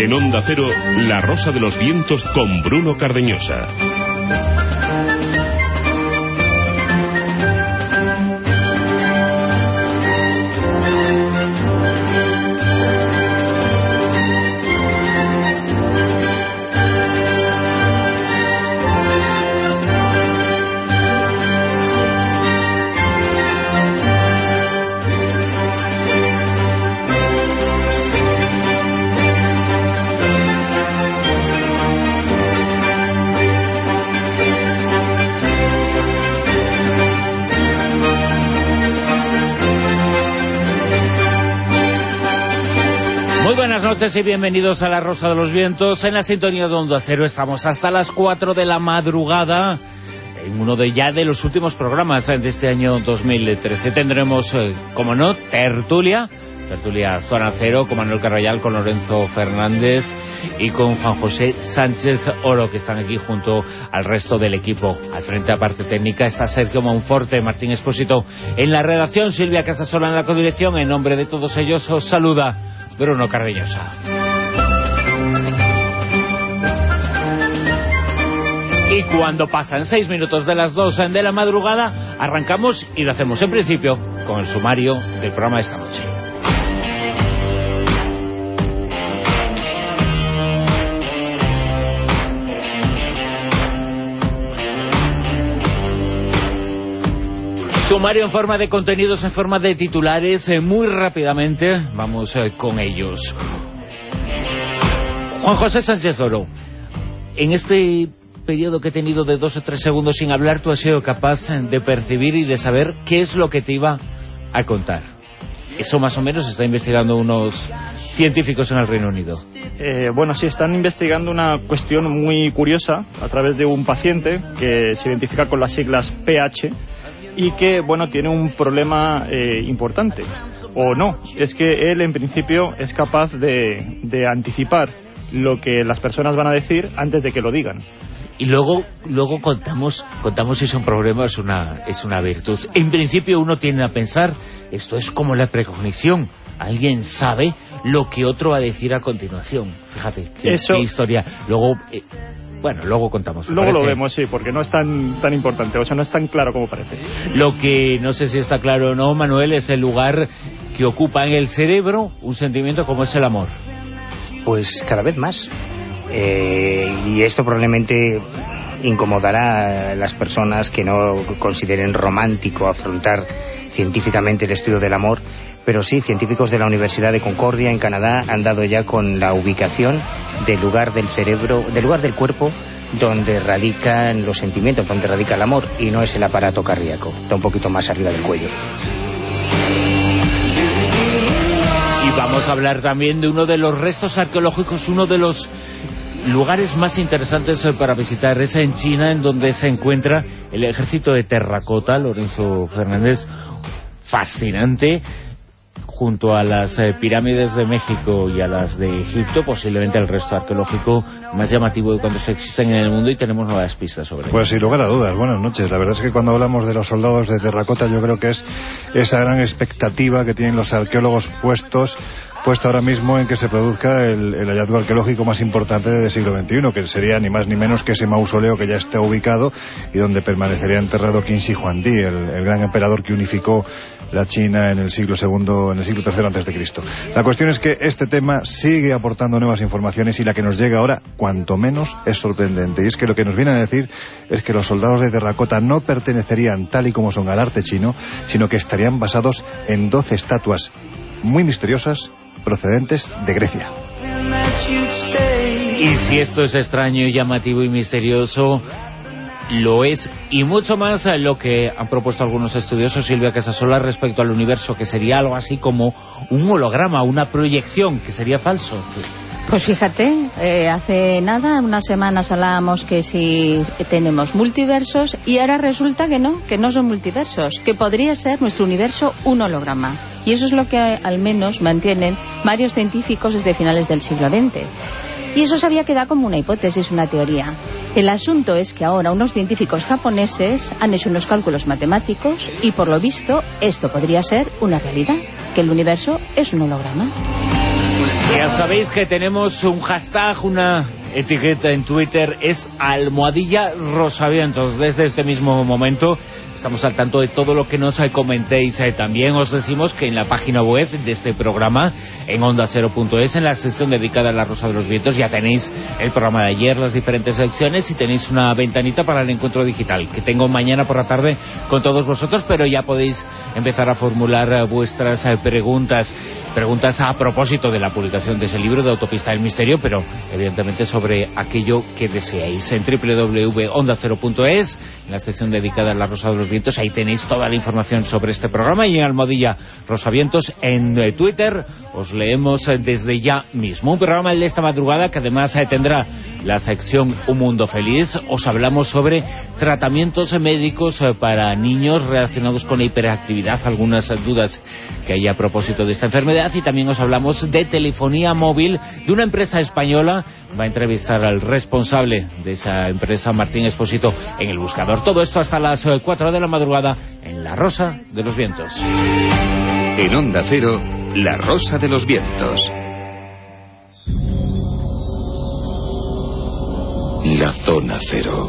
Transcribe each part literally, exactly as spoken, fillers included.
En Onda Cero, La Rosa de los Vientos con Bruno Cardeñosa. Buenas noches y bienvenidos a La Rosa de los Vientos. En la sintonía de Onda Cero estamos hasta las cuatro de la madrugada en uno de ya de los últimos programas de este año dos mil trece. Tendremos, eh, como no, tertulia, tertulia Zona Cero con Manuel Carrayal, con Lorenzo Fernández y con Juan José Sánchez Oro, que están aquí junto al resto del equipo. Al frente, a parte técnica, está Sergio Monforte, Martín Expósito en la redacción, Silvia Casasola en la codirección. En nombre de todos ellos os saluda Bruno Cardeñosa. Y cuando pasan seis minutos de las dos de la madrugada, arrancamos y lo hacemos en principio con el sumario del programa de esta noche. Sumario en forma de contenidos, en forma de titulares, eh, muy rápidamente vamos eh, con ellos. Juan José Sánchez Oro, en este periodo que he tenido de dos o tres segundos sin hablar, tú has sido capaz de percibir y de saber qué es lo que te iba a contar. Eso más o menos está investigando unos científicos en el Reino Unido. Eh, bueno, sí, están investigando una cuestión muy curiosa a través de un paciente que se identifica con las siglas P H y que, bueno, tiene un problema eh, importante, o no, es que él en principio es capaz de, de anticipar lo que las personas van a decir antes de que lo digan. Y luego luego contamos contamos si es un problema o es una, es una virtud. En principio uno tiende a pensar, esto es como la precognición, alguien sabe lo que otro va a decir a continuación. Fíjate, qué, Eso... qué historia. Luego... Eh, Bueno, luego contamos. Luego parece. lo vemos, sí, porque no es tan tan importante, o sea, no es tan claro como parece. Lo que no sé si está claro o no, Manuel, es el lugar que ocupa en el cerebro un sentimiento como es el amor. Pues cada vez más. Eh, y esto probablemente incomodará a las personas que no consideren romántico afrontar científicamente el estudio del amor. Pero sí, científicos de la Universidad de Concordia, en Canadá, han dado ya con la ubicación del lugar del cerebro, del lugar del cuerpo donde radican los sentimientos, donde radica el amor, y no es el aparato cardíaco, está un poquito más arriba del cuello. Y vamos a hablar también de uno de los restos arqueológicos, uno de los lugares más interesantes para visitar, es en China, en donde se encuentra el ejército de terracota, Lorenzo Fernández, fascinante, junto a las eh, pirámides de México y a las de Egipto, posiblemente el resto arqueológico más llamativo de cuantos existen en el mundo, y tenemos nuevas pistas sobre Pues sin lugar a dudas. Buenas noches. La verdad es que cuando hablamos de los soldados de terracota, yo creo que es esa gran expectativa que tienen los arqueólogos puestos puesto ahora mismo en que se produzca el, el hallazgo arqueológico más importante del siglo veintiuno, que sería ni más ni menos que ese mausoleo que ya está ubicado y donde permanecería enterrado Qin Shi Huangdi, el, el gran emperador que unificó la China en el siglo segundo, en el siglo tercero antes de Cristo. La cuestión es que este tema sigue aportando nuevas informaciones, y la que nos llega ahora, cuanto menos, es sorprendente. Y es que lo que nos viene a decir es que los soldados de terracota no pertenecerían tal y como son al arte chino, sino que estarían basados en doce estatuas muy misteriosas procedentes de Grecia. Y si esto es extraño, llamativo y misterioso, lo es, y mucho más a lo que han propuesto algunos estudiosos, Silvia Casasola, respecto al universo, que sería algo así como un holograma, una proyección, que sería falso. Pues fíjate, eh, hace nada, unas semanas hablábamos que si tenemos multiversos, y ahora resulta que no, que no son multiversos, que podría ser nuestro universo un holograma. Y eso es lo que al menos mantienen varios científicos desde finales del siglo veinte. Y eso se había quedado como una hipótesis, una teoría. El asunto es que ahora unos científicos japoneses han hecho unos cálculos matemáticos y, por lo visto, esto podría ser una realidad, que el universo es un holograma. Ya sabéis que tenemos un hashtag, una etiqueta en Twitter, es almohadilla Rosavientos. Desde este mismo momento estamos al tanto de todo lo que nos comentéis. También os decimos que en la página web de este programa, en onda cero punto es, en la sección dedicada a la Rosa de los Vientos, ya tenéis el programa de ayer, las diferentes secciones, y tenéis una ventanita para el encuentro digital que tengo mañana por la tarde con todos vosotros, pero ya podéis empezar a formular vuestras preguntas, preguntas a propósito de la publicación de ese libro de Autopista del Misterio, pero evidentemente sobre aquello que deseáis. En doble u doble u doble u punto onda cero punto es, en la sección dedicada a la Rosa de los Vientos, ahí tenéis toda la información sobre este programa, y en almohadilla Rosavientos en eh, Twitter os leemos eh, desde ya mismo. Un programa el de esta madrugada que además eh, tendrá la sección Un Mundo Feliz. Os hablamos sobre tratamientos eh, médicos eh, para niños relacionados con la hiperactividad, algunas eh, dudas que hay a propósito de esta enfermedad, y también os hablamos de telefonía móvil de una empresa española. Va a entrevistar al responsable de esa empresa, Martín Expósito, en El Buscador. Todo esto hasta las eh, cuatro de la madrugada en La Rosa de los Vientos. En Onda Cero, La Rosa de los Vientos. La Zona Cero.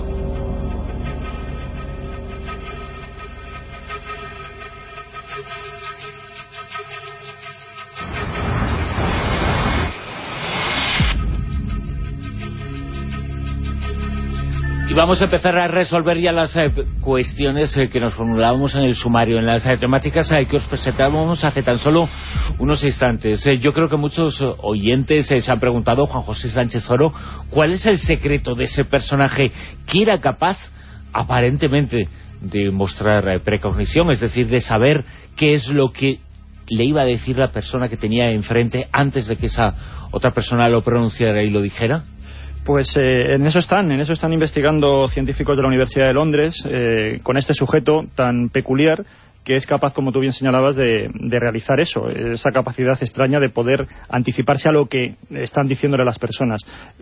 Y vamos a empezar a resolver ya las eh, cuestiones eh, que nos formulábamos en el sumario, en las eh, temáticas eh, que os presentábamos hace tan solo unos instantes. Eh, yo creo que muchos eh, oyentes eh, se han preguntado, Juan José Sánchez Oro, ¿cuál es el secreto de ese personaje que era capaz, aparentemente, de mostrar eh, precognición, es decir, de saber qué es lo que le iba a decir la persona que tenía enfrente antes de que esa otra persona lo pronunciara y lo dijera? Pues eh, en eso están, en eso están investigando científicos de la Universidad de Londres eh, con este sujeto tan peculiar que es capaz, como tú bien señalabas, de, de realizar eso, esa capacidad extraña de poder anticiparse a lo que están diciéndole las personas.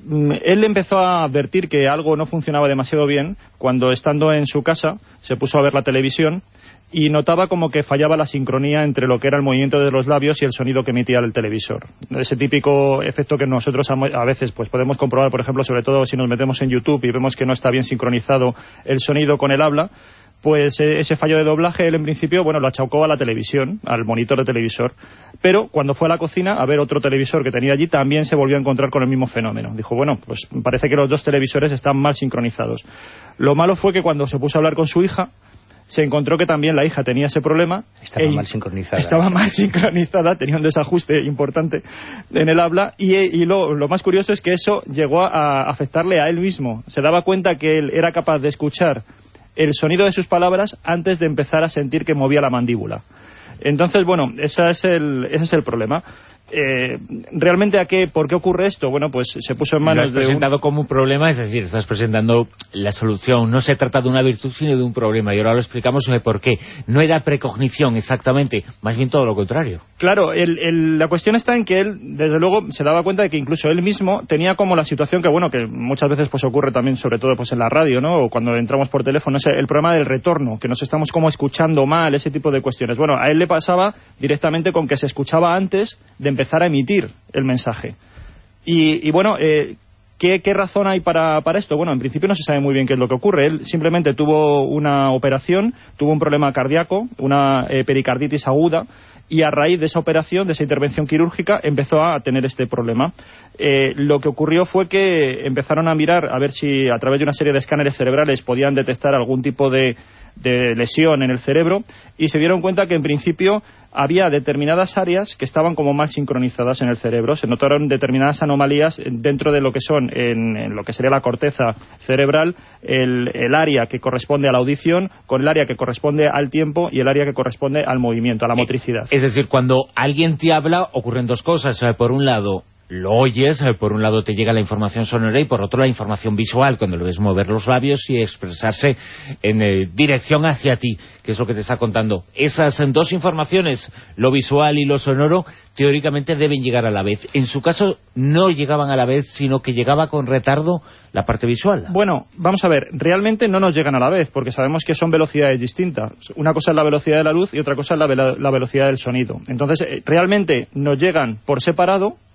Él empezó a advertir que algo no funcionaba demasiado bien cuando, estando en su casa, se puso a ver la televisión y notaba como que fallaba la sincronía entre lo que era el movimiento de los labios y el sonido que emitía el televisor. Ese típico efecto que nosotros a veces pues podemos comprobar, por ejemplo, sobre todo si nos metemos en YouTube y vemos que no está bien sincronizado el sonido con el habla, pues ese fallo de doblaje él en principio, bueno, lo achacó a la televisión, al monitor de televisor, pero cuando fue a la cocina a ver otro televisor que tenía allí también se volvió a encontrar con el mismo fenómeno. Dijo, bueno, pues parece que los dos televisores están mal sincronizados. Lo malo fue que cuando se puso a hablar con su hija, se encontró que también la hija tenía ese problema. Estaba mal sincronizada. Estaba mal sincronizada, tenía un desajuste importante en el habla, y, y lo, lo más curioso es que eso llegó a afectarle a él mismo. Se daba cuenta que él era capaz de escuchar el sonido de sus palabras antes de empezar a sentir que movía la mandíbula. Entonces, bueno, ese es el, ese es el problema. Eh, ¿Realmente a qué, por qué ocurre esto? Bueno, pues se puso en manos de... Lo has presentado un... como un problema, es decir, estás presentando la solución. No se trata de una virtud, sino de un problema. Y ahora lo explicamos sobre por qué. No era precognición, exactamente. Más bien todo lo contrario. Claro, el, el, la cuestión está en que él, desde luego, se daba cuenta de que incluso él mismo tenía como la situación que, bueno, que muchas veces pues ocurre también, sobre todo pues en la radio, ¿no? O cuando entramos por teléfono, es el problema del retorno, que nos estamos como escuchando mal, ese tipo de cuestiones. Bueno, a él le pasaba directamente con que se escuchaba antes de empezar a emitir el mensaje. Y, y bueno, eh, ¿qué, ¿qué razón hay para, para esto? Bueno, en principio no se sabe muy bien qué es lo que ocurre. Él simplemente tuvo una operación, tuvo un problema cardíaco, una eh, pericarditis aguda, y a raíz de esa operación, de esa intervención quirúrgica, empezó a tener este problema. Eh, lo que ocurrió fue que empezaron a mirar a ver si a través de una serie de escáneres cerebrales podían detectar algún tipo de, de lesión en el cerebro, y se dieron cuenta que en principio había determinadas áreas que estaban como mal sincronizadas en el cerebro. Se notaron determinadas anomalías dentro de lo que son, en, en lo que sería la corteza cerebral, el, el área que corresponde a la audición, con el área que corresponde al tiempo y el área que corresponde al movimiento, a la motricidad. Es decir, cuando alguien te habla, ocurren dos cosas. Por un lado, lo oyes, por un lado te llega la información sonora y por otro la información visual, cuando lo ves mover los labios y expresarse en eh, dirección hacia ti, que es lo que te está contando. Esas dos informaciones, lo visual y lo sonoro, teóricamente deben llegar a la vez. En su caso no llegaban a la vez, sino que llegaba con retardo la parte visual. Bueno, vamos a ver, realmente no nos llegan a la vez, porque sabemos que son velocidades distintas. Una cosa es la velocidad de la luz y otra cosa es la, ve la velocidad del sonido. Entonces, eh, realmente nos llegan por separado,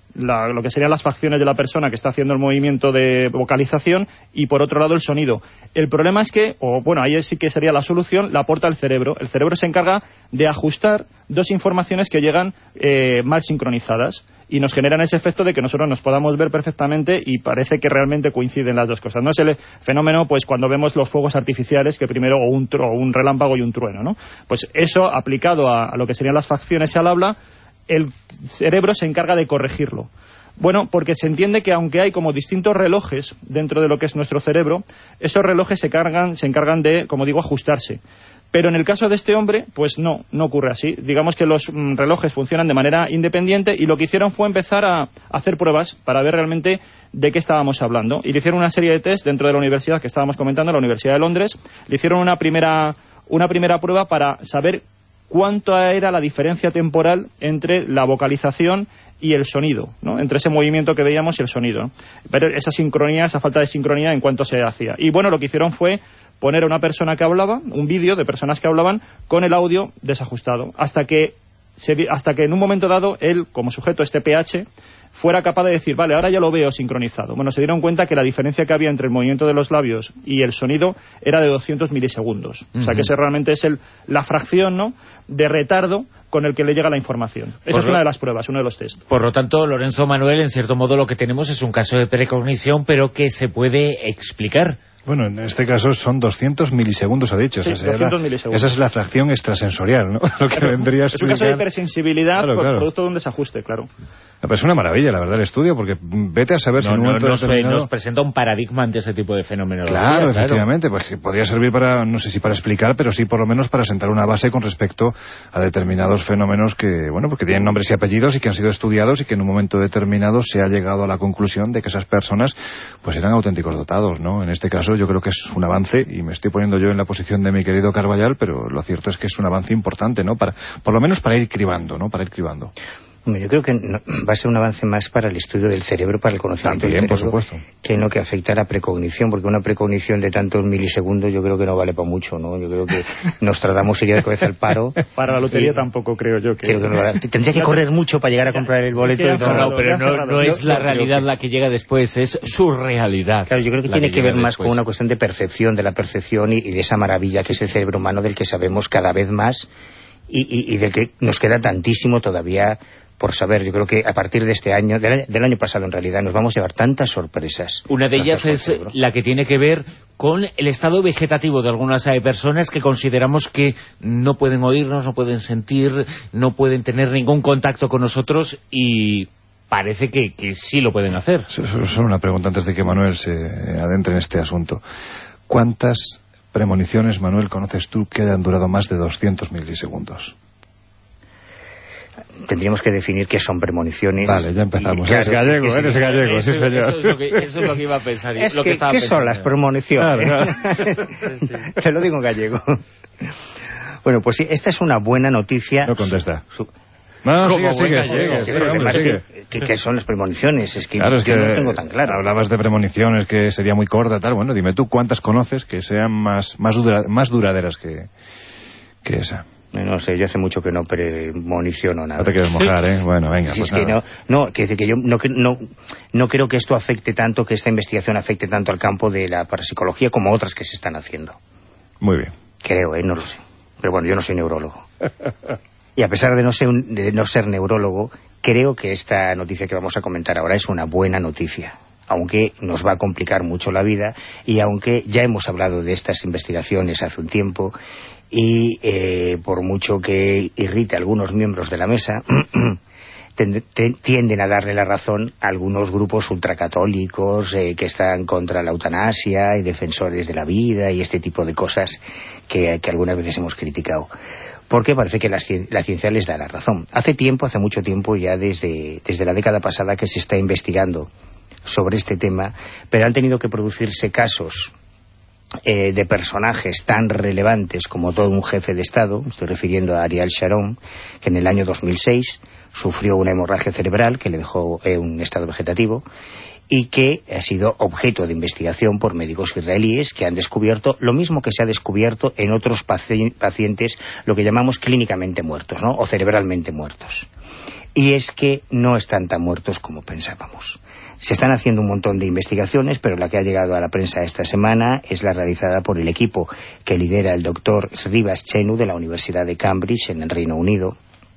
la, lo que serían las facciones de la persona que está haciendo el movimiento de vocalización, y por otro lado el sonido. El problema es que, o bueno, ahí sí que sería la solución, la aporta el cerebro. El cerebro se encarga de ajustar dos informaciones que llegan eh, mal sincronizadas, y nos generan ese efecto de que nosotros nos podamos ver perfectamente y parece que realmente coinciden las dos cosas. No es el fenómeno, pues, cuando vemos los fuegos artificiales, que primero o un, tro, un relámpago y un trueno, ¿no? Pues eso, aplicado a, a lo que serían las facciones y al habla, el cerebro se encarga de corregirlo. Bueno, porque se entiende que aunque hay como distintos relojes dentro de lo que es nuestro cerebro, esos relojes se, cargan, se encargan de, como digo, ajustarse. Pero en el caso de este hombre, pues no, no ocurre así. Digamos que los mm, relojes funcionan de manera independiente, y lo que hicieron fue empezar a, a hacer pruebas para ver realmente de qué estábamos hablando. Y le hicieron una serie de test dentro de la universidad que estábamos comentando, la Universidad de Londres. Le hicieron una primera, una primera prueba para saber cuánto era la diferencia temporal entre la vocalización y el sonido, ¿no? Entre ese movimiento que veíamos y el sonido, ¿no? Pero esa sincronía, esa falta de sincronía en cuánto se hacía. Y bueno, lo que hicieron fue poner a una persona que hablaba, un vídeo de personas que hablaban, con el audio desajustado, hasta que, se, hasta que en un momento dado, él, como sujeto, este P H, fuera capaz de decir, vale, ahora ya lo veo sincronizado. Bueno, se dieron cuenta que la diferencia que había entre el movimiento de los labios y el sonido era de doscientos milisegundos. Uh-huh. O sea que ese realmente es el, la fracción, ¿no?, de retardo con el que le llega la información. Esa por es una lo, de las pruebas, uno de los test. Por lo tanto, Lorenzo Manuel, en cierto modo lo que tenemos es un caso de precognición, pero que se puede explicar. Bueno, en este caso son doscientos milisegundos, ha dicho. Sí, esa, doscientos la, milisegundos. Esa es la fracción extrasensorial, ¿no? Lo que claro, vendría a es un caso de hipersensibilidad, claro, por claro. producto de un desajuste, claro. Pero es una maravilla, la verdad, el estudio, porque vete a saber no, si en un no, momento nos, determinado... nos presenta un paradigma ante ese tipo de fenómenos. Claro, claro, efectivamente, pues podría servir para, no sé si para explicar, pero sí por lo menos para sentar una base con respecto a determinados fenómenos que, bueno, porque tienen nombres y apellidos y que han sido estudiados y que en un momento determinado se ha llegado a la conclusión de que esas personas pues eran auténticos dotados, ¿no? En este caso yo creo que es un avance, y me estoy poniendo yo en la posición de mi querido Carballal, pero lo cierto es que es un avance importante, ¿no? Para, por lo menos para ir cribando, ¿no? Para ir cribando. Yo creo que no, va a ser un avance más para el estudio del cerebro, para el conocimiento También, del cerebro, por supuesto, que no que afecta a la precognición, porque una precognición de tantos milisegundos yo creo que no vale para mucho, ¿no? Yo creo que nos tratamos iría de cabeza al paro. Para la lotería y, tampoco creo yo que... Creo que no vale. Tendría que correr mucho para llegar a comprar el boleto. Es que no, cerrado, no, pero no, no es la realidad la que llega después, es su realidad. Claro, yo creo que tiene que, que ver más con una cuestión de percepción, de la percepción y, y de esa maravilla que es el cerebro humano, del que sabemos cada vez más y, y, y del que nos queda tantísimo todavía por saber. Yo creo que a partir de este año, del, del año pasado en realidad, nos vamos a llevar tantas sorpresas. Una de ellas es la que tiene que ver con el estado vegetativo de algunas personas que consideramos que no pueden oírnos, no pueden sentir, no pueden tener ningún contacto con nosotros, y parece que, que sí lo pueden hacer. Solo una pregunta antes de que Manuel se adentre en este asunto. ¿Cuántas premoniciones, Manuel, conoces tú que han durado más de doscientos milisegundos? Tendríamos que definir qué son premoniciones. Vale, ya empezamos. Claro, eres gallego, es que eres sí, gallego, eso, sí señor. Eso es, lo que, eso es lo que iba a pensar. Es lo que, que estaba ¿qué pensando. son las premoniciones? Claro, claro. sí, sí. Te lo digo en gallego. Bueno, pues sí, esta es una buena noticia. No contesta. Su... No, Como sigue, buen sigue, gallego. sigue, Es que, sigue, hombre, además, sigue. ¿qué, qué son las premoniciones? Es que, Claro, es yo que no tengo tan claro. hablabas de premoniciones, que sería muy corta, tal. Bueno, dime tú cuántas conoces que sean más más, dura, más duraderas que, que esa. No sé, yo hace mucho que no premoniciono nada. No te quieres mojar, ¿eh? Bueno, venga, sí, pues es que nada. no, no, que, que yo no, no, no creo que esto afecte tanto, que esta investigación afecte tanto al campo de la parapsicología como otras que se están haciendo. Muy bien. Creo, ¿eh? No lo sé. Pero bueno, yo no soy neurólogo. Y a pesar de no ser, un, de no ser neurólogo, creo que esta noticia que vamos a comentar ahora es una buena noticia, aunque nos va a complicar mucho la vida, y aunque ya hemos hablado de estas investigaciones hace un tiempo, y eh, por mucho que irrite a algunos miembros de la mesa, tienden a darle la razón a algunos grupos ultracatólicos eh, que están contra la eutanasia y defensores de la vida y este tipo de cosas que, que algunas veces hemos criticado. Porque parece que la, la ciencia les da la razón. Hace tiempo, hace mucho tiempo, ya desde, desde la década pasada, que se está investigando sobre este tema, pero han tenido que producirse casos eh, de personajes tan relevantes como todo un jefe de Estado. Estoy refiriendo a Ariel Sharon, que en el año dos mil seis sufrió una hemorragia cerebral que le dejó en eh, un estado vegetativo, y que ha sido objeto de investigación por médicos israelíes que han descubierto lo mismo que se ha descubierto en otros paci pacientes, lo que llamamos clínicamente muertos, ¿no? O cerebralmente muertos. y es que no están tan muertos como pensábamos. Se están haciendo un montón de investigaciones, pero la que ha llegado a la prensa esta semana es la realizada por el equipo que lidera el doctor Srivas Chenu de la Universidad de Cambridge en el Reino Unido,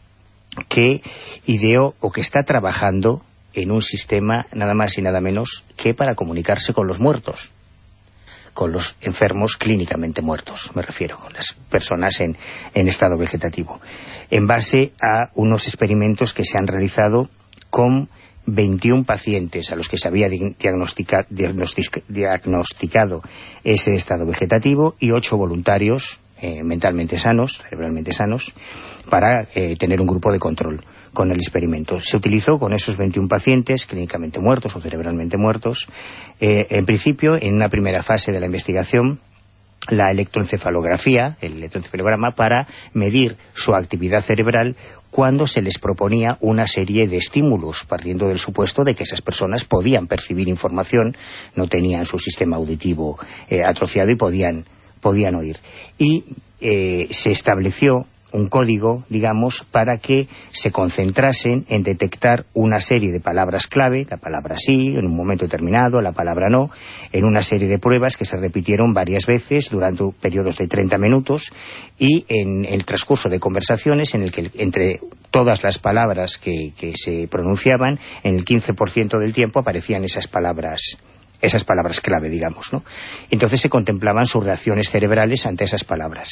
que ideó o que está trabajando en un sistema nada más y nada menos que para comunicarse con los muertos, con los enfermos clínicamente muertos, me refiero, con las personas en, en estado vegetativo, en base a unos experimentos que se han realizado con veintiún pacientes a los que se había diagnostica, diagnostic, diagnosticado ese estado vegetativo y ocho voluntarios eh, mentalmente sanos, cerebralmente sanos, para eh, tener un grupo de control con el experimento. Se utilizó con esos veintiún pacientes clínicamente muertos o cerebralmente muertos, eh, en principio, en una primera fase de la investigación, la electroencefalografía, el electroencefalograma, para medir su actividad cerebral cuando se les proponía una serie de estímulos, partiendo del supuesto de que esas personas podían percibir información, no tenían su sistema auditivo eh, atrofiado y podían, podían oír. Y eh, se estableció un código, digamos, para que se concentrasen en detectar una serie de palabras clave, la palabra sí, en un momento determinado, la palabra no, en una serie de pruebas que se repitieron varias veces durante periodos de treinta minutos y en el transcurso de conversaciones en el que entre todas las palabras que, que se pronunciaban, en el quince por ciento del tiempo aparecían esas palabras esas palabras clave, digamos, ¿no? Entonces se contemplaban sus reacciones cerebrales ante esas palabras.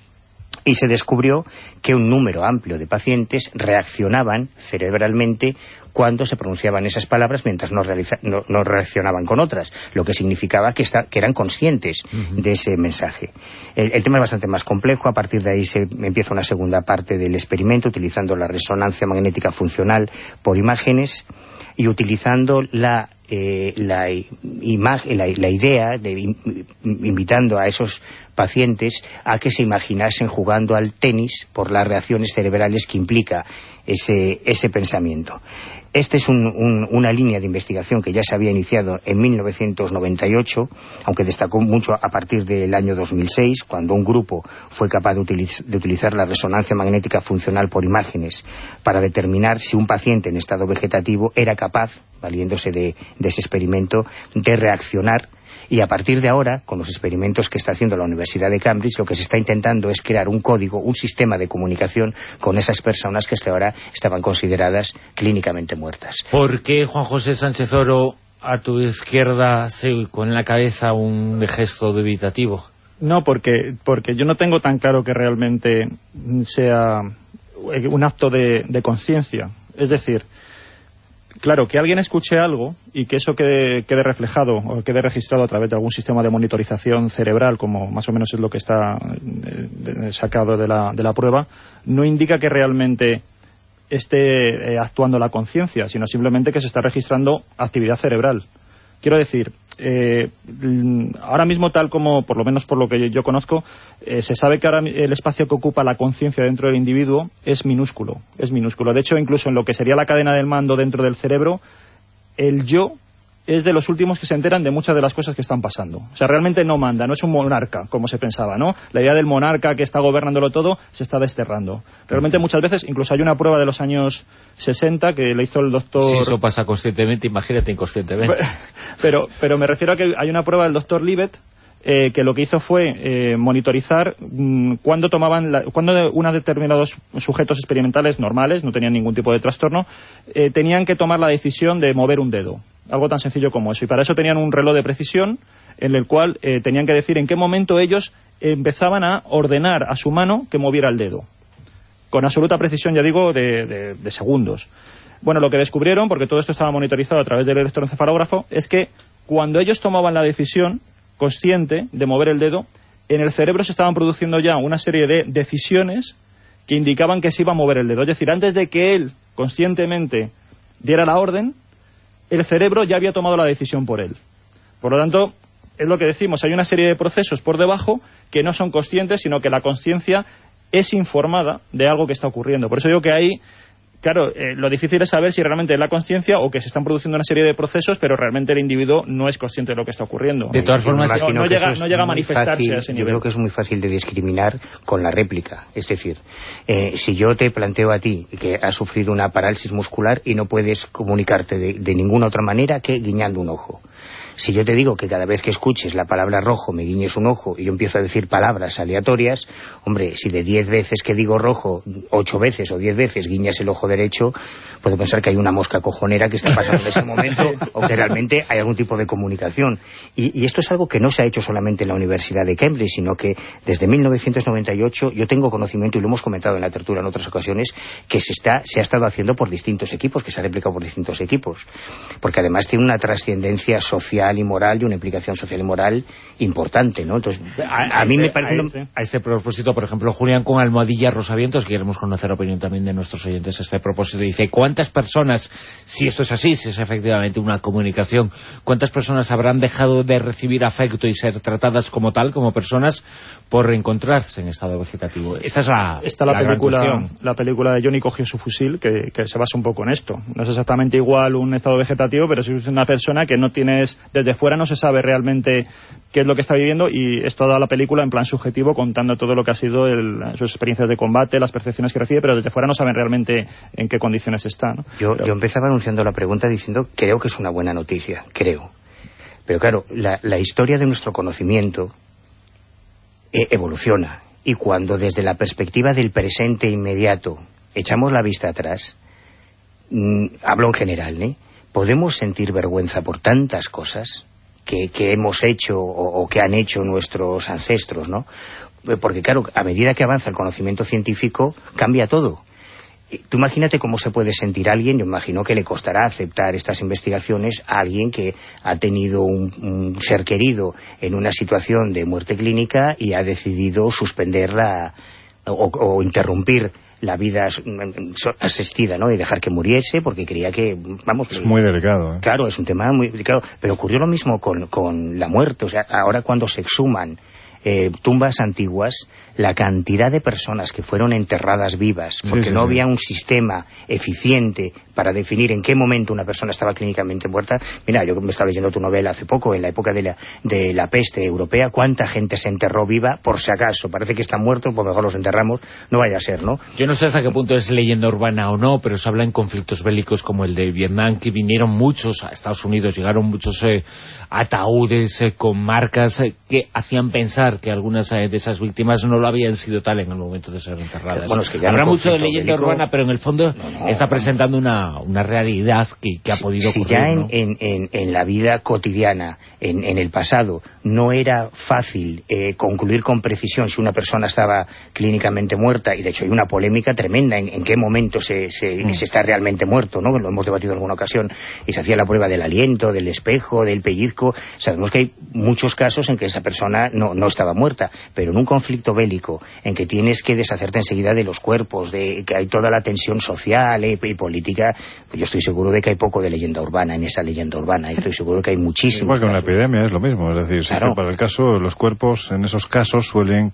Y se descubrió que un número amplio de pacientes reaccionaban cerebralmente cuando se pronunciaban esas palabras, mientras no, realiza, no, no reaccionaban con otras, lo que significaba que, está, que eran conscientes uh-huh. de ese mensaje. El, el tema es bastante más complejo. A partir de ahí se empieza una segunda parte del experimento, utilizando la resonancia magnética funcional por imágenes y utilizando la Eh, la, imagen, la, la idea de in, invitando a esos pacientes a que se imaginasen jugando al tenis por las reacciones cerebrales que implica ese, ese pensamiento. Esta es un, un, una línea de investigación que ya se había iniciado en mil novecientos noventa y ocho, aunque destacó mucho a partir del año dos mil seis, cuando un grupo fue capaz de, utiliz de utilizar la resonancia magnética funcional por imágenes para determinar si un paciente en estado vegetativo era capaz, valiéndose de, de ese experimento, de reaccionar. Y a partir de ahora, con los experimentos que está haciendo la Universidad de Cambridge, lo que se está intentando es crear un código, un sistema de comunicación con esas personas que hasta ahora estaban consideradas clínicamente muertas. ¿Por qué, Juan José Sánchez Oro, a tu izquierda se con en la cabeza un gesto dubitativo? No, porque, porque yo no tengo tan claro que realmente sea un acto de, de conciencia. Es decir, claro, que alguien escuche algo y que eso quede, quede reflejado o quede registrado a través de algún sistema de monitorización cerebral, como más o menos es lo que está eh, sacado de la, de la prueba, no indica que realmente esté eh, actuando la conciencia, sino simplemente que se está registrando actividad cerebral. Quiero decir, eh, ahora mismo, tal como, por lo menos por lo que yo conozco, eh, se sabe que ahora el espacio que ocupa la conciencia dentro del individuo es minúsculo, es minúsculo. De hecho, incluso en lo que sería la cadena del mando dentro del cerebro, el yo es de los últimos que se enteran de muchas de las cosas que están pasando. O sea, realmente no manda, no es un monarca, como se pensaba, ¿no? La idea del monarca que está gobernándolo todo se está desterrando. Realmente muchas veces, incluso hay una prueba de los años sesenta que le hizo el doctor... Si eso pasa conscientemente, imagínate inconscientemente. Pero, pero me refiero a que hay una prueba del doctor Libet eh, que lo que hizo fue eh, monitorizar mmm, cuando tomaban, la, cuando unos determinados sujetos experimentales normales, no tenían ningún tipo de trastorno, eh, tenían que tomar la decisión de mover un dedo. Algo tan sencillo como eso. Y para eso tenían un reloj de precisión en el cual eh, tenían que decir en qué momento ellos empezaban a ordenar a su mano que moviera el dedo. Con absoluta precisión, ya digo, de, de, de segundos. Bueno, lo que descubrieron, porque todo esto estaba monitorizado a través del electroencefalógrafo, es que cuando ellos tomaban la decisión consciente de mover el dedo, en el cerebro se estaban produciendo ya una serie de decisiones que indicaban que se iba a mover el dedo. Es decir, antes de que él conscientemente diera la orden, el cerebro ya había tomado la decisión por él. Por lo tanto, es lo que decimos, hay una serie de procesos por debajo que no son conscientes, sino que la conciencia es informada de algo que está ocurriendo. Por eso digo que ahí Claro, eh, lo difícil es saber si realmente es la conciencia o que se están produciendo una serie de procesos, pero realmente el individuo no es consciente de lo que está ocurriendo. De todas formas, no, no, llega, no llega a manifestarse fácil, a ese nivel. Yo creo que es muy fácil de discriminar con la réplica. Es decir, eh, si yo te planteo a ti que has sufrido una parálisis muscular y no puedes comunicarte de, de ninguna otra manera que guiñando un ojo. Si yo te digo que cada vez que escuches la palabra rojo me guiñes un ojo y yo empiezo a decir palabras aleatorias, hombre, si de diez veces que digo rojo, ocho veces o diez veces guiñas el ojo derecho, puedo pensar que hay una mosca cojonera que está pasando en ese momento o que realmente hay algún tipo de comunicación. Y, y esto es algo que no se ha hecho solamente en la Universidad de Cambridge, sino que desde mil novecientos noventa y ocho yo tengo conocimiento, y lo hemos comentado en la tertulia en otras ocasiones, que se, está, se ha estado haciendo por distintos equipos, que se ha replicado por distintos equipos. Porque además tiene una trascendencia social y moral, y una implicación social y moral importante, ¿no? Entonces, a, a mí me parece... A, no... a este propósito, por ejemplo, Julián con Almohadilla Rosavientos, queremos conocer la opinión también de nuestros oyentes a este propósito, dice, ¿cuántas personas, si esto es así, si es efectivamente una comunicación, cuántas personas habrán dejado de recibir afecto y ser tratadas como tal, como personas, por encontrarse en estado vegetativo? Esta es la, Está la, la película, la película de Johnny cogió su fusil, que, que se basa un poco en esto. No es exactamente igual un estado vegetativo, pero si es una persona que no tienes, desde fuera no se sabe realmente qué es lo que está viviendo, y es toda la película en plan subjetivo, contando todo lo que ha sido el, sus experiencias de combate, las percepciones que recibe, pero desde fuera no saben realmente en qué condiciones está, ¿no? Yo, pero... yo empezaba anunciando la pregunta diciendo, creo que es una buena noticia, creo. Pero claro, la, la historia de nuestro conocimiento eh, evoluciona, y cuando desde la perspectiva del presente inmediato echamos la vista atrás, mmm, hablo en general, ¿eh? Podemos sentir vergüenza por tantas cosas que, que hemos hecho o, o que han hecho nuestros ancestros, ¿no? Porque claro, a medida que avanza el conocimiento científico, cambia todo. Tú imagínate cómo se puede sentir alguien, yo imagino que le costará aceptar estas investigaciones a alguien que ha tenido un, un ser querido en una situación de muerte clínica y ha decidido suspenderla o, o interrumpir la vida asistida, ¿no? Y dejar que muriese porque creía que, vamos... Es muy delicado, ¿eh? Claro, es un tema muy delicado. Pero ocurrió lo mismo con, con la muerte. O sea, ahora cuando se exhuman eh, tumbas antiguas, la cantidad de personas que fueron enterradas vivas, porque sí, sí, no sí. había un sistema eficiente para definir en qué momento una persona estaba clínicamente muerta. Mira, yo me estaba leyendo tu novela hace poco, en la época de la, de la peste europea, cuánta gente se enterró viva, por si acaso, parece que están muertos, pues mejor los enterramos, no vaya a ser, ¿no? Yo no sé hasta qué punto es leyenda urbana o no, pero se habla en conflictos bélicos como el de Vietnam, que vinieron muchos a Estados Unidos, llegaron muchos eh, ataúdes eh, con marcas eh, que hacían pensar que algunas eh, de esas víctimas no lo habían sido tal en el momento de ser enterradas. Bueno, es que ya habrá no mucho de leyenda bélico... urbana, pero en el fondo no, no, está no. presentando una, una realidad que, que ha si, podido si ocurrir. ya en, ¿no? en, en, en la vida cotidiana, en, en el pasado, no era fácil eh, concluir con precisión si una persona estaba clínicamente muerta, y de hecho hay una polémica tremenda en, en qué momento se, se, mm. se está realmente muerto, ¿no? Lo hemos debatido en alguna ocasión, y se hacía la prueba del aliento, del espejo, del pellizco. Sabemos que hay muchos casos en que esa persona no, no estaba muerta, pero en un conflicto bélico en que tienes que deshacerte enseguida de los cuerpos, de que hay toda la tensión social eh, y política, yo estoy seguro de que hay poco de leyenda urbana en esa leyenda urbana, y estoy seguro de que hay muchísimo. Igual que en la epidemia es lo mismo, es decir, claro. Sí, para el caso, los cuerpos en esos casos suelen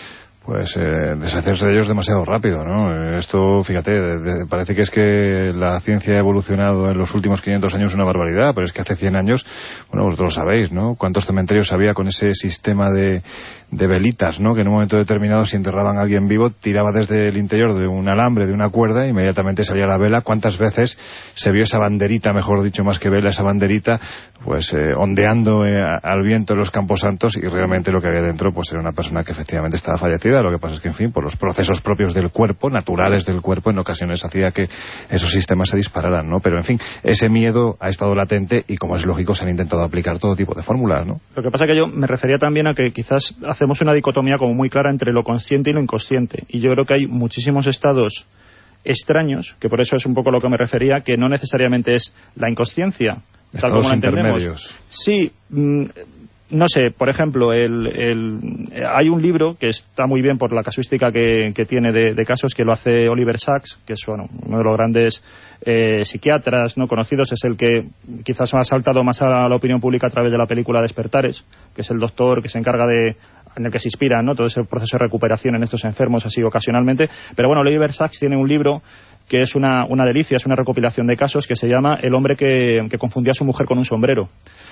pues eh, deshacerse de ellos demasiado rápido, ¿no? Esto, fíjate, de, de, parece que es que la ciencia ha evolucionado en los últimos quinientos años una barbaridad, pero es que hace cien años, bueno, vosotros lo sabéis, ¿no? Cuántos cementerios había con ese sistema de, de velitas, ¿no? Que en un momento determinado, si enterraban a alguien vivo, tiraba desde el interior de un alambre, de una cuerda, e inmediatamente salía la vela. ¿Cuántas veces se vio esa banderita, mejor dicho, más que vela, esa banderita, pues eh, ondeando eh, al viento en los Campos Santos, y realmente lo que había dentro, pues era una persona que efectivamente estaba fallecida? Lo que pasa es que, en fin, por los procesos propios del cuerpo, naturales del cuerpo, en ocasiones hacía que esos sistemas se dispararan, ¿no? Pero, en fin, ese miedo ha estado latente y, como es lógico, se han intentado aplicar todo tipo de fórmulas, ¿no? Lo que pasa es que yo me refería también a que quizás hacemos una dicotomía como muy clara entre lo consciente y lo inconsciente. Y yo creo que hay muchísimos estados extraños, que por eso es un poco lo que me refería, que no necesariamente es la inconsciencia, tal como la entendemos. Sí, mmm, no sé, por ejemplo, el, el, hay un libro que está muy bien por la casuística que, que tiene de, de casos, que lo hace Oliver Sacks, que es bueno, uno de los grandes eh, psiquiatras no conocidos, es el que quizás ha saltado más a la opinión pública a través de la película Despertares, que es el doctor que se encarga de, en el que se inspira, ¿no?, todo ese proceso de recuperación en estos enfermos así ocasionalmente. Pero bueno, Oliver Sacks tiene un libro que es una, una delicia, es una recopilación de casos que se llama El hombre que, que confundió a su mujer con un sombrero.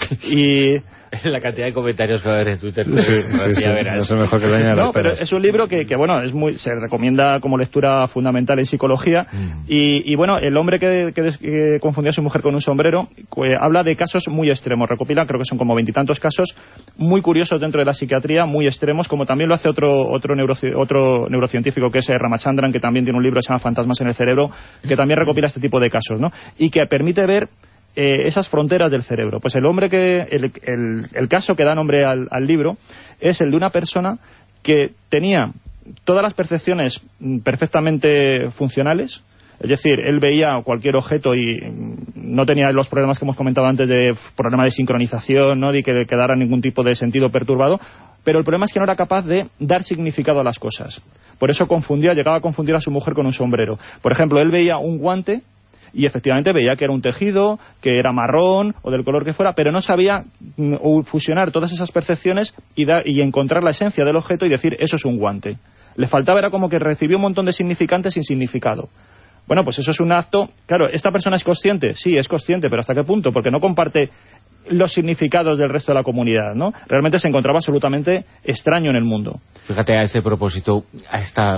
Y la cantidad de comentarios que va a haber en Twitter, pues, sí, sí, sí, verás. Eso mejor que la no, pero es un libro que, que bueno, es muy, se recomienda como lectura fundamental en psicología. Mm. Y, y bueno, El hombre que, que, que confundió a su mujer con un sombrero pues, habla de casos muy extremos, recopila, creo que son como veintitantos casos muy curiosos dentro de la psiquiatría, muy extremos, como también lo hace otro otro, neuro, otro neurocientífico que es Ramachandran, que también tiene un libro que se llama Fantasmas en el cerebro, que también recopila este tipo de casos, ¿no? Y que permite ver Eh, esas fronteras del cerebro. Pues el hombre que el, el, el caso que da nombre al, al libro es el de una persona que tenía todas las percepciones perfectamente funcionales, es decir, él veía cualquier objeto y no tenía los problemas que hemos comentado antes de problema de sincronización, no de que quedara ningún tipo de sentido perturbado, pero el problema es que no era capaz de dar significado a las cosas. Por eso confundía, llegaba a confundir a su mujer con un sombrero. Por ejemplo, él veía un guante y efectivamente veía que era un tejido, que era marrón o del color que fuera, pero no sabía fusionar todas esas percepciones y, da, y encontrar la esencia del objeto y decir, eso es un guante. Le faltaba, era como que recibió un montón de significantes sin significado. Bueno, pues eso es un acto. Claro, ¿esta persona es consciente? Sí, es consciente, pero ¿hasta qué punto? Porque no comparte los significados del resto de la comunidad, ¿no? Realmente se encontraba absolutamente extraño en el mundo. Fíjate, a ese propósito, a esta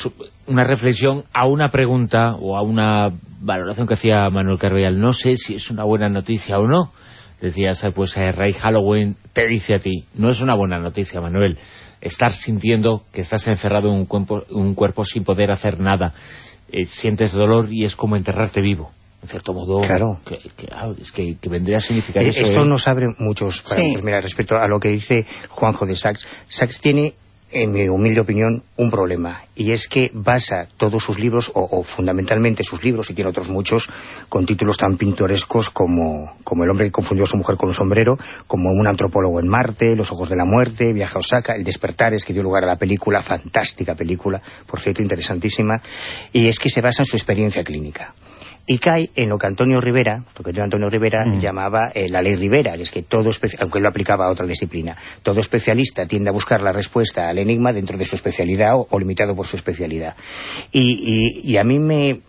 una reflexión, a una pregunta o a una valoración que hacía Manuel Carvellal. No sé si es una buena noticia o no. Decías, pues eh, Ray Halloween te dice a ti, no es una buena noticia, Manuel, estar sintiendo que estás encerrado en un cuerpo, un cuerpo sin poder hacer nada. Eh, sientes dolor y es como enterrarte vivo. En cierto modo, claro. que, que, ah, es que, que vendría a significar eh, eso. Esto ¿eh? nos abre muchos para sí. Mira, respecto a lo que dice Juanjo de Sachs. Sachs tiene, en mi humilde opinión, un problema, y es que basa todos sus libros, o, o fundamentalmente sus libros, y tiene otros muchos, con títulos tan pintorescos como, como El hombre que confundió a su mujer con un sombrero, como Un antropólogo en Marte, Los ojos de la muerte, Viaje a Osaka, El despertares, que dio lugar a la película, fantástica película, por cierto, interesantísima, y es que se basa en su experiencia clínica. Y cae en lo que Antonio Rivera, lo que Antonio Rivera mm. llamaba eh, la ley Rivera, es que todo, aunque lo aplicaba a otra disciplina, todo especialista tiende a buscar la respuesta al enigma dentro de su especialidad o, o limitado por su especialidad. Y, y, y a mí me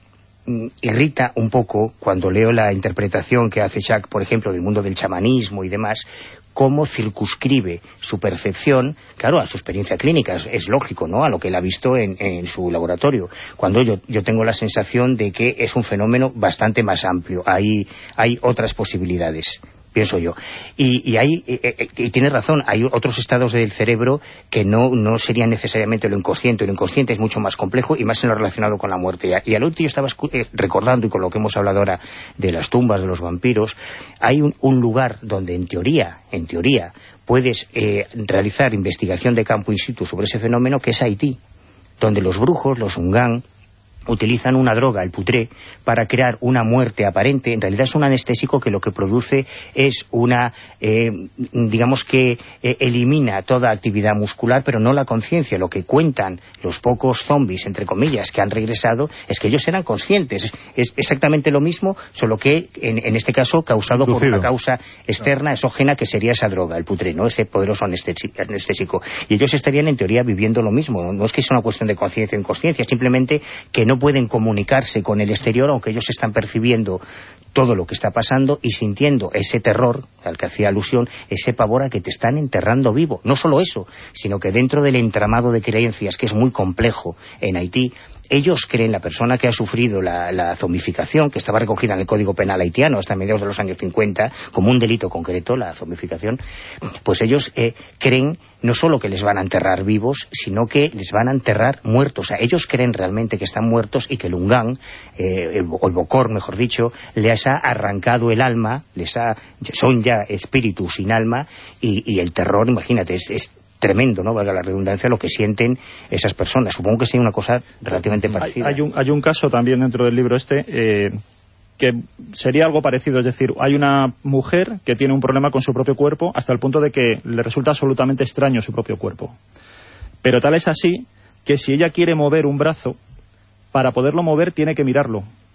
irrita un poco cuando leo la interpretación que hace Jacques, por ejemplo, del mundo del chamanismo y demás, cómo circunscribe su percepción, claro, a su experiencia clínica, es, es lógico, ¿no?, a lo que él ha visto en, en su laboratorio, cuando yo, yo tengo la sensación de que es un fenómeno bastante más amplio, hay, hay otras posibilidades, pienso yo. Y, y hay, y, y tiene razón, hay otros estados del cerebro que no, no serían necesariamente lo inconsciente. Lo inconsciente es mucho más complejo y más en lo relacionado con la muerte. Y al último yo estaba recordando, y con lo que hemos hablado ahora de las tumbas, de los vampiros, hay un, un lugar donde en teoría, en teoría, puedes eh, realizar investigación de campo in situ sobre ese fenómeno, que es Haití, donde los brujos, los ungán, utilizan una droga, el putré, para crear una muerte aparente. En realidad es un anestésico que lo que produce es una, eh, digamos que eh, elimina toda actividad muscular, pero no la conciencia. Lo que cuentan los pocos zombies, entre comillas, que han regresado, es que ellos eran conscientes. Es exactamente lo mismo, solo que en, en este caso causado Lucido. por una causa externa, exógena, que sería esa droga, el putré, ¿no?, ese poderoso anestésico. Y ellos estarían en teoría viviendo lo mismo. No, no es que sea una cuestión de conciencia o inconsciencia, simplemente que no pueden comunicarse con el exterior, aunque ellos están percibiendo todo lo que está pasando y sintiendo ese terror al que hacía alusión, ese pavor a que te están enterrando vivo. No solo eso, sino que dentro del entramado de creencias, que es muy complejo en Haití, ellos creen, la persona que ha sufrido la, la zombificación, que estaba recogida en el Código Penal haitiano hasta mediados de los años cincuenta, como un delito concreto, la zombificación, pues ellos eh, creen no solo que les van a enterrar vivos, sino que les van a enterrar muertos. O sea, ellos creen realmente que están muertos y que el Ungán, eh, el, o el Bokor, mejor dicho, les ha arrancado el alma, les ha, son ya espíritus sin alma, y, y el terror, imagínate, es, es tremendo, ¿no?, valga la redundancia, lo que sienten esas personas. Supongo que sería una cosa relativamente parecida. Hay, hay, un, hay un caso también dentro del libro este eh, que sería algo parecido, es decir, hay una mujer que tiene un problema con su propio cuerpo hasta el punto de que le resulta absolutamente extraño su propio cuerpo. Pero tal es así que si ella quiere mover un brazo, para poderlo mover tiene que mirarlo.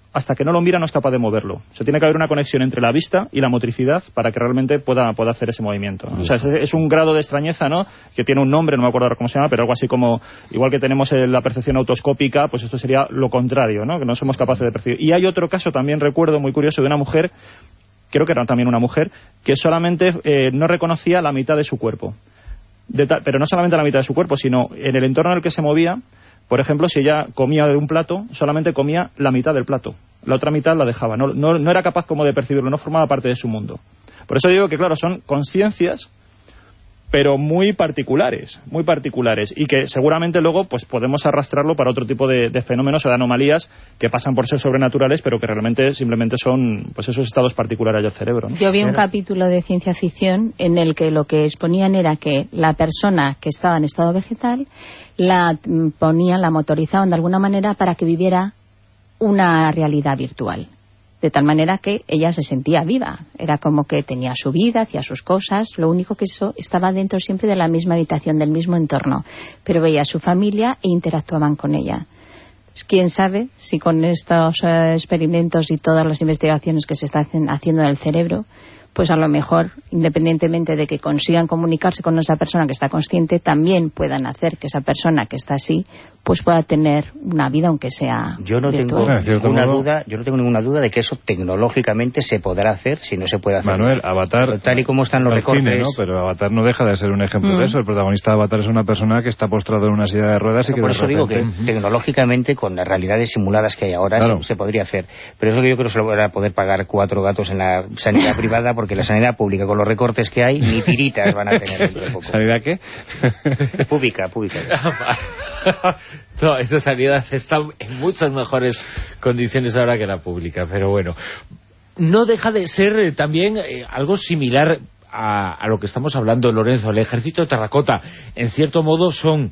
hasta que no lo mira no es capaz de moverlo. O sea, tiene que haber una conexión entre la vista y la motricidad para que realmente pueda, pueda hacer ese movimiento, ¿no? O sea, es, es un grado de extrañeza, ¿no?, que tiene un nombre, no me acuerdo ahora cómo se llama, pero algo así como, igual que tenemos la percepción autoscópica, pues esto sería lo contrario, ¿no?, que no somos capaces de percibir. Y hay otro caso también, recuerdo, muy curioso, de una mujer, creo que era también una mujer, que solamente eh, no reconocía la mitad de su cuerpo. De ta- pero no solamente la mitad de su cuerpo, sino en el entorno en el que se movía. Por ejemplo, si ella comía de un plato, solamente comía la mitad del plato. La otra mitad la dejaba. No, no, no era capaz como de percibirlo, no formaba parte de su mundo. Por eso digo que, claro, son conciencias, pero muy particulares, muy particulares. Y que seguramente luego pues podemos arrastrarlo para otro tipo de, de fenómenos o de anomalías que pasan por ser sobrenaturales, pero que realmente simplemente son pues esos estados particulares del cerebro, ¿no? Yo vi un capítulo de ciencia ficción en el que lo que exponían era que la persona que estaba en estado vegetal la ponían, la motorizaban de alguna manera para que viviera una realidad virtual. De tal manera que ella se sentía viva. Era como que tenía su vida, hacía sus cosas. Lo único que eso estaba dentro siempre de la misma habitación, del mismo entorno. Pero veía a su familia e interactuaban con ella. Quién sabe si con estos eh, experimentos y todas las investigaciones que se están haciendo en el cerebro, pues a lo mejor, independientemente de que consigan comunicarse con esa persona que está consciente, también puedan hacer que esa persona que está así, pues pueda tener una vida, aunque sea yo no tengo ninguna duda yo no tengo ninguna duda de que eso tecnológicamente se podrá hacer, si no se puede hacer. Manuel, Avatar, tal y como están los recortes, cine, ¿no? Pero Avatar no deja de ser un ejemplo mm. de eso. El protagonista de Avatar es una persona que está postrado en una silla de ruedas. Pero y que por de eso repente... digo que tecnológicamente, con las realidades simuladas que hay ahora, claro, se, se podría hacer. Pero eso que yo creo que se lo van a poder pagar cuatro gatos en la sanidad privada, porque la sanidad pública, con los recortes que hay, ni tiritas van a tener dentro de poco. ¿Sanidad qué? Pública, pública. No, esa sanidad está en muchas mejores condiciones ahora que la pública, pero bueno. No deja de ser eh, también eh, algo similar a, a lo que estamos hablando, Lorenzo. El ejército de terracota, en cierto modo, son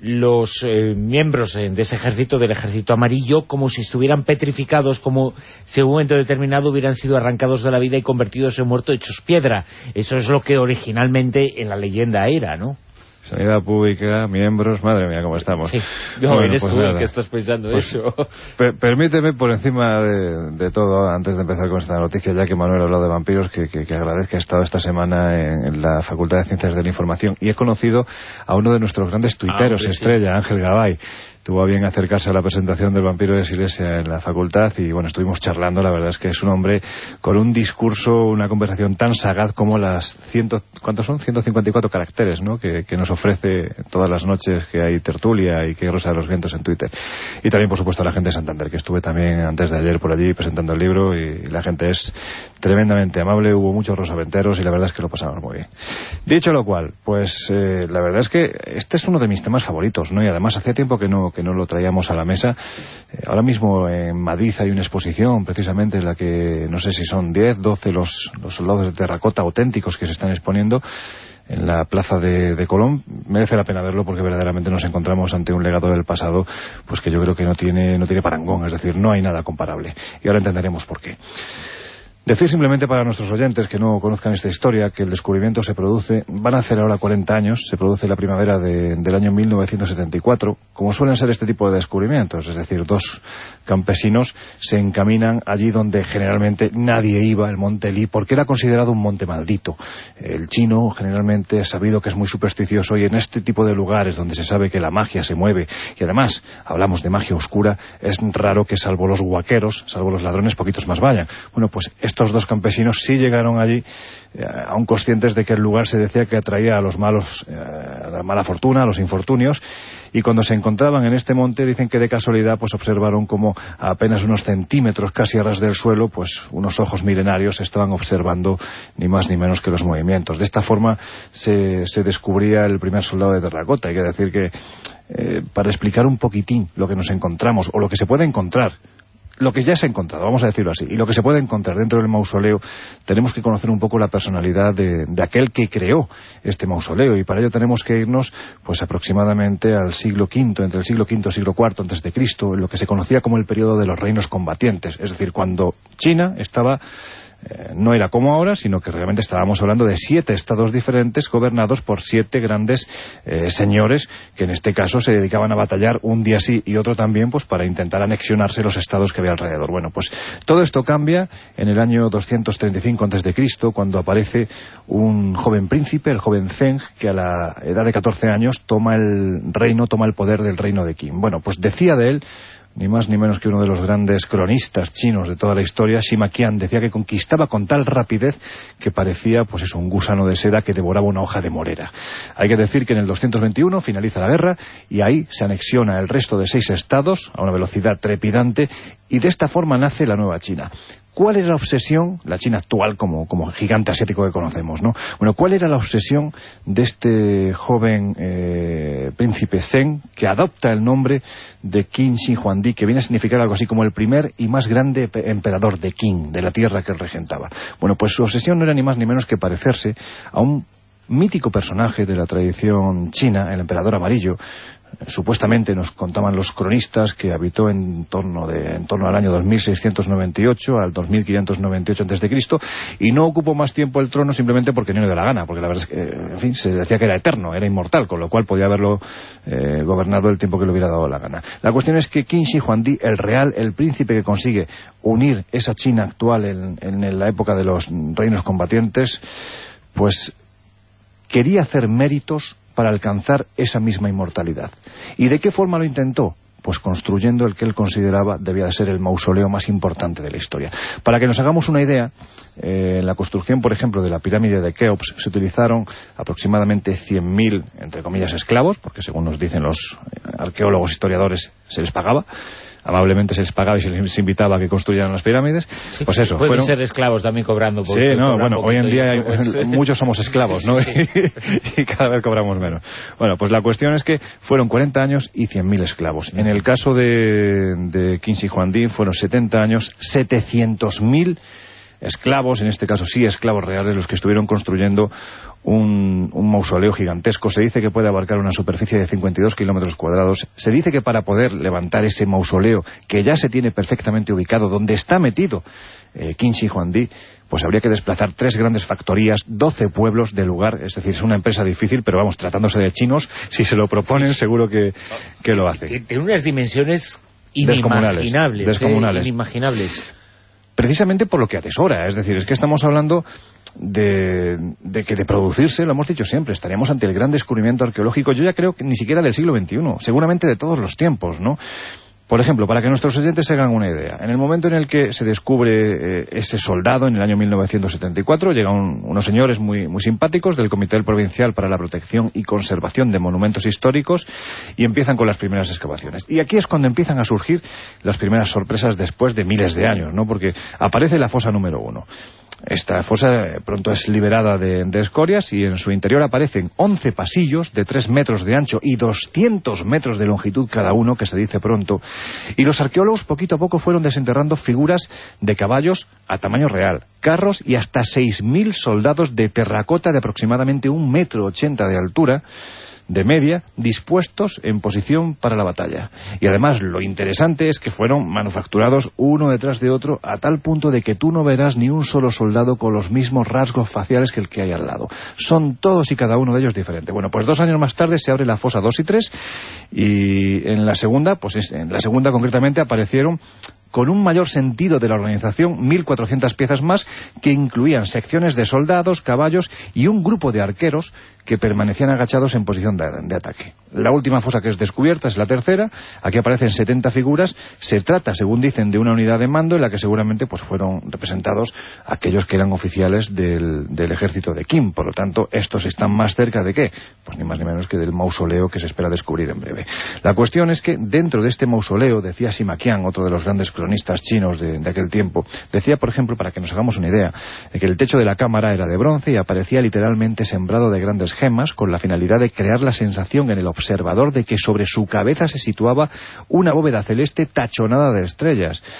los eh, miembros eh, de ese ejército, del ejército amarillo, como si estuvieran petrificados, como si en un momento determinado hubieran sido arrancados de la vida y convertidos en muertos hechos piedra. Eso es lo que originalmente en la leyenda era, ¿no? Sanidad pública, miembros, madre mía, cómo estamos. Sí, no, bueno, eres pues tú nada. el que estás pensando pues, eso. Per permíteme, por encima de, de todo, antes de empezar con esta noticia, ya que Manuel ha hablado de vampiros, que, que, que agradezca. He estado esta semana en, en la Facultad de Ciencias de la Información y he conocido a uno de nuestros grandes tuiteros, ah, estrella, sí. Ángel Gabay. Tuvo a bien acercarse a la presentación del Vampiro de Silesia en la facultad y bueno, estuvimos charlando. La verdad es que es un hombre con un discurso, una conversación tan sagaz como las ciento, ¿cuántos son? ciento cincuenta y cuatro caracteres, ¿no? Que, que nos ofrece todas las noches que hay tertulia y que hay Rosa de los Vientos en Twitter. Y también, por supuesto, a la gente de Santander, que estuve también antes de ayer por allí presentando el libro y la gente es tremendamente amable. Hubo muchos rosaventeros y la verdad es que lo pasamos muy bien. Dicho lo cual, pues eh, la verdad es que este es uno de mis temas favoritos, ¿no? Y además hacía tiempo que no que no lo traíamos a la mesa. Eh, ahora mismo en Madrid hay una exposición precisamente en la que no sé si son diez, doce los, los soldados de terracota auténticos que se están exponiendo en la plaza de, de Colón. Merece la pena verlo porque verdaderamente nos encontramos ante un legado del pasado pues que yo creo que no tiene, no tiene parangón, es decir, no hay nada comparable. Y ahora entenderemos por qué. Decir simplemente para nuestros oyentes que no conozcan esta historia que el descubrimiento se produce, van a hacer ahora cuarenta años, se produce la primavera de, del año mil novecientos setenta y cuatro, como suelen ser este tipo de descubrimientos, es decir, dos campesinos se encaminan allí donde generalmente nadie iba, el Monte Elí, porque era considerado un monte maldito. El chino generalmente es sabido que es muy supersticioso y en este tipo de lugares donde se sabe que la magia se mueve, y además hablamos de magia oscura, es raro que salvo los huaqueros, salvo los ladrones, poquitos más vayan. Bueno, pues estos dos campesinos sí llegaron allí, eh, aún conscientes de que el lugar se decía que atraía a los malos, eh, a la mala fortuna, a los infortunios, y cuando se encontraban en este monte dicen que de casualidad pues observaron como a apenas unos centímetros casi a ras del suelo pues unos ojos milenarios estaban observando ni más ni menos que los movimientos. De esta forma se, se descubría el primer soldado de terracota. Hay que decir que eh, para explicar un poquitín lo que nos encontramos o lo que se puede encontrar, lo que ya se ha encontrado, vamos a decirlo así, y lo que se puede encontrar dentro del mausoleo, tenemos que conocer un poco la personalidad de, de aquel que creó este mausoleo, y para ello tenemos que irnos pues aproximadamente al siglo quinto, entre el siglo quinto y siglo cuarto antes de Cristo, en lo que se conocía como el periodo de los reinos combatientes, es decir, cuando China estaba Eh, no era como ahora, sino que realmente estábamos hablando de siete estados diferentes gobernados por siete grandes eh, señores que en este caso se dedicaban a batallar un día sí y otro también, pues para intentar anexionarse los estados que había alrededor. Bueno, pues todo esto cambia en el año doscientos treinta y cinco antes de Cristo, cuando aparece un joven príncipe, el joven Zheng, que a la edad de catorce años toma el reino, toma el poder del reino de Qin. Bueno, pues decía de él ni más ni menos que uno de los grandes cronistas chinos de toda la historia, Sima Qian, decía que conquistaba con tal rapidez que parecía, pues eso, un gusano de seda que devoraba una hoja de morera. Hay que decir que en el doscientos veintiuno finaliza la guerra y ahí se anexiona el resto de seis estados a una velocidad trepidante y de esta forma nace la nueva China. ¿Cuál era la obsesión, la China actual como, como gigante asiático que conocemos, ¿no? Bueno, ¿cuál era la obsesión de este joven eh, príncipe Zheng que adopta el nombre de Qin Shi Huangdi, que viene a significar algo así como el primer y más grande emperador de Qin, de la tierra que él regentaba? Bueno, pues su obsesión no era ni más ni menos que parecerse a un mítico personaje de la tradición china, el emperador amarillo. Supuestamente nos contaban los cronistas que habitó en torno de en torno al año dos mil seiscientos noventa y ocho al dos mil quinientos noventa y ocho antes de Cristo, y no ocupó más tiempo el trono simplemente porque no le dio la gana, porque la verdad es que, en fin, se decía que era eterno, era inmortal, con lo cual podía haberlo eh, gobernado el tiempo que le hubiera dado la gana. La cuestión es que Qin Shi Huangdi, el real, el príncipe que consigue unir esa China actual en, en la época de los reinos combatientes, pues quería hacer méritos para alcanzar esa misma inmortalidad. ¿Y de qué forma lo intentó? Pues construyendo el que él consideraba debía de ser el mausoleo más importante de la historia. Para que nos hagamos una idea, eh, en la construcción, por ejemplo, de la pirámide de Keops se utilizaron aproximadamente cien mil, entre comillas, esclavos, porque según nos dicen los arqueólogos historiadores, se les pagaba. Amablemente se les pagaba y se les invitaba a que construyeran las pirámides. Sí, pues eso, pueden fueron... ser esclavos también cobrando. Sí, no, bueno, hoy en día hay, pues... muchos somos esclavos, ¿no? Sí. y, y cada vez cobramos menos. Bueno, pues la cuestión es que fueron cuarenta años y cien mil esclavos. En el caso de, de Qin Shi Huangdi fueron setenta años, setecientos mil esclavos, en este caso sí esclavos reales, los que estuvieron construyendo un, un mausoleo gigantesco. Se dice que puede abarcar una superficie de cincuenta y dos kilómetros cuadrados. Se dice que para poder levantar ese mausoleo, que ya se tiene perfectamente ubicado donde está metido eh, Qin Shi Huangdi, pues habría que desplazar tres grandes factorías, doce pueblos del lugar. Es decir, es una empresa difícil, pero vamos, tratándose de chinos, si se lo proponen, sí, seguro que, que lo hacen. Tiene unas dimensiones inimaginables. Descomunales. Eh, inimaginables. Precisamente por lo que atesora, es decir, es que estamos hablando de, de que de producirse, lo hemos dicho siempre, estaríamos ante el gran descubrimiento arqueológico, yo ya creo que ni siquiera del siglo veintiuno, seguramente de todos los tiempos, ¿no? Por ejemplo, para que nuestros oyentes se hagan una idea, en el momento en el que se descubre eh, ese soldado, en el año mil novecientos setenta y cuatro, llegan un, unos señores muy, muy simpáticos del Comité Provincial para la Protección y Conservación de Monumentos Históricos y empiezan con las primeras excavaciones. Y aquí es cuando empiezan a surgir las primeras sorpresas después de miles de años, ¿no? Porque aparece la fosa número uno. Esta fosa pronto es liberada de, de escorias y en su interior aparecen once pasillos de tres metros de ancho y doscientos metros de longitud cada uno, que se dice pronto, y los arqueólogos poquito a poco fueron desenterrando figuras de caballos a tamaño real, carros y hasta seis mil soldados de terracota de aproximadamente un metro ochenta de altura, de media, dispuestos en posición para la batalla. Y además lo interesante es que fueron manufacturados uno detrás de otro a tal punto de que tú no verás ni un solo soldado con los mismos rasgos faciales que el que hay al lado. Son todos y cada uno de ellos diferentes. Bueno, pues dos años más tarde se abre la fosa dos y tres y en la segunda, pues en la segunda concretamente aparecieron con un mayor sentido de la organización, mil cuatrocientas piezas más que incluían secciones de soldados, caballos y un grupo de arqueros que permanecían agachados en posición de, de ataque. La última fosa que es descubierta es la tercera. Aquí aparecen setenta figuras. Se trata, según dicen, de una unidad de mando en la que seguramente pues fueron representados aquellos que eran oficiales del, del ejército de Qin. Por lo tanto, estos están más cerca de ¿qué? Pues ni más ni menos que del mausoleo que se espera descubrir en breve. La cuestión es que dentro de este mausoleo, decía Sima Qian, otro de los grandes cronistas chinos de, de aquel tiempo, decía, por ejemplo, para que nos hagamos una idea, de que el techo de la cámara era de bronce y aparecía literalmente sembrado de grandes gemas, con la finalidad de crear la sensación en el observador de que sobre su cabeza se situaba una bóveda celeste tachonada de estrellas.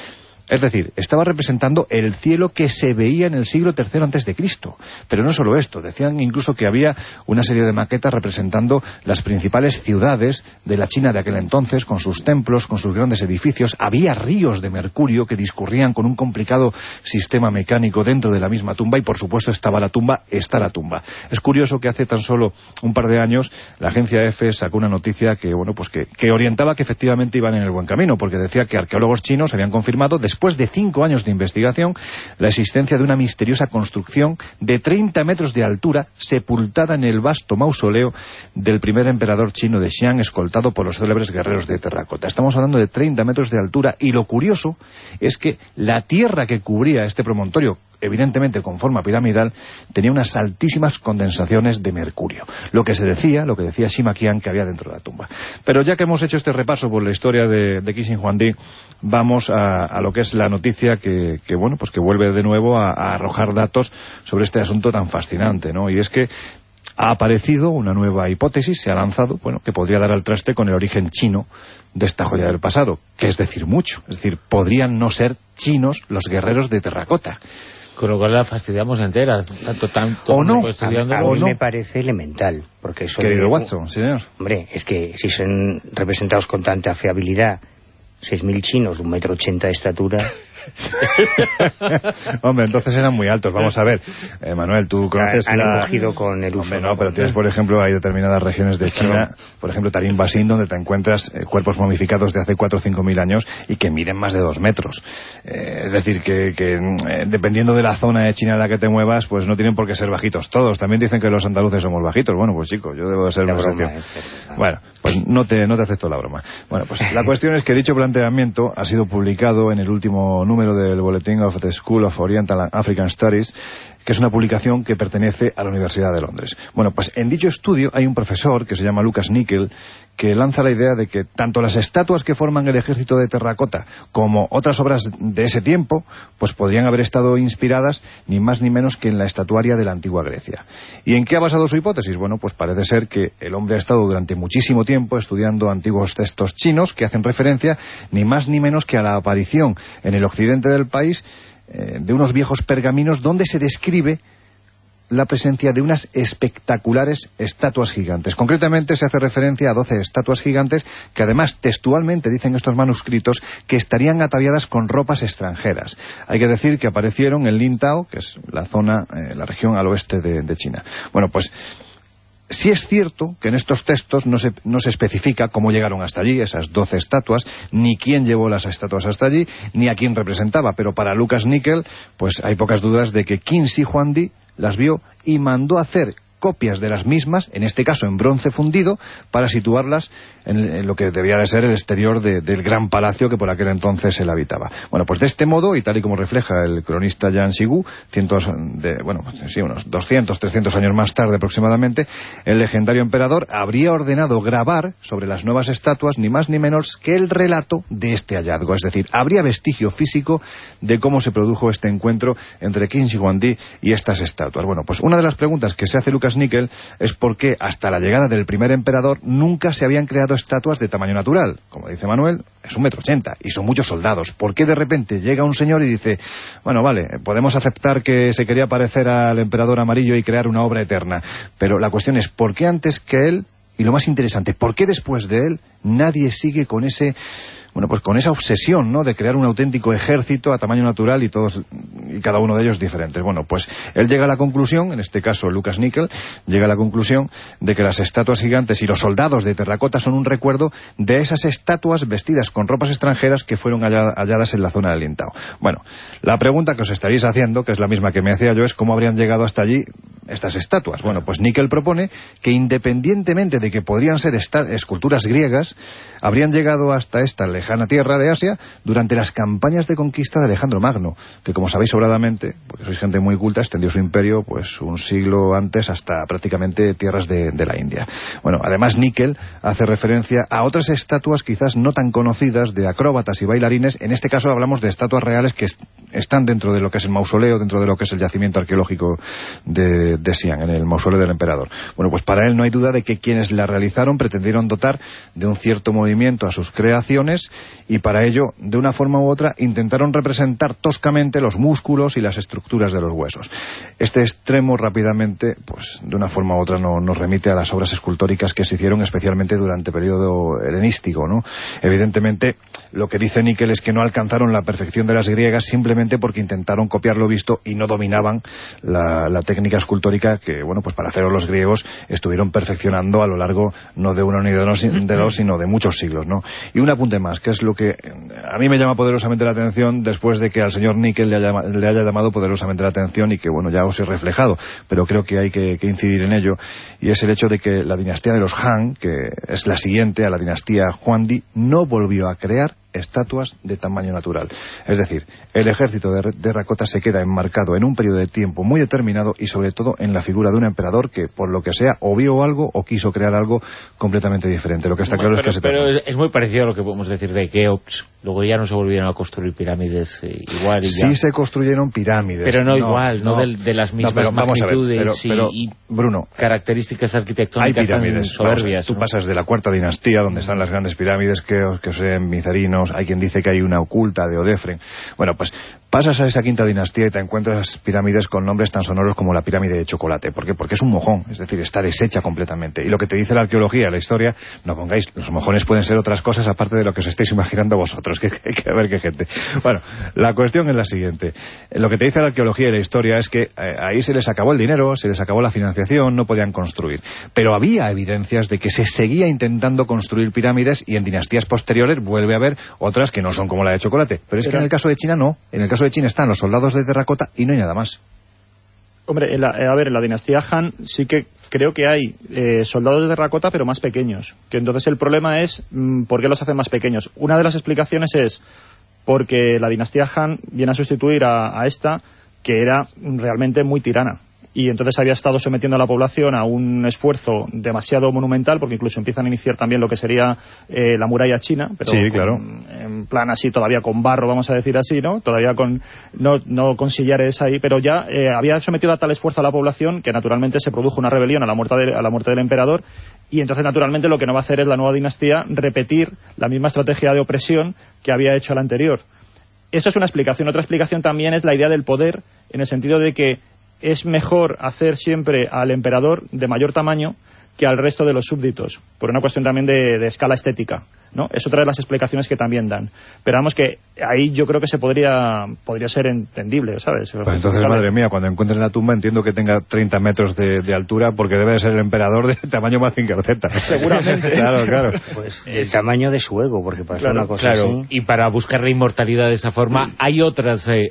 Es decir, estaba representando el cielo que se veía en el siglo tercero antes de Cristo. Pero no solo esto, decían incluso que había una serie de maquetas representando las principales ciudades de la China de aquel entonces, con sus templos, con sus grandes edificios. Había ríos de mercurio que discurrían con un complicado sistema mecánico dentro de la misma tumba, y por supuesto estaba la tumba, está la tumba. Es curioso que hace tan solo un par de años la agencia EFE sacó una noticia que, bueno, pues que, que orientaba que efectivamente iban en el buen camino, porque decía que arqueólogos chinos habían confirmado, después de cinco años de investigación, la existencia de una misteriosa construcción de treinta metros de altura sepultada en el vasto mausoleo del primer emperador chino de Xi'an, escoltado por los célebres guerreros de terracota. Estamos hablando de treinta metros de altura, y lo curioso es que la tierra que cubría este promontorio, evidentemente con forma piramidal, tenía unas altísimas condensaciones de mercurio. Lo que se decía, lo que decía Sima Qian que había dentro de la tumba. Pero ya que hemos hecho este repaso por la historia de, de Qin Shi Huangdi, vamos a, a lo que es la noticia que, que bueno, pues que vuelve de nuevo a, a arrojar datos sobre este asunto tan fascinante, ¿no? Y es que ha aparecido una nueva hipótesis, se ha lanzado, bueno, que podría dar al traste con el origen chino de esta joya del pasado, que es decir mucho. Es decir, podrían no ser chinos los guerreros de terracota. Con lo cual la fastidiamos entera, tanto, tanto o no, a, a mí me parece elemental, porque eso querido de, Watson, señor. Hombre, es que si son representados con tanta fiabilidad, seis mil chinos de un metro ochenta de estatura... Hombre, entonces eran muy altos. Vamos a ver, eh, Manuel, tú conoces han la... encogido con el uso. Hombre, no, pero tienes, por ejemplo, hay determinadas regiones de China, por ejemplo, Tarim Basin, donde te encuentras eh, cuerpos momificados de hace cuatro o cinco mil años y que miden más de dos metros. Eh, es decir, que, que eh, dependiendo de la zona de China en la que te muevas, pues no tienen por qué ser bajitos todos. También dicen que los andaluces somos bajitos. Bueno, pues chico, yo debo de ser una excepción. Bueno, pues no te, no te acepto la broma. Bueno, pues la cuestión es que dicho planteamiento ha sido publicado en el último número del Bulletin of the School of Oriental and African Studies, que es una publicación que pertenece a la Universidad de Londres. Bueno, pues en dicho estudio hay un profesor que se llama Lucas Nickel, que lanza la idea de que tanto las estatuas que forman el ejército de terracota como otras obras de ese tiempo, pues podrían haber estado inspiradas ni más ni menos que en la estatuaria de la antigua Grecia. ¿Y en qué ha basado su hipótesis? Bueno, pues parece ser que el hombre ha estado durante muchísimo tiempo estudiando antiguos textos chinos que hacen referencia ni más ni menos que a la aparición en el occidente del país eh, de unos viejos pergaminos donde se describe la presencia de unas espectaculares estatuas gigantes. Concretamente se hace referencia a doce estatuas gigantes que además textualmente dicen estos manuscritos que estarían ataviadas con ropas extranjeras. Hay que decir que aparecieron en Lintao, que es la zona, eh, la región al oeste de, de China. Bueno, pues sí es cierto que en estos textos no se, no se especifica cómo llegaron hasta allí, esas doce estatuas, ni quién llevó las estatuas hasta allí, ni a quién representaba, pero para Lucas Nickel, pues hay pocas dudas de que Qin Shi Huangdi las vio y mandó hacer copias de las mismas, en este caso en bronce fundido, para situarlas en, en lo que debía de ser el exterior de, del gran palacio que por aquel entonces él habitaba. Bueno, pues de este modo, y tal y como refleja el cronista Yang Shigu, cientos de, bueno, sí, unos doscientos, trescientos años más tarde aproximadamente, el legendario emperador habría ordenado grabar sobre las nuevas estatuas ni más ni menos que el relato de este hallazgo, es decir, habría vestigio físico de cómo se produjo este encuentro entre Qin Shi Huangdi y estas estatuas. Bueno, pues una de las preguntas que se hace Lucas Nickel es por qué hasta la llegada del primer emperador nunca se habían creado estatuas de tamaño natural. Como dice Manuel, es un metro ochenta y son muchos soldados. ¿Por qué de repente llega un señor y dice, bueno, vale, podemos aceptar que se quería parecer al emperador amarillo y crear una obra eterna, pero la cuestión es, ¿por qué antes que él? Y lo más interesante, ¿por qué después de él nadie sigue con ese, bueno, pues con esa obsesión, ¿no?, de crear un auténtico ejército a tamaño natural y todos y cada uno de ellos diferentes? Bueno, pues él llega a la conclusión, en este caso Lucas Nickel, llega a la conclusión de que las estatuas gigantes y los soldados de terracota son un recuerdo de esas estatuas vestidas con ropas extranjeras que fueron halladas en la zona del Lintao. Bueno, la pregunta que os estaréis haciendo, que es la misma que me hacía yo, es cómo habrían llegado hasta allí estas estatuas. Bueno, pues Nickel propone que independientemente de que podrían ser esculturas griegas, habrían llegado hasta esta lejana tierra de Asia durante las campañas de conquista de Alejandro Magno, que como sabéis sobradamente descaradamente, porque sois gente muy culta, extendió su imperio pues un siglo antes hasta prácticamente tierras de, de la India. Bueno, además Níquel hace referencia a otras estatuas quizás no tan conocidas de acróbatas y bailarines. En este caso hablamos de estatuas reales que est están dentro de lo que es el mausoleo, dentro de lo que es el yacimiento arqueológico de, de Xi'an, en el mausoleo del emperador. Bueno, pues para él no hay duda de que quienes la realizaron pretendieron dotar de un cierto movimiento a sus creaciones y para ello, de una forma u otra, intentaron representar toscamente los músculos y las estructuras de los huesos. Este extremo rápidamente, pues de una forma u otra no, nos remite a las obras escultóricas que se hicieron especialmente durante el periodo helenístico, ¿no? Evidentemente, lo que dice Níquel es que no alcanzaron la perfección de las griegas simplemente porque intentaron copiar lo visto y no dominaban la, la técnica escultórica que, bueno, pues para hacerlo los griegos estuvieron perfeccionando a lo largo no de uno ni de dos, de dos sino de muchos siglos, ¿no? Y un apunte más, que es lo que a mí me llama poderosamente la atención después de que al señor Níquel le haya, le haya llamado poderosamente la atención y que, bueno, ya os he reflejado, pero creo que hay que, que incidir en ello, y es el hecho de que la dinastía de los Han, que es la siguiente a la dinastía Huangdi, no volvió a crear estatuas de tamaño natural. Es decir, el ejército de terracota se queda enmarcado en un periodo de tiempo muy determinado y sobre todo en la figura de un emperador que, por lo que sea, o vio algo o quiso crear algo completamente diferente. Lo que está claro bueno, pero, es que se Pero trató. es muy parecido a lo que podemos decir de Keops. Luego ya no se volvieron a construir pirámides eh, igual y sí ya. se construyeron pirámides. Pero no, no igual, no, no de, de las mismas no, magnitudes pero, pero, y, y Bruno, características arquitectónicas hay pirámides, tan soberbias. Tú ¿no? pasas de la cuarta dinastía, donde están las grandes pirámides, que, que son mizarinos, hay quien dice que hay una oculta de Odefren. Bueno, pues pasas a esa quinta dinastía y te encuentras pirámides con nombres tan sonoros como la pirámide de chocolate. ¿Por qué? Porque es un mojón, es decir, está deshecha completamente. Y lo que te dice la arqueología, la historia, no pongáis, los mojones pueden ser otras cosas aparte de lo que os estáis imaginando vosotros, que hay que ver qué gente. Bueno, la cuestión es la siguiente. Lo que te dice la arqueología y la historia es que eh, ahí se les acabó el dinero, se les acabó la financiación, no podían construir. Pero había evidencias de que se seguía intentando construir pirámides y en dinastías posteriores vuelve a haber otras que no son como la de chocolate. Pero es Pero... que en el caso de China no. En el caso de China están los soldados de terracota y no hay nada más. Hombre, en la, a ver, en la dinastía Han sí que creo que hay eh, soldados de terracota, pero más pequeños. Que entonces el problema es, mmm, ¿por qué los hacen más pequeños? Una de las explicaciones es porque la dinastía Han viene a sustituir a, a esta, que era realmente muy tirana. Y entonces había estado sometiendo a la población a un esfuerzo demasiado monumental, porque incluso empiezan a iniciar también lo que sería eh, la muralla china, pero sí, con, claro. en plan así, todavía con barro, vamos a decir así, ¿no? Todavía con, no, no con sillares ahí, pero ya eh, había sometido a tal esfuerzo a la población que naturalmente se produjo una rebelión a la muerte de, a la muerte del emperador, y entonces naturalmente lo que no va a hacer es la nueva dinastía repetir la misma estrategia de opresión que había hecho la anterior. Eso es una explicación. Otra explicación también es la idea del poder, en el sentido de que es mejor hacer siempre al emperador de mayor tamaño que al resto de los súbditos, por una cuestión también de, de escala estética, ¿no? Es otra de las explicaciones que también dan. Pero vamos, que ahí yo creo que se podría podría ser entendible, ¿sabes? Pues entonces, madre mía, cuando encuentren la tumba entiendo que tenga treinta metros de, de altura, porque debe de ser el emperador de tamaño Mazinger Z. Seguramente. Claro, claro. Pues el tamaño de su ego, porque para claro, una cosa claro. así... Y para buscar la inmortalidad de esa forma, hay otras... Eh,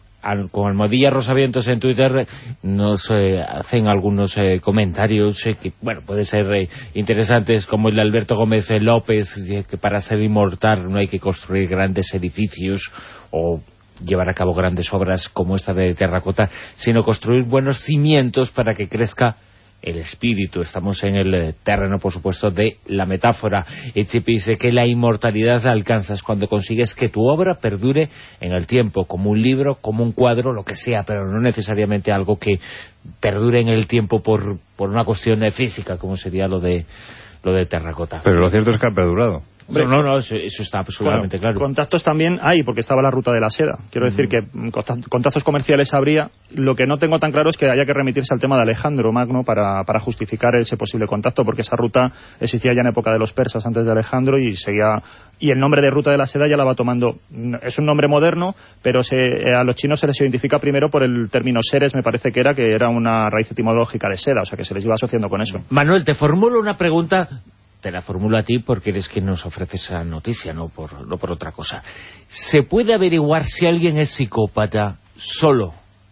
con Almohadilla Rosavientos en Twitter nos eh, hacen algunos eh, comentarios eh, que, bueno, pueden ser eh, interesantes, como el de Alberto Gómez eh, López, eh, que para ser inmortal no hay que construir grandes edificios o llevar a cabo grandes obras como esta de terracota, sino construir buenos cimientos para que crezca el espíritu. Estamos en el terreno, por supuesto, de la metáfora. Echipi dice que la inmortalidad la alcanzas cuando consigues que tu obra perdure en el tiempo, como un libro, como un cuadro, lo que sea, pero no necesariamente algo que perdure en el tiempo por, por una cuestión física, como sería lo de lo de terracota. Pero lo cierto es que ha perdurado. Hombre, no, no, eso, eso está absolutamente bueno, claro. Contactos también hay, porque estaba la ruta de la seda. Quiero uh-huh. decir que contactos comerciales habría. Lo que no tengo tan claro es que haya que remitirse al tema de Alejandro Magno para, para justificar ese posible contacto, porque esa ruta existía ya en época de los persas, antes de Alejandro, y seguía. Y el nombre de ruta de la seda ya la va tomando. Es un nombre moderno, pero se, a los chinos se les identifica primero por el término seres, me parece que era, que era una raíz etimológica de seda, o sea que se les iba asociando con eso. Manuel, te formulo una pregunta. Te la formulo a ti porque eres quien nos ofrece esa noticia, no por, no por otra cosa. ¿Se puede averiguar si alguien es psicópata solo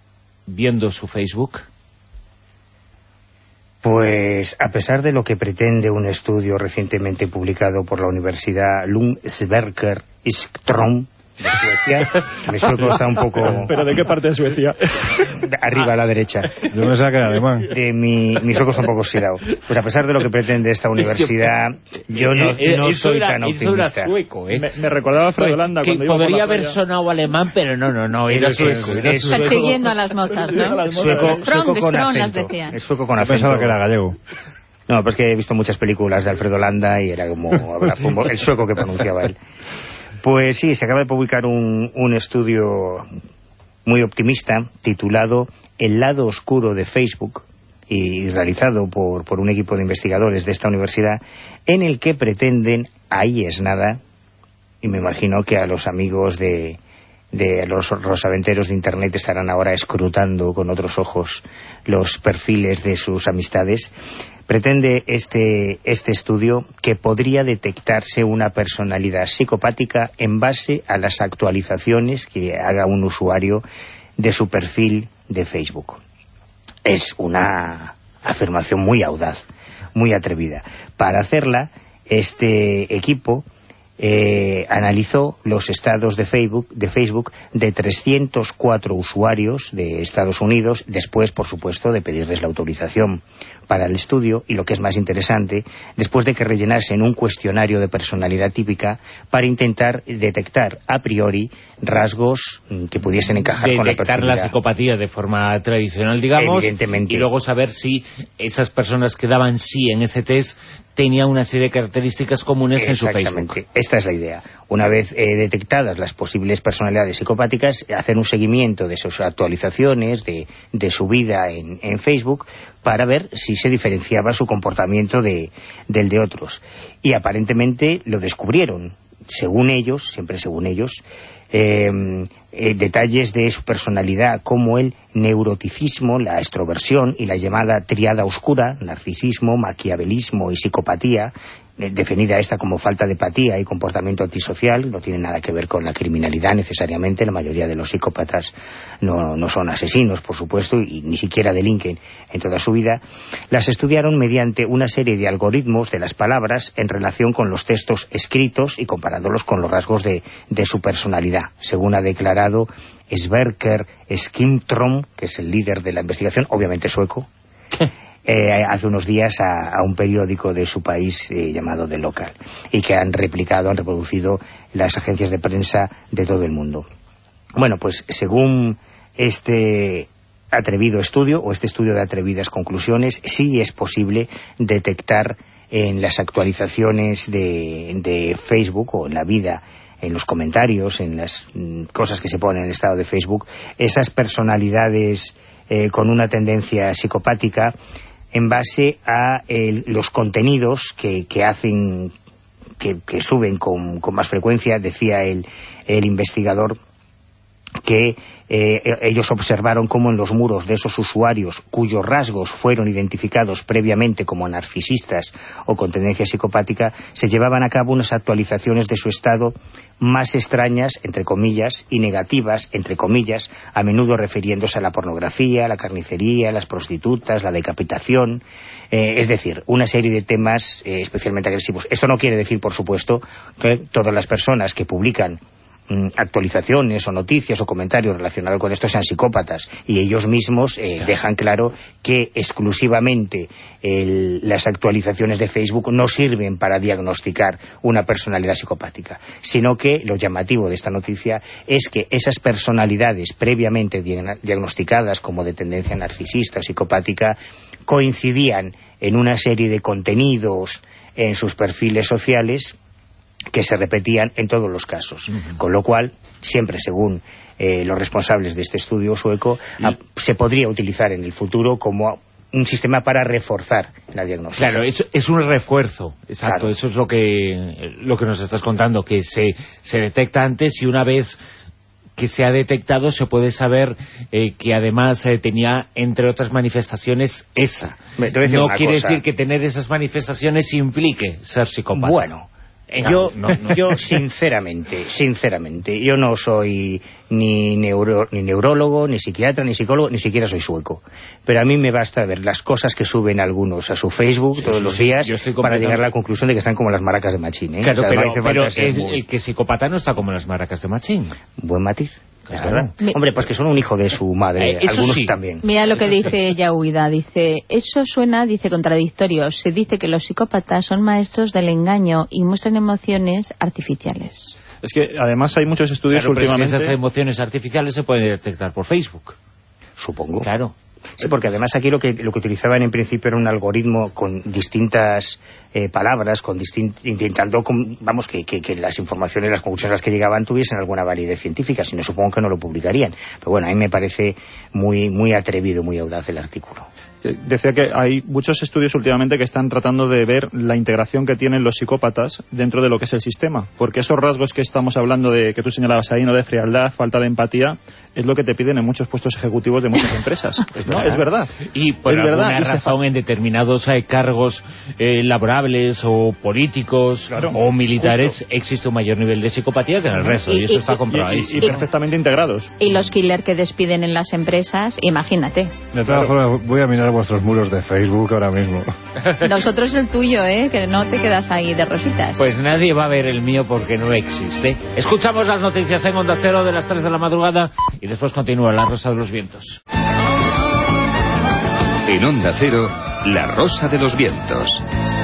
viendo su Facebook? Pues a pesar de lo que pretende un estudio recientemente publicado por la Universidad Lund Sverker Istrom, de Suecia. Mi sueco está un poco... ¿Pero de qué parte de Suecia? Arriba, a la derecha. Yo pensaba que era alemán. De mi, mi sueco está un poco oxidado. Pues a pesar de lo que pretende esta universidad, yo no, no eso soy era, tan eso era optimista. sueco, ¿eh? Me, me recordaba a Fredolanda que cuando iba por podría la haber playa. sonado alemán, pero no, no, no, era Es- sueco. es- Era es- sueco. Persiguiendo a las mozas, ¿no? Sueco, Strong, sueco con strong, las acento. decían. Es sueco con Yo acento. pensaba que era gallego. No, pues que he visto muchas películas de Alfredo Landa y era como el sueco que pronunciaba él. Pues sí, se acaba de publicar un, un estudio muy optimista titulado El lado oscuro de Facebook, y realizado por, por un equipo de investigadores de esta universidad, en el que pretenden, ahí es nada, y me imagino que a los amigos de, de los rosaventeros de Internet estarán ahora escrutando con otros ojos los perfiles de sus amistades. Pretende este, este estudio que podría detectarse una personalidad psicopática en base a las actualizaciones que haga un usuario de su perfil de Facebook. Es una afirmación muy audaz, muy atrevida. Para hacerla, este equipo eh, analizó los estados de Facebook, de Facebook de trescientos cuatro usuarios de Estados Unidos, después, por supuesto, de pedirles la autorización para el estudio, y lo que es más interesante, después de que rellenasen un cuestionario de personalidad típica para intentar detectar a priori rasgos mm, que pudiesen encajar con la detectar la personalidad. psicopatía de forma tradicional, digamos, Evidentemente. y luego saber si esas personas que daban sí en ese test tenían una serie de características comunes en su Facebook. Exactamente, esta es la idea. Una vez eh, detectadas las posibles personalidades psicopáticas, hacer un seguimiento de sus actualizaciones, de, de su vida en, en Facebook, para ver si se diferenciaba su comportamiento de, del de otros. Y aparentemente lo descubrieron. Según ellos, siempre según ellos, eh, eh, detalles de su personalidad como el neuroticismo, la extroversión y la llamada triada oscura, narcisismo, maquiavelismo y psicopatía, eh, definida esta como falta de empatía y comportamiento antisocial. No tiene nada que ver con la criminalidad necesariamente. La mayoría de los psicópatas no, no son asesinos, por supuesto, y ni siquiera delinquen en toda su vida. Las estudiaron mediante una serie de algoritmos de las palabras en relación con los textos escritos y comparándolos con los rasgos de, de su personalidad, según ha declarado Sverker Skimtrom, que es el líder de la investigación, obviamente sueco, eh, hace unos días a, a un periódico de su país eh, llamado The Local, y que han replicado, han reproducido las agencias de prensa de todo el mundo. Bueno, pues según este atrevido estudio, o este estudio de atrevidas conclusiones, sí es posible detectar en las actualizaciones de, de Facebook, o en la vida, en los comentarios, en las mm, cosas que se ponen en el estado de Facebook, esas personalidades eh, con una tendencia psicopática, en base a el, los contenidos que, que hacen, que, que suben con, con más frecuencia. Decía el, el investigador que eh, ellos observaron cómo en los muros de esos usuarios cuyos rasgos fueron identificados previamente como narcisistas o con tendencia psicopática, se llevaban a cabo unas actualizaciones de su estado más extrañas, entre comillas, y negativas, entre comillas, a menudo refiriéndose a la pornografía, la carnicería, las prostitutas, la decapitación, eh, es decir, una serie de temas eh, especialmente agresivos. Esto no quiere decir, por supuesto, que todas las personas que publican actualizaciones o noticias o comentarios relacionados con esto sean psicópatas, y ellos mismos eh, dejan claro que exclusivamente el, las actualizaciones de Facebook no sirven para diagnosticar una personalidad psicopática, sino que lo llamativo de esta noticia es que esas personalidades previamente diagnosticadas como de tendencia narcisista o psicopática coincidían en una serie de contenidos en sus perfiles sociales que se repetían en todos los casos, uh-huh. Con lo cual, siempre según eh, los responsables de este estudio sueco, a, se podría utilizar en el futuro como un sistema para reforzar la diagnóstica. Claro, es, es un refuerzo, exacto, claro. Eso es lo que lo que nos estás contando, que se, se detecta antes, y una vez que se ha detectado se puede saber eh, que además eh, tenía, entre otras manifestaciones, esa. Me, te voy a decir no una quiere cosa. decir que tener esas manifestaciones implique ser psicópata. Bueno, Yo, no, no. yo sinceramente, sinceramente, yo no soy ni, neuro, ni neurólogo, ni psiquiatra, ni psicólogo, ni siquiera soy sueco. Pero a mí me basta ver las cosas que suben algunos a su Facebook sí, todos sí, los días sí, para llegar a la conclusión de que están como las maracas de Machín. ¿eh? Claro, o sea, pero, pero el, muy... el que psicópata no está como las maracas de Machín. Buen matiz. Es verdad. Hombre, pues que son un hijo de su madre, eh, algunos sí. también. Mira lo que dice Yahuida, dice, eso suena, dice, contradictorio. Se dice que los psicópatas son maestros del engaño y muestran emociones artificiales. Es que además hay muchos estudios claro, últimamente... Pero es que esas emociones artificiales se pueden detectar por Facebook. Supongo. Claro. Sí, porque además aquí lo que lo que utilizaban en principio era un algoritmo con distintas eh, palabras, con distin intentando, con, vamos, que, que, que las informaciones, las conclusiones a las que llegaban tuviesen alguna validez científica, si no supongo que no lo publicarían. Pero bueno, a mí me parece muy, muy atrevido, muy audaz el artículo. Decía que hay muchos estudios últimamente que están tratando de ver la integración que tienen los psicópatas dentro de lo que es el sistema, porque esos rasgos que estamos hablando de que tú señalabas ahí, no de frialdad, falta de empatía, es lo que te piden en muchos puestos ejecutivos de muchas empresas. ¿No? Es verdad. Y por es alguna verdad. razón en determinados eh, cargos eh, laborables o políticos claro, o militares justo. Existe un mayor nivel de psicopatía que en el resto, y, y eso y, está comprobado. Y, y, y perfectamente integrados. Y los killers que despiden en las empresas, imagínate. De todas formas, voy a mirar vuestros muros de Facebook ahora mismo. Nosotros el tuyo, ¿eh? Que no te quedas ahí de rositas. Pues nadie va a ver el mío porque no existe. Escuchamos las noticias en Onda Cero de las tres de la madrugada y después continúa La Rosa de los Vientos. En Onda Cero, La Rosa de los Vientos.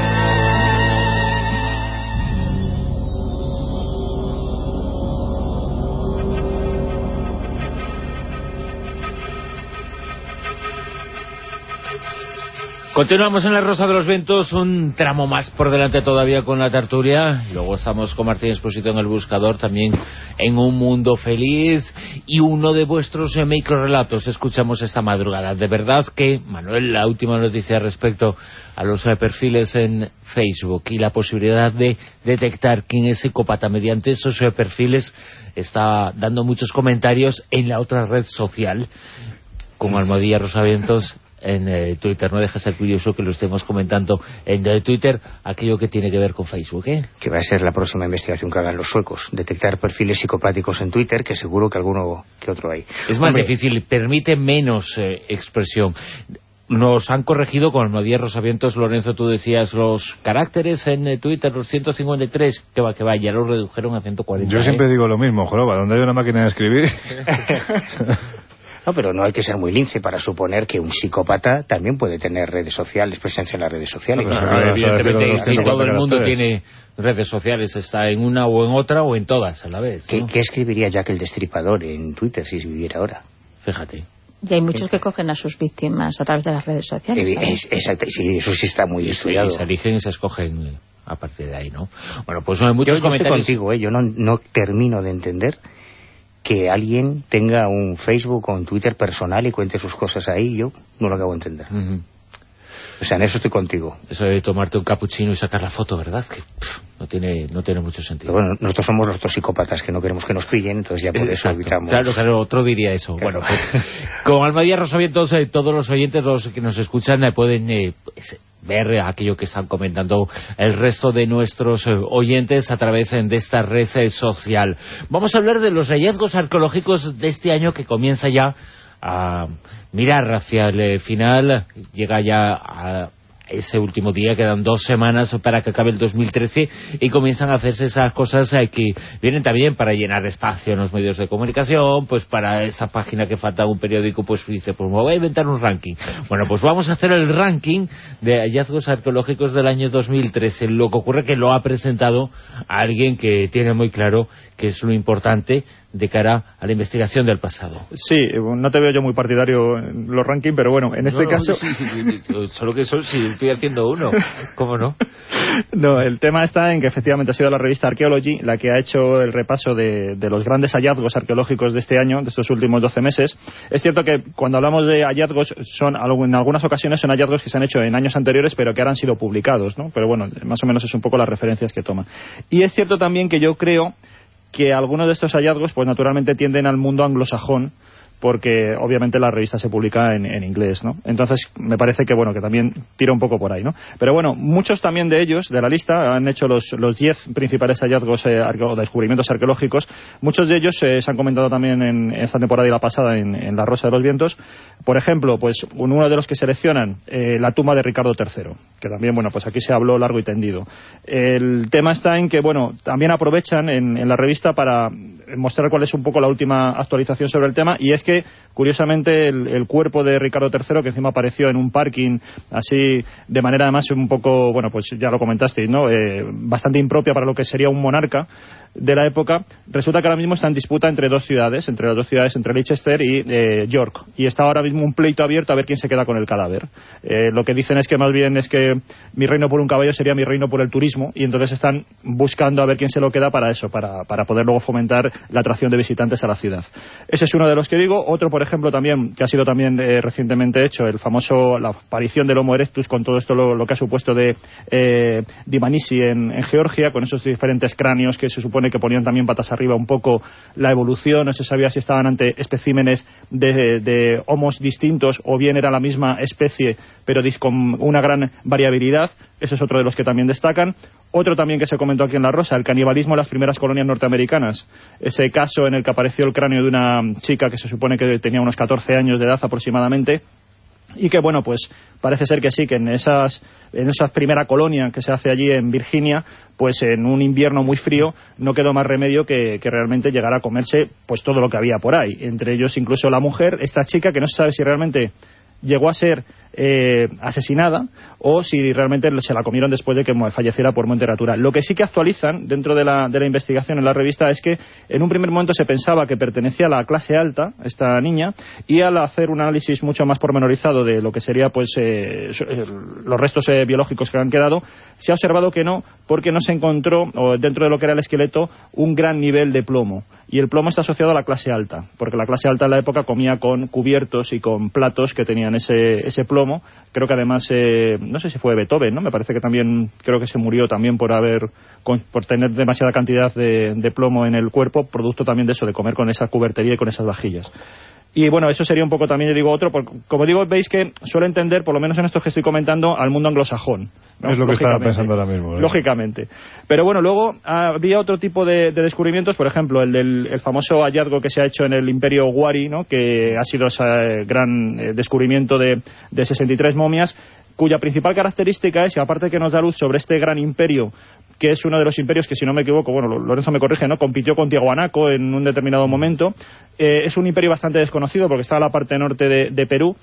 Continuamos en La Rosa de los Vientos, un tramo más por delante todavía con la tertulia. Luego estamos con Martín Expósito en el buscador, también en Un Mundo Feliz. Y uno de vuestros eh, microrelatos escuchamos esta madrugada. De verdad que, Manuel, la última noticia respecto a los eh, perfiles en Facebook y la posibilidad de detectar quién es psicópata mediante esos eh, perfiles está dando muchos comentarios en la otra red social, como Almohadilla Rosavientos en eh, Twitter. No deja ser curioso que lo estemos comentando en eh, Twitter, aquello que tiene que ver con Facebook, ¿eh? Que va a ser la próxima investigación que hagan los suecos, detectar perfiles psicopáticos en Twitter, que seguro que alguno que otro hay. Es más Hombre, difícil, permite menos eh, expresión. Nos han corregido con Almohadilla Rosavientos, Lorenzo, tú decías los caracteres en eh, Twitter, los ciento cincuenta y tres, que va, que va, ya los redujeron a ciento cuarenta. Yo siempre ¿eh? digo lo mismo, joroba, donde hay una máquina de escribir... No, pero no hay que ser muy lince para suponer que un psicópata también puede tener redes sociales, presencia en las redes sociales. No, no, no, evidentemente, si todo el mundo tiene redes sociales, está en una o en otra o en todas a la vez, ¿no? ¿Qué, ¿Qué escribiría Jack el Destripador en Twitter si viviera ahora? Fíjate. Y hay muchos que cogen a sus víctimas a través de las redes sociales. Es, es, es, sí, eso sí está muy y estudiado. Se, y se eligen y se escogen a partir de ahí, ¿no? Bueno, pues no hay muchos yo, comentarios. Yo estoy contigo, ¿eh? Yo no, no termino de entender que alguien tenga un Facebook o un Twitter personal y cuente sus cosas ahí. Yo no lo acabo de entender. Uh-huh. O sea, en eso estoy contigo. Eso de tomarte un capuchino y sacar la foto, ¿verdad? Que pff, no tiene no tiene mucho sentido. Pero bueno, nosotros somos los dos psicópatas que no queremos que nos pillen, entonces ya por eso Exacto. evitamos... Claro, claro, otro diría eso. Claro. Bueno, pues con Almohadilla Rosavientos, eh, todos los oyentes, los que nos escuchan, eh, pueden eh, pues, ver aquello que están comentando el resto de nuestros eh, oyentes a través eh, de esta red eh, social. Vamos a hablar de los hallazgos arqueológicos de este año que comienza ya a mirar hacia el eh, final, llega ya a ese último día, quedan dos semanas para que acabe el dos mil trece y comienzan a hacerse esas cosas eh, que vienen también para llenar espacio en los medios de comunicación, pues para esa página que falta un periódico, pues dice, pues me voy a inventar un ranking. Bueno, pues vamos a hacer el ranking de hallazgos arqueológicos del año dos mil trece. Lo que ocurre es que lo ha presentado a alguien que tiene muy claro que es lo importante de cara a la investigación del pasado. Sí, no te veo yo muy partidario en los rankings, pero bueno, en este no, caso... Sí, sí, sí, solo que eso, sí, estoy haciendo uno, ¿cómo no? No, el tema está en que efectivamente ha sido la revista Archaeology la que ha hecho el repaso de, de los grandes hallazgos arqueológicos de este año, de estos últimos doce meses. Es cierto que cuando hablamos de hallazgos, son en algunas ocasiones son hallazgos que se han hecho en años anteriores, pero que ahora han sido publicados, ¿no? Pero bueno, más o menos es un poco las referencias que toma. Y es cierto también que yo creo que algunos de estos hallazgos, pues naturalmente tienden al mundo anglosajón, porque obviamente la revista se publica en, en inglés, ¿no? Entonces me parece que bueno que también tira un poco por ahí, ¿no? Pero bueno, muchos también de ellos, de la lista, han hecho los los diez principales hallazgos eh, o descubrimientos arqueológicos. Muchos de ellos eh, se han comentado también en esta temporada y la pasada en, en La Rosa de los Vientos. Por ejemplo, pues uno de los que seleccionan, eh, la tumba de Ricardo tercero, que también, bueno, pues aquí se habló largo y tendido. El tema está en que, bueno, también aprovechan en, en la revista para mostrar cuál es un poco la última actualización sobre el tema, y es que, curiosamente, el, el cuerpo de Ricardo tercero, que encima apareció en un parking, así, de manera además un poco, bueno, pues ya lo comentasteis, ¿no?, eh, bastante impropia para lo que sería un monarca de la época, resulta que ahora mismo está en disputa entre dos ciudades, entre las dos ciudades, entre Leicester y eh, York, y está ahora mismo un pleito abierto a ver quién se queda con el cadáver. Eh, lo que dicen es que más bien es que mi reino por un caballo sería mi reino por el turismo, y entonces están buscando a ver quién se lo queda para eso, para, para poder luego fomentar la atracción de visitantes a la ciudad. Ese es uno de los que digo. Otro, por ejemplo, también, que ha sido también eh, recientemente hecho, el famoso, la aparición del Homo erectus, con todo esto lo, lo que ha supuesto de eh, Dimanisi en, en Georgia, con esos diferentes cráneos que se supone que ponían también patas arriba un poco la evolución. No se sabía si estaban ante especímenes de, de homos distintos o bien era la misma especie pero con una gran variabilidad. Ese es otro de los que también destacan. Otro también que se comentó aquí en La Rosa, el canibalismo en las primeras colonias norteamericanas. Ese caso en el que apareció el cráneo de una chica que se supone que tenía unos catorce años de edad aproximadamente, y que, bueno, pues parece ser que sí, que en esas en esa primera colonia que se hace allí en Virginia, pues en un invierno muy frío no quedó más remedio que, que realmente llegar a comerse pues todo lo que había por ahí, entre ellos incluso la mujer, esta chica, que no se sabe si realmente llegó a ser eh, asesinada o si realmente se la comieron después de que falleciera por muerte natural. Lo que sí que actualizan dentro de la, de la investigación en la revista es que en un primer momento se pensaba que pertenecía a la clase alta, esta niña, y al hacer un análisis mucho más pormenorizado de lo que sería pues eh, los restos eh, biológicos que han quedado, se ha observado que no, porque no se encontró, o dentro de lo que era el esqueleto, un gran nivel de plomo. Y el plomo está asociado a la clase alta, porque la clase alta en la época comía con cubiertos y con platos que tenían ese, ese plomo. Creo que además, eh, no sé si fue Beethoven, ¿no? Me parece que también, creo que se murió también por haber, con, por tener demasiada cantidad de, de plomo en el cuerpo, producto también de eso, de comer con esa cubertería y con esas vajillas. Y bueno, eso sería un poco también, yo digo, otro, porque, como digo, veis que suele entender, por lo menos en esto que estoy comentando, al mundo anglosajón, ¿no? Es lo que estaba pensando ahora mismo, ¿eh? Lógicamente. Pero bueno, luego había otro tipo de, de descubrimientos, por ejemplo, el del el famoso hallazgo que se ha hecho en el Imperio Wari, ¿no?, que ha sido ese gran eh, descubrimiento de, de sesenta y tres momias, cuya principal característica es, y aparte que nos da luz sobre este gran imperio, que es uno de los imperios que, si no me equivoco, bueno, Lorenzo me corrige, ¿no?, compitió con Tiahuanaco en un determinado momento. Eh, es un imperio bastante desconocido porque está en la parte norte de, de Perú,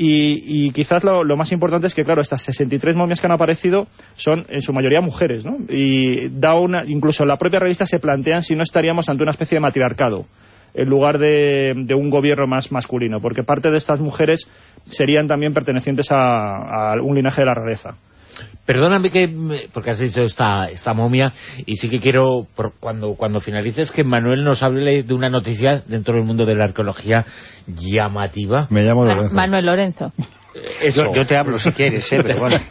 y, y quizás lo, lo más importante es que, claro, estas sesenta y tres momias que han aparecido son en su mayoría mujeres, ¿no? Y da una, incluso en la propia revista se plantean si no estaríamos ante una especie de matriarcado en lugar de, de un gobierno más masculino, porque parte de estas mujeres serían también pertenecientes a, a un linaje de la realeza. Perdóname que, porque has dicho esta, esta momia, y sí que quiero, por, cuando, cuando finalices, que Manuel nos hable de una noticia dentro del mundo de la arqueología llamativa. Me llamo Lorenzo. Manuel Lorenzo. Eso. Yo, yo te hablo si quieres, ¿eh? Pero bueno.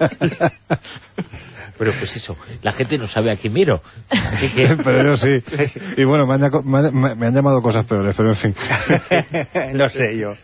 Pero pues eso, la gente no sabe a quién miro. Así que... Pero yo sí. Y bueno, me han, me, me han llamado cosas peores, pero en fin. No sé yo.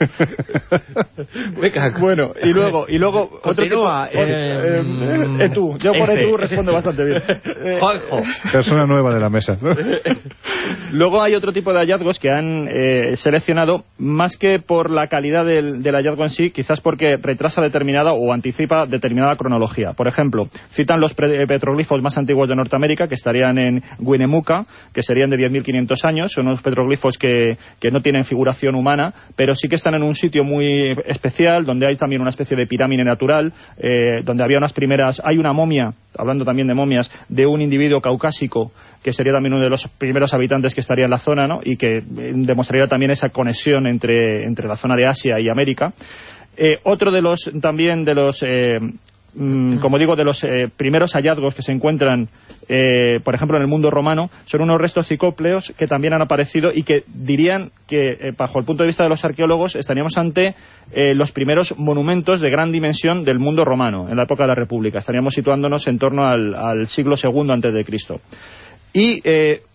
Venga, bueno, y luego, y luego continúa. Otro tipo, eh, eh, eh, tú, yo por tú respondo bastante bien. Eh, Juanjo. Persona nueva de la mesa, ¿no? Luego hay otro tipo de hallazgos que han eh, seleccionado, más que por la calidad del, del hallazgo en sí, quizás porque retrasa determinada o anticipa determinada cronología. Por ejemplo, citan los petroglifos más antiguos de Norteamérica, que estarían en Winnemucca, que serían de diez mil quinientos años. Son unos petroglifos que, que no tienen figuración humana, pero sí que están en un sitio muy especial, donde hay también una especie de pirámide natural, eh, donde había unas primeras... Hay una momia, hablando también de momias, de un individuo caucásico, que sería también uno de los primeros habitantes que estaría en la zona, ¿no?, y que demostraría también esa conexión entre, entre la zona de Asia y América. Eh, otro de los, también de los... Eh, como digo, de los eh, primeros hallazgos que se encuentran, eh, por ejemplo, en el mundo romano, son unos restos cicópleos que también han aparecido y que dirían que, eh, bajo el punto de vista de los arqueólogos, estaríamos ante eh, los primeros monumentos de gran dimensión del mundo romano, en la época de la República. Estaríamos situándonos en torno al, al siglo segundo antes de Cristo. Y eh,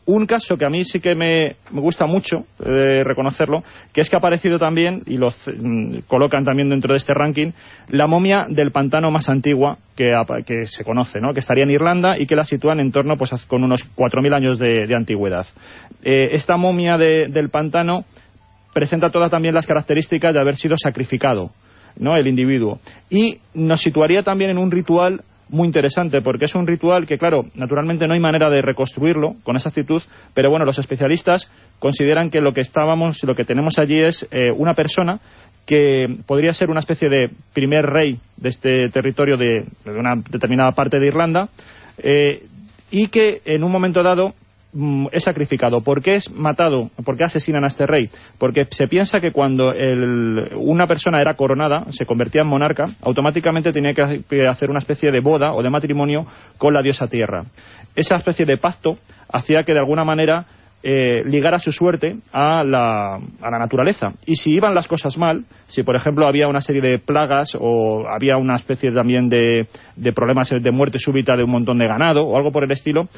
un caso que a mí sí que me, me gusta mucho eh, reconocerlo, que es que ha aparecido también, y lo mm, colocan también dentro de este ranking, la momia del pantano más antigua que, que se conoce, ¿no? Que estaría en Irlanda y que la sitúan en torno pues con unos cuatro mil años de, de antigüedad. Eh, esta momia de, del pantano presenta todas también las características de haber sido sacrificado, ¿no? El individuo. Y nos situaría también en un ritual muy interesante, porque es un ritual que, claro, naturalmente no hay manera de reconstruirlo con exactitud, pero bueno, los especialistas consideran que lo que estábamos, lo que tenemos allí es eh, una persona que podría ser una especie de primer rey de este territorio de, de una determinada parte de Irlanda, eh, y que en un momento dado es sacrificado. ¿Por qué es matado? ¿Por qué asesinan a este rey? Porque se piensa que cuando el, una persona era coronada, se convertía en monarca, automáticamente tenía que hacer una especie de boda o de matrimonio con la diosa tierra. Esa especie de pacto hacía que de alguna manera eh, ligara su suerte a la, a la naturaleza. Y si iban las cosas mal, si por ejemplo había una serie de plagas o había una especie también de, de problemas de muerte súbita de un montón de ganado o algo por el estilo,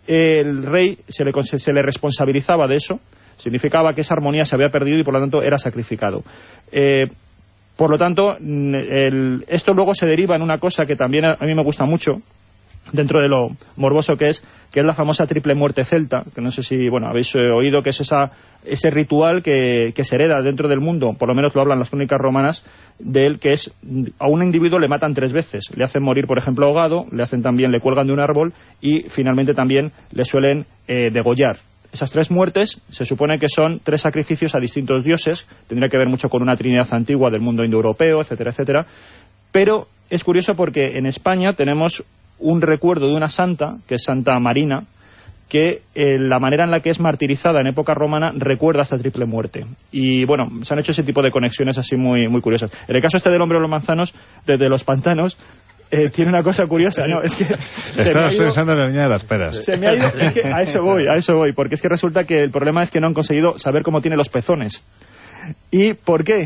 el rey se le, se le responsabilizaba de eso, significaba que esa armonía se había perdido y por lo tanto era sacrificado. Eh, por lo tanto, el, esto luego se deriva en una cosa que también a, a mí me gusta mucho, dentro de lo morboso que es, que es la famosa triple muerte celta, que no sé si bueno habéis eh, oído, que es esa, ese ritual que, que se hereda dentro del mundo, por lo menos lo hablan las crónicas romanas, de él, que es a un individuo le matan tres veces, le hacen morir por ejemplo ahogado, le hacen también, le cuelgan de un árbol y finalmente también le suelen eh, degollar. Esas tres muertes se supone que son tres sacrificios a distintos dioses, tendría que ver mucho con una trinidad antigua del mundo indoeuropeo, etcétera, etcétera, pero es curioso porque en España tenemos un recuerdo de una santa, que es Santa Marina, que eh, la manera en la que es martirizada en época romana recuerda esta triple muerte. Y bueno, se han hecho ese tipo de conexiones así muy muy curiosas. En el caso este del hombre de los manzanos, desde los pantanos, eh, tiene una cosa curiosa, ¿no? Es que Estabas pensando en la niña de las peras. Se me ha ido, es que a eso voy, a eso voy, porque es que resulta que el problema es que no han conseguido saber cómo tiene los pezones. ¿Y por qué?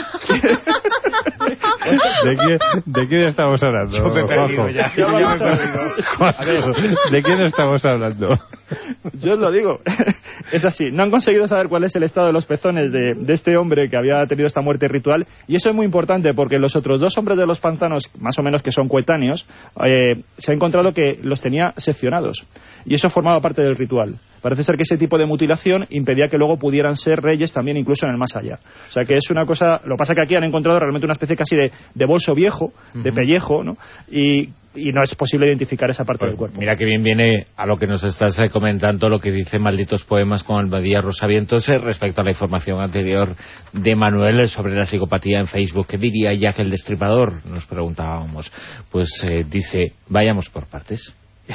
¿De quién, ¿De quién estamos hablando? Yo me he perdido ya. Yo me he perdido. ¿De quién estamos hablando? Yo os lo digo. Es así. No han conseguido saber cuál es el estado de los pezones de, de este hombre que había tenido esta muerte ritual. Y eso es muy importante porque los otros dos hombres de los pantanos, más o menos que son coetáneos, eh, se ha encontrado que los tenía seccionados. Y eso formaba parte del ritual. Parece ser que ese tipo de mutilación impedía que luego pudieran ser reyes también incluso en el más allá. O sea que es una cosa... Lo que pasa es que aquí han encontrado realmente una especie casi de, de bolso viejo, de pellejo, ¿no? Y, y no es posible identificar esa parte pues del cuerpo. Mira que bien viene a lo que nos estás eh, comentando, lo que dice Malditos Poemas con Almadía Rosavientos eh, respecto a la información anterior de Manuel sobre la psicopatía en Facebook. ¿Qué diría Jack el Destripador? Nos preguntábamos. Pues eh, dice, vayamos por partes.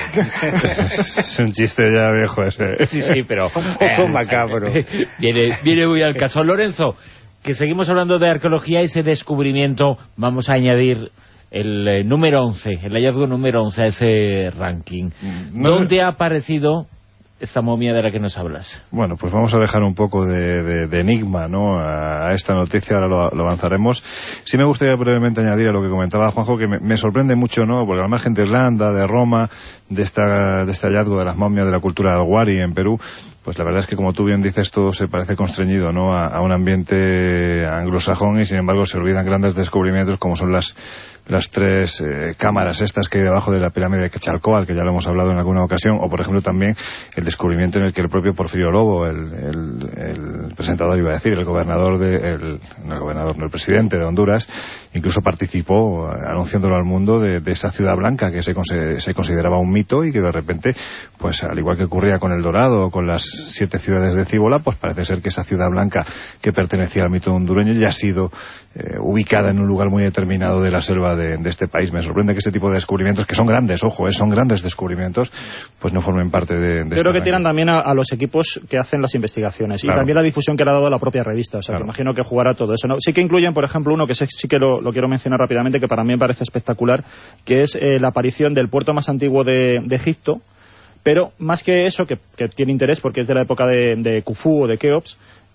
Es un chiste ya viejo ese. Sí, sí, pero... Un poco macabro. Viene, viene muy al caso. Lorenzo, que seguimos hablando de arqueología, ese descubrimiento, vamos a añadir el eh, número once, el hallazgo número once a ese ranking. No, ¿Dónde ha aparecido esta momia de la que nos hablas? Bueno, pues vamos a dejar un poco de, de, de enigma, ¿no?, a, a esta noticia, ahora lo, lo avanzaremos. Sí me gustaría brevemente añadir a lo que comentaba Juanjo, que me, me sorprende mucho, ¿no?, porque al margen de Irlanda, de Roma, de, esta, de este hallazgo de las momias de la cultura del Wari en Perú, pues la verdad es que, como tú bien dices, todo se parece constreñido, ¿no?, a, a un ambiente anglosajón, y sin embargo se olvidan grandes descubrimientos como son las las tres eh, cámaras estas que hay debajo de la pirámide de Quetzalcóatl, que ya lo hemos hablado en alguna ocasión, o por ejemplo también el descubrimiento en el que el propio Porfirio Lobo, el, el, el presentador, iba a decir, el gobernador de, el, no el gobernador, no el presidente de Honduras, incluso participó anunciándolo al mundo de, de esa ciudad blanca que se, se consideraba un mito y que de repente, pues al igual que ocurría con El Dorado o con las siete ciudades de Cíbola, pues parece ser que esa ciudad blanca que pertenecía al mito hondureño ya ha sido eh, ubicada en un lugar muy determinado de la selva de, de este país. Me sorprende que este tipo de descubrimientos, que son grandes, ojo, eh, son grandes descubrimientos, pues no formen parte de, de Yo creo que tiran también a, a los equipos que hacen las investigaciones, claro, y también la difusión que le ha dado la propia revista, o sea, claro, que imagino que jugará todo eso, ¿no? Sí que incluyen, por ejemplo, uno que sí, sí que lo, lo quiero mencionar rápidamente, que para mí me parece espectacular, que es eh, la aparición del puerto más antiguo de, de Egipto, pero más que eso, que, que tiene interés porque es de la época de, de Khufu o de Keops,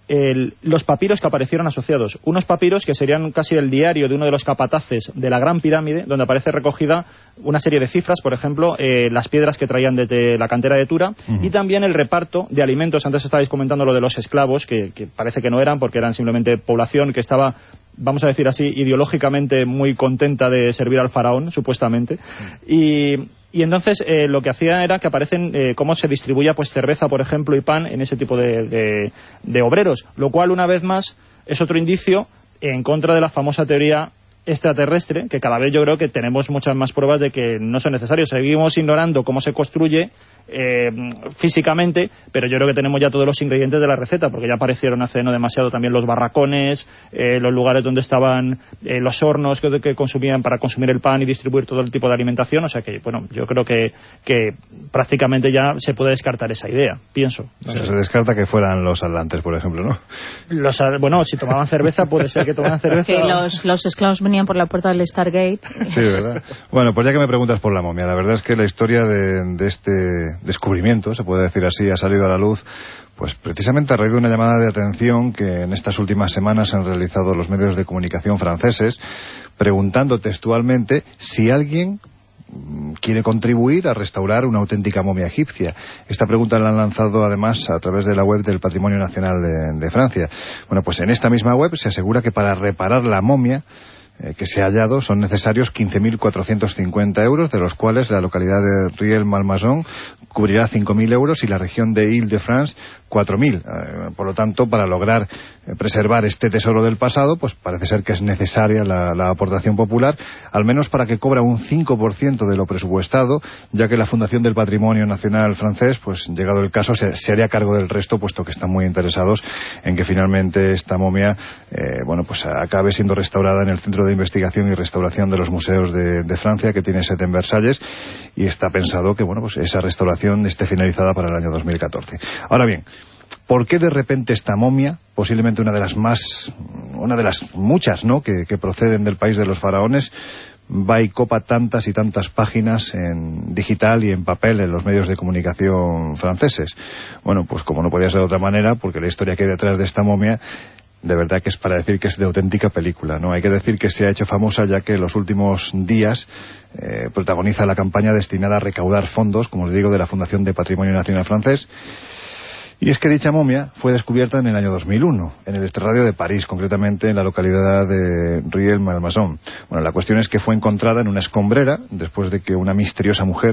el, los papiros que aparecieron asociados. Unos papiros que serían casi el diario de uno de los capataces de la Gran Pirámide, donde aparece recogida una serie de cifras, por ejemplo, eh, las piedras que traían desde la cantera de Tura, uh-huh. y también el reparto de alimentos. Antes estabais comentando lo de los esclavos, que, que parece que no eran, porque eran simplemente población que estaba, vamos a decir así, ideológicamente muy contenta de servir al faraón, supuestamente. Uh-huh. Y... Y entonces eh, lo que hacía era que aparecen eh, cómo se distribuía pues cerveza, por ejemplo, y pan en ese tipo de, de, de obreros, lo cual, una vez más, es otro indicio en contra de la famosa teoría extraterrestre, que cada vez yo creo que tenemos muchas más pruebas de que no son necesarios. Seguimos ignorando cómo se construye eh, físicamente, pero yo creo que tenemos ya todos los ingredientes de la receta, porque ya aparecieron hace no demasiado también los barracones, eh, los lugares donde estaban eh, los hornos que, que consumían para consumir el pan y distribuir todo el tipo de alimentación. O sea que, bueno, yo creo que, que prácticamente ya se puede descartar esa idea, pienso. No sé. Se descarta que fueran los atlantes, por ejemplo, ¿no? Los, bueno, si tomaban cerveza, puede ser que tomaban cerveza. Que los, los esclavos venían por la puerta del Stargate. Sí, ¿verdad? Bueno, pues ya que me preguntas por la momia, la verdad es que la historia de, de este descubrimiento, se puede decir así, ha salido a la luz pues precisamente a raíz de una llamada de atención que en estas últimas semanas han realizado los medios de comunicación franceses, preguntando textualmente si alguien quiere contribuir a restaurar una auténtica momia egipcia. Esta pregunta la han lanzado además a través de la web del Patrimonio Nacional de, de Francia. Bueno, pues en esta misma web se asegura que para reparar la momia eh, que se ha hallado son necesarios quince mil cuatrocientos cincuenta euros, de los cuales la localidad de Riel-Malmaison cubrirá cinco mil euros y la región de Île-de-France cuatro mil. Eh, por lo tanto, para lograr eh, preservar este tesoro del pasado, pues parece ser que es necesaria la, la aportación popular, al menos para que cobra un cinco por ciento de lo presupuestado, ya que la Fundación del Patrimonio Nacional francés, pues llegado el caso, se, se haría cargo del resto, puesto que están muy interesados en que finalmente esta momia eh, bueno, pues acabe siendo restaurada en el Centro de Investigación y Restauración de los Museos de, de Francia, que tiene sede en Versalles, y está pensado que bueno, pues esa restauración esté finalizada para el año dos mil catorce. Ahora bien, ¿por qué de repente esta momia, posiblemente una de las más, una de las muchas, ¿no?, que, que proceden del país de los faraones, va y copa tantas y tantas páginas en digital y en papel en los medios de comunicación franceses? Bueno, pues como no podía ser de otra manera, porque la historia que hay detrás de esta momia de verdad que es para decir que es de auténtica película, ¿no? Hay que decir que se ha hecho famosa ya que en los últimos días eh, protagoniza la campaña destinada a recaudar fondos, como os digo, de la Fundación de Patrimonio Nacional Francés. Y es que dicha momia fue descubierta en el año dos mil uno, en el extrarradio de París, concretamente en la localidad de Riel-Malmaison. Bueno, la cuestión es que fue encontrada en una escombrera, después de que una misteriosa mujer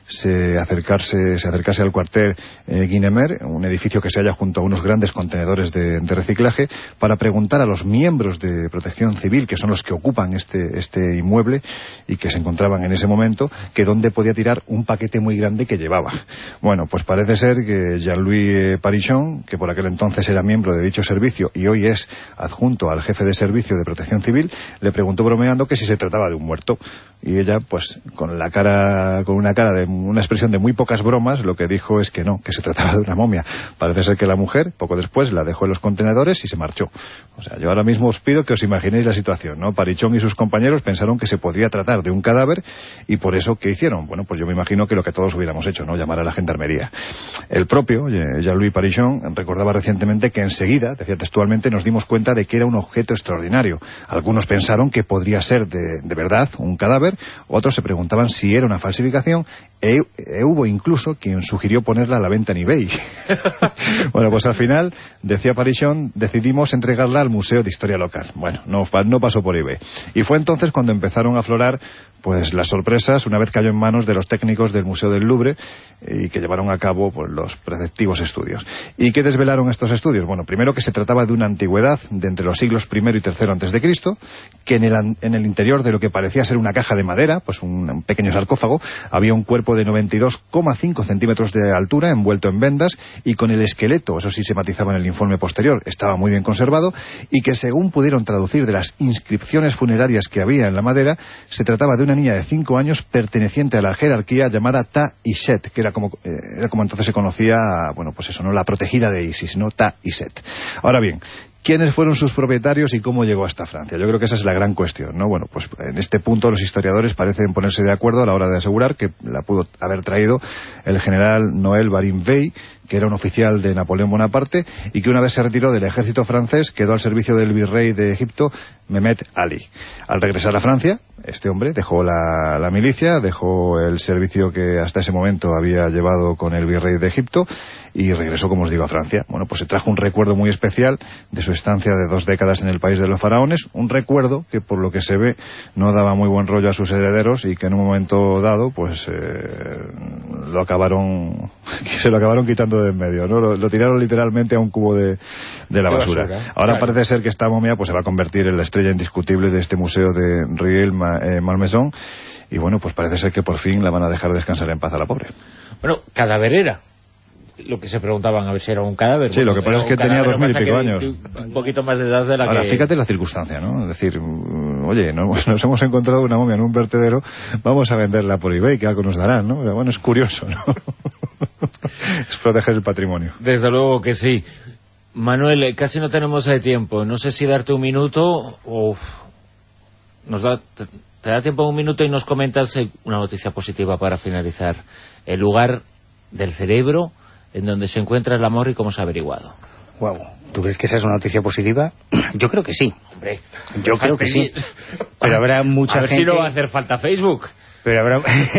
se acercase, se acercase al cuartel eh, Guinemer, un edificio que se halla junto a unos grandes contenedores de, de reciclaje, para preguntar a los miembros de Protección Civil, que son los que ocupan este, este inmueble y que se encontraban en ese momento, que dónde podía tirar un paquete muy grande que llevaba. Bueno, pues parece ser que Jean-Louis Parichon, que por aquel entonces era miembro de dicho servicio y hoy es adjunto al jefe de servicio de Protección Civil, le preguntó bromeando que si se trataba de un muerto. Y ella, pues, con la cara, con una cara de una expresión de muy pocas bromas, lo que dijo es que no, que se trataba de una momia. Parece ser que la mujer, poco después, la dejó en los contenedores y se marchó. O sea, yo ahora mismo os pido que os imaginéis la situación, ¿no? Parichon y sus compañeros pensaron que se podría tratar de un cadáver y por eso, ¿qué hicieron? Bueno, pues yo me imagino que lo que todos hubiéramos hecho, ¿no? Llamar a la gendarmería. El propio, Jean-Louis Parichon, recordaba recientemente que enseguida, decía textualmente, nos dimos cuenta de que era un objeto extraordinario. Algunos pensaron que podría ser de, de verdad un cadáver, otros se preguntaban si era una falsificación, e, e hubo incluso quien sugirió ponerla a la venta en eBay. Bueno, pues al final, decía Parichon, decidimos entregarla al Museo de Historia Local. Bueno, no, no pasó por eBay. Y fue entonces cuando empezaron a aflorar pues las sorpresas, una vez cayó en manos de los técnicos del Museo del Louvre y que llevaron a cabo pues, los preceptivos estudios. ¿Y qué desvelaron estos estudios? Bueno, primero que se trataba de una antigüedad de entre los siglos primero y tercero antes de Cristo, que en el, en el interior de lo que parecía ser una caja de madera, pues un, un pequeño sarcófago, había un cuerpo de noventa y dos coma cinco centímetros de altura, envuelto en vendas, y con el esqueleto, eso sí se matizaba en el informe posterior, estaba muy bien conservado, y que según pudieron traducir de las inscripciones funerarias que había en la madera, se trataba de una niña de cinco años perteneciente a la jerarquía llamada Ta-Iset, que era como, eh, era como entonces se conocía, bueno, pues eso, ¿no? La protegida de Isis, ¿no? Ta-Iset. Ahora bien, ¿Quiénes fueron sus propietarios y cómo llegó hasta Francia? Yo creo que esa es la gran cuestión, ¿no? Bueno, pues en este punto los historiadores parecen ponerse de acuerdo a la hora de asegurar que la pudo haber traído el general Noël Barin-Vey, que era un oficial de Napoleón Bonaparte y que una vez se retiró del ejército francés quedó al servicio del virrey de Egipto, Mehmet Ali. Al regresar a Francia, este hombre dejó la, la milicia, dejó el servicio que hasta ese momento había llevado con el virrey de Egipto y regresó, como os digo, a Francia. Bueno, pues se trajo un recuerdo muy especial de su estancia de dos décadas en el país de los faraones, un recuerdo que por lo que se ve no daba muy buen rollo a sus herederos y que en un momento dado pues eh, lo acabaron se lo acabaron quitando de en medio, ¿no? Lo, lo tiraron literalmente a un cubo de, de la basura. basura. Ahora claro. Parece ser que esta momia pues se va a convertir en la estrella indiscutible de este museo de Rueil-Malmaison y bueno, pues parece ser que por fin la van a dejar descansar en paz a la pobre. Bueno, cadaverera. Lo que se preguntaban, a ver si era un cadáver. Sí, bueno, lo que pasa es que tenía dos mil y pico años. Un poquito más de edad de la Ahora, que... fíjate la circunstancia, ¿no? Es decir, oye, nos, nos hemos encontrado una momia en un vertedero, vamos a venderla por eBay, que algo nos darán, ¿no? Pero bueno, es curioso, ¿no? Es proteger el patrimonio. Desde luego que sí. Manuel, casi no tenemos de tiempo. No sé si darte un minuto o... Nos da... Te da tiempo un minuto y nos comentas una noticia positiva para finalizar. El lugar del cerebro en donde se encuentra el amor y cómo se ha averiguado. Wow. ¿Tú crees que esa es una noticia positiva? Yo creo que sí. Hombre, yo creo que sí. Pero habrá mucha a ver gente... si no va a hacer falta Facebook. Pero habrá...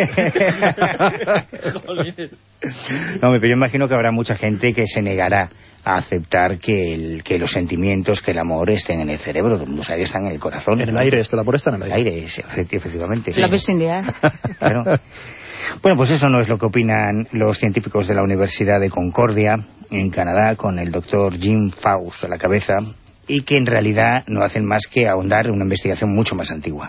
No, pero yo imagino que habrá mucha gente que se negará a aceptar que, el, que los sentimientos, que el amor estén en el cerebro. Todo el mundo sabe que están en el corazón. En el aire, esto, el amor está en el aire. El aire, efectivamente. Sí. La vecindad. Claro. Bueno, pues eso no es lo que opinan los científicos de la Universidad de Concordia, en Canadá, con el doctor Jim Faust a la cabeza, y que en realidad no hacen más que ahondar en una investigación mucho más antigua.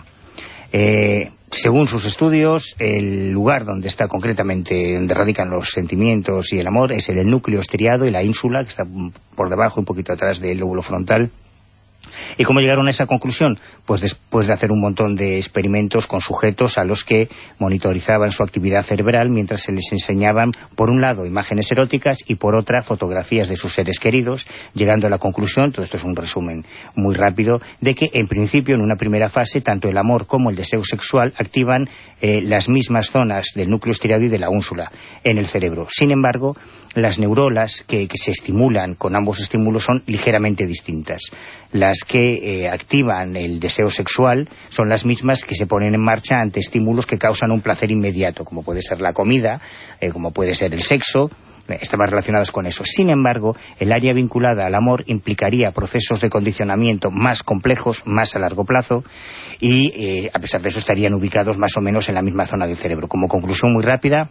Eh, según sus estudios, el lugar donde está concretamente, donde radican los sentimientos y el amor, es en el núcleo estriado y la ínsula, que está por debajo, un poquito atrás del lóbulo frontal. ¿Y cómo llegaron a esa conclusión? Pues después de hacer un montón de experimentos con sujetos a los que monitorizaban su actividad cerebral mientras se les enseñaban, por un lado, imágenes eróticas y por otra, fotografías de sus seres queridos, llegando a la conclusión, todo esto es un resumen muy rápido, de que en principio, en una primera fase, tanto el amor como el deseo sexual activan eh, las mismas zonas del núcleo estriado y de la únsula en el cerebro. Sin embargo, las neuronas que, que se estimulan con ambos estímulos son ligeramente distintas. Las que eh, activan el deseo sexual son las mismas que se ponen en marcha ante estímulos que causan un placer inmediato, como puede ser la comida, eh, como puede ser el sexo, eh, estaban relacionadas con eso. Sin embargo, el área vinculada al amor implicaría procesos de condicionamiento más complejos, más a largo plazo, y eh, a pesar de eso estarían ubicados más o menos en la misma zona del cerebro. Como conclusión muy rápida,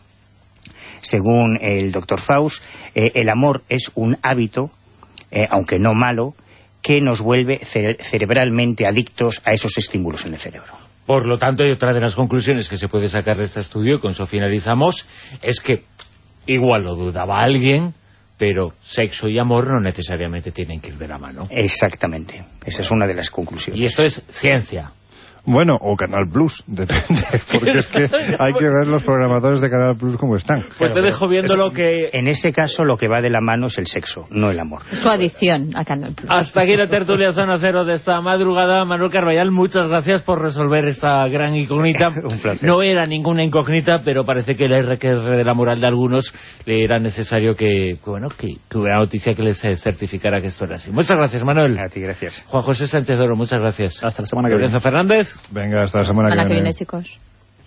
según el doctor Faust, eh, el amor es un hábito, eh, aunque no malo, que nos vuelve cere- cerebralmente adictos a esos estímulos en el cerebro. Por lo tanto, y otra de las conclusiones que se puede sacar de este estudio, y con eso finalizamos, es que igual lo dudaba alguien, pero sexo y amor no necesariamente tienen que ir de la mano. Exactamente, esa es una de las conclusiones. Y esto es ciencia. Bueno, o Canal Plus, depende, porque es que hay que ver los programadores de Canal Plus cómo están. Pues te dejo viendo lo que... En este caso lo que va de la mano es el sexo, no el amor. Es su adicción a Canal Plus. Hasta aquí la tertulia Zona Cero de esta madrugada. Manuel Carballal, muchas gracias por resolver esta gran incógnita. Un placer. No era ninguna incógnita, pero parece que el R que R de la moral de algunos le era necesario que, bueno, que, que hubiera noticia que les certificara que esto era así. Muchas gracias, Manuel. A ti, gracias. Juan José Sánchez Oro, muchas gracias. Hasta la semana que viene. Lorenzo Fernández. Venga, hasta la semana, Semana que que viene. viene, chicos.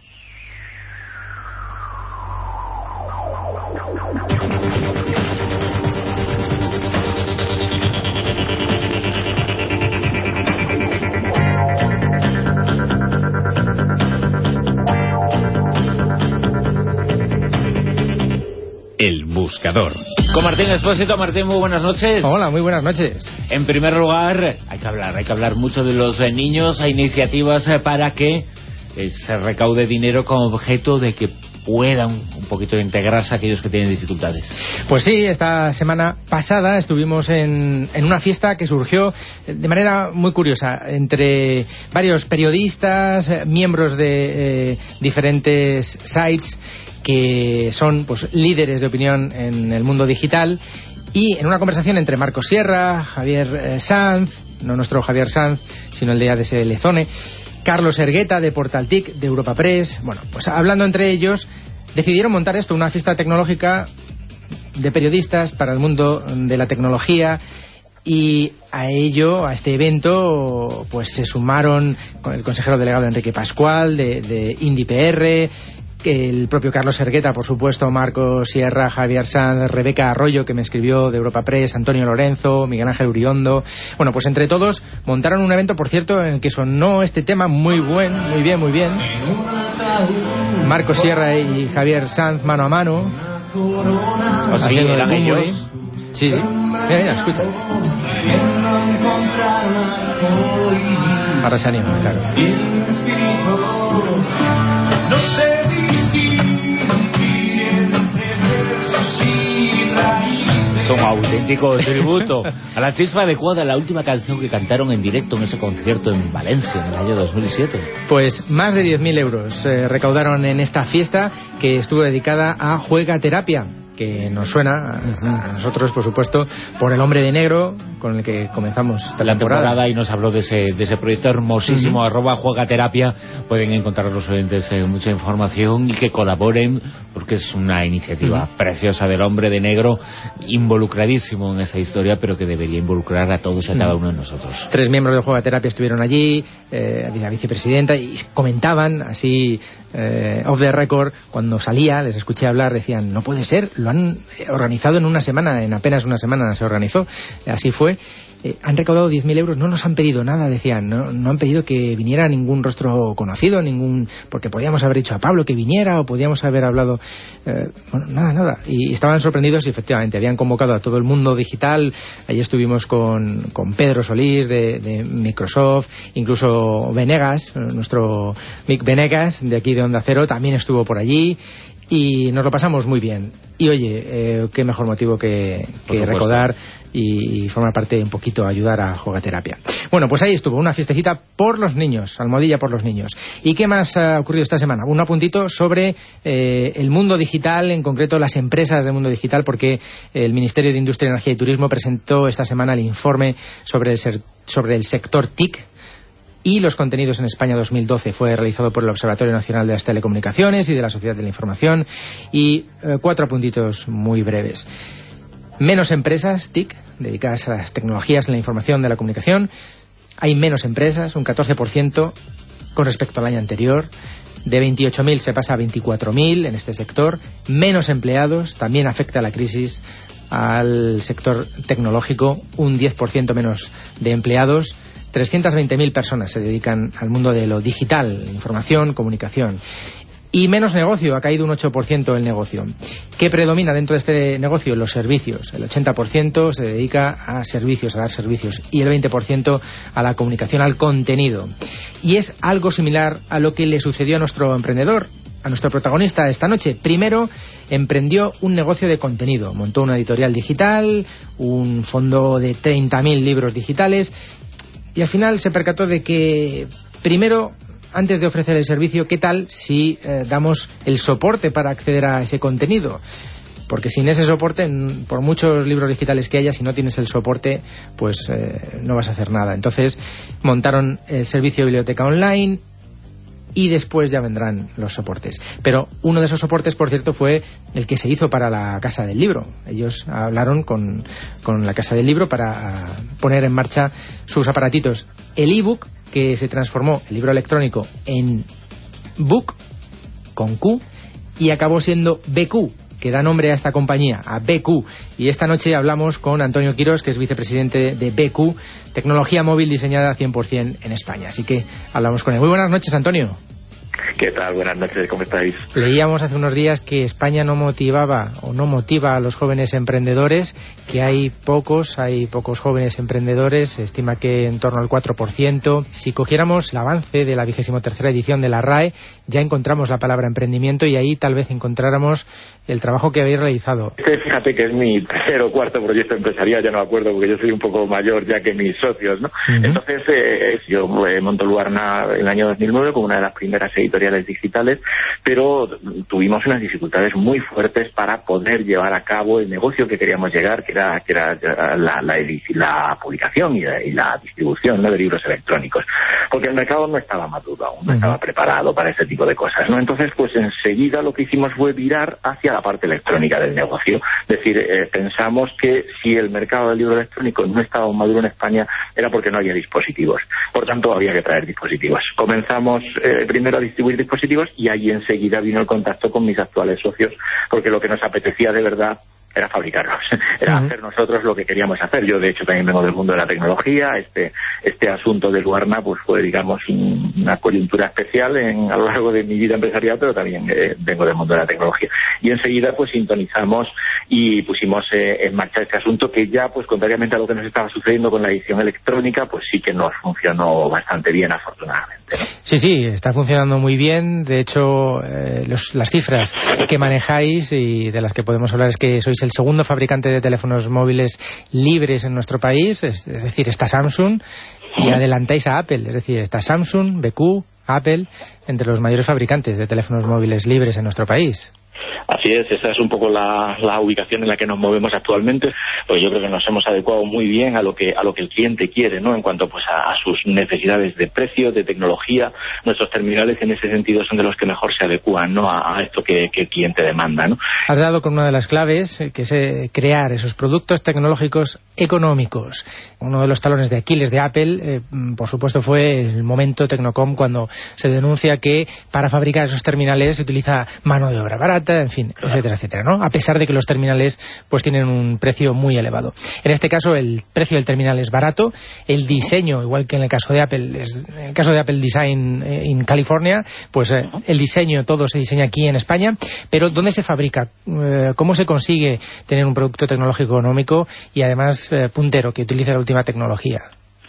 El buscador. Con Martín Expósito. Martín, muy buenas noches. Hola, muy buenas noches. En primer lugar, hay que hablar, hay que hablar mucho de los eh, niños. Hay iniciativas eh, para que eh, se recaude dinero con objeto de que puedan un poquito integrarse a aquellos que tienen dificultades. Pues sí, esta semana pasada estuvimos en, en una fiesta que surgió de manera muy curiosa entre varios periodistas, eh, miembros de eh, diferentes sites que son pues líderes de opinión en el mundo digital Y en una conversación entre Marcos Sierra, Javier eh, Sanz, no nuestro Javier Sanz, sino el de A D S Lezone, Carlos Ergueta de Portal TIC, de Europa Press, bueno, pues hablando entre ellos, decidieron montar esto, una fiesta tecnológica de periodistas para el mundo de la tecnología. Y a ello, a este evento, pues se sumaron con el consejero delegado Enrique Pascual de, de IndiePR, el propio Carlos Ergueta, por supuesto, Marcos Sierra, Javier Sanz, Rebeca Arroyo, que me escribió de Europa Press, Antonio Lorenzo, Miguel Ángel Uriondo. Bueno, pues entre todos montaron un evento, por cierto, en el que sonó este tema muy buen, muy bien, muy bien. Marcos Sierra y Javier Sanz mano a mano. O sea, eran ellos. Sí, mira, mira, escucha. Ahora se anima, claro. Es un auténtico tributo a la chispa adecuada, la última canción que cantaron en directo en ese concierto en Valencia en el año dos mil siete. Pues más de diez mil euros eh, recaudaron en esta fiesta que estuvo dedicada a Juega Terapia, que nos suena a nosotros, por supuesto, por El Hombre de Negro, con el que comenzamos esta la temporada. temporada. Y nos habló de ese, de ese proyecto hermosísimo, uh-huh. arroba Juegaterapia. Pueden encontrar los oyentes eh, mucha información y que colaboren, porque es una iniciativa uh-huh. preciosa del Hombre de Negro, involucradísimo en esta historia, pero que debería involucrar a todos y a uh-huh. cada uno de nosotros. Tres miembros de Juegaterapia estuvieron allí, eh, la vicepresidenta, y comentaban así, eh, off the record, cuando salía, les escuché hablar, decían, no puede ser, lo han organizado en una semana, en apenas una semana se organizó, así fue. Eh, han recaudado diez mil euros, no nos han pedido nada, decían, no, no han pedido que viniera ningún rostro conocido, ningún, porque podíamos haber dicho a Pablo que viniera, o podíamos haber hablado, eh, bueno, nada, nada, y estaban sorprendidos y efectivamente habían convocado a todo el mundo digital. Allí estuvimos con, con Pedro Solís de, de Microsoft, incluso Venegas, nuestro Mick Venegas de aquí de Onda Cero también estuvo por allí, y nos lo pasamos muy bien. Y oye, eh, qué mejor motivo que, que recaudar y, y formar parte un poquito, ayudar a Juegaterapia. Bueno, pues ahí estuvo, una fiestecita por los niños, almohadilla por los niños. ¿Y qué más ha ocurrido esta semana? Un apuntito sobre eh, el mundo digital, en concreto las empresas del mundo digital, porque el Ministerio de Industria, Energía y Turismo presentó esta semana el informe sobre el, ser, sobre el sector T I C y los contenidos en España dos mil doce. Fue realizado por el Observatorio Nacional de las Telecomunicaciones y de la Sociedad de la Información. Y eh, cuatro apuntitos muy breves. Menos empresas T I C dedicadas a las tecnologías, la información, de la comunicación. Hay menos empresas, un catorce por ciento con respecto al año anterior. De veintiocho mil se pasa a veinticuatro mil en este sector. Menos empleados, también afecta la crisis al sector tecnológico. Un diez por ciento menos de empleados. trescientas veinte mil personas se dedican al mundo de lo digital, información, comunicación. Y menos negocio, ha caído un ocho por ciento el negocio. ¿Qué predomina dentro de este negocio? Los servicios. El ochenta por ciento se dedica a servicios, a dar servicios, y el veinte por ciento a la comunicación, al contenido. Y es algo similar a lo que le sucedió a nuestro emprendedor, a nuestro protagonista esta noche. Primero emprendió un negocio de contenido, montó una editorial digital, un fondo de treinta mil libros digitales, y al final se percató de que, primero, antes de ofrecer el servicio, ¿qué tal si eh, damos el soporte para acceder a ese contenido? Porque sin ese soporte, por muchos libros digitales que haya, si no tienes el soporte, pues eh, no vas a hacer nada. Entonces montaron el servicio de biblioteca online y después ya vendrán los soportes. Pero uno de esos soportes, por cierto, fue el que se hizo para la Casa del Libro. Ellos hablaron con, con la Casa del Libro para poner en marcha sus aparatitos. El ebook, que se transformó, el libro electrónico, en book, con Q, y acabó siendo B Q, que da nombre a esta compañía, a B Q. Y esta noche hablamos con Antonio Quirós, que es vicepresidente de B Q, tecnología móvil diseñada cien por ciento en España. Así que hablamos con él. Muy buenas noches, Antonio. ¿Qué tal? Buenas noches, ¿cómo estáis? Leíamos hace unos días que España no motivaba o no motiva a los jóvenes emprendedores, que hay pocos, hay pocos jóvenes emprendedores, se estima que en torno al cuatro por ciento. Si cogiéramos el avance de la vigésima tercera edición de la R A E, ya encontramos la palabra emprendimiento y ahí tal vez encontráramos el trabajo que habéis realizado. Este, fíjate que es mi tercer o cuarto proyecto empresarial, ya no me acuerdo porque yo soy un poco mayor ya que mis socios, ¿no? Uh-huh. Entonces, eh, yo eh, monto Luarna en el año dos mil nueve como una de las primeras editoriales digitales, pero tuvimos unas dificultades muy fuertes para poder llevar a cabo el negocio que queríamos llegar, que era que era la, la, la publicación y la, y la distribución, ¿no?, de libros electrónicos, porque el mercado no estaba maduro aún, no estaba preparado para ese tipo de cosas, ¿no? Entonces, pues enseguida lo que hicimos fue virar hacia la parte electrónica del negocio. Es decir, eh, pensamos que si el mercado del libro electrónico no estaba maduro en España era porque no había dispositivos. Por tanto, había que traer dispositivos. Comenzamos eh, primero a distribuir dispositivos y ahí enseguida vino el contacto con mis actuales socios, porque lo que nos apetecía de verdad era fabricarlos, era uh-huh. hacer nosotros lo que queríamos hacer. Yo, de hecho, también vengo del mundo de la tecnología. Este este asunto de Luarna pues fue, digamos, un, una coyuntura especial en, a lo largo de mi vida empresarial, pero también eh, vengo del mundo de la tecnología. Y enseguida pues sintonizamos y pusimos eh, en marcha este asunto que ya, pues contrariamente a lo que nos estaba sucediendo con la edición electrónica, pues sí que nos funcionó bastante bien, afortunadamente, ¿no? Sí, sí, está funcionando muy bien. De hecho, eh, los, las cifras que manejáis y de las que podemos hablar es que sois el segundo fabricante de teléfonos móviles libres en nuestro país, es, es decir, está Samsung, y adelantáis a Apple, es decir, está Samsung, B Q, Apple, entre los mayores fabricantes de teléfonos móviles libres en nuestro país. Así es, esa es un poco la, la ubicación en la que nos movemos actualmente, porque yo creo que nos hemos adecuado muy bien a lo que a lo que el cliente quiere, ¿no?, en cuanto pues a, a sus necesidades de precio, de tecnología. Nuestros terminales en ese sentido son de los que mejor se adecúan, ¿no?, a, a esto que, que el cliente demanda, ¿no? Has dado con una de las claves, que es eh, crear esos productos tecnológicos económicos. Uno de los talones de Aquiles de Apple, eh, por supuesto, fue el momento Tecnocom, cuando se denuncia que para fabricar esos terminales se utiliza mano de obra barata, en fin, etcétera, etcétera, ¿no? A pesar de que los terminales pues tienen un precio muy elevado. En este caso el precio del terminal es barato, el diseño, igual que en el caso de Apple, es, en el caso de Apple Design en California, pues eh, el diseño todo se diseña aquí en España, pero ¿dónde se fabrica? Eh, ¿Cómo se consigue tener un producto tecnológico económico y además eh, puntero, que utilice la última tecnología?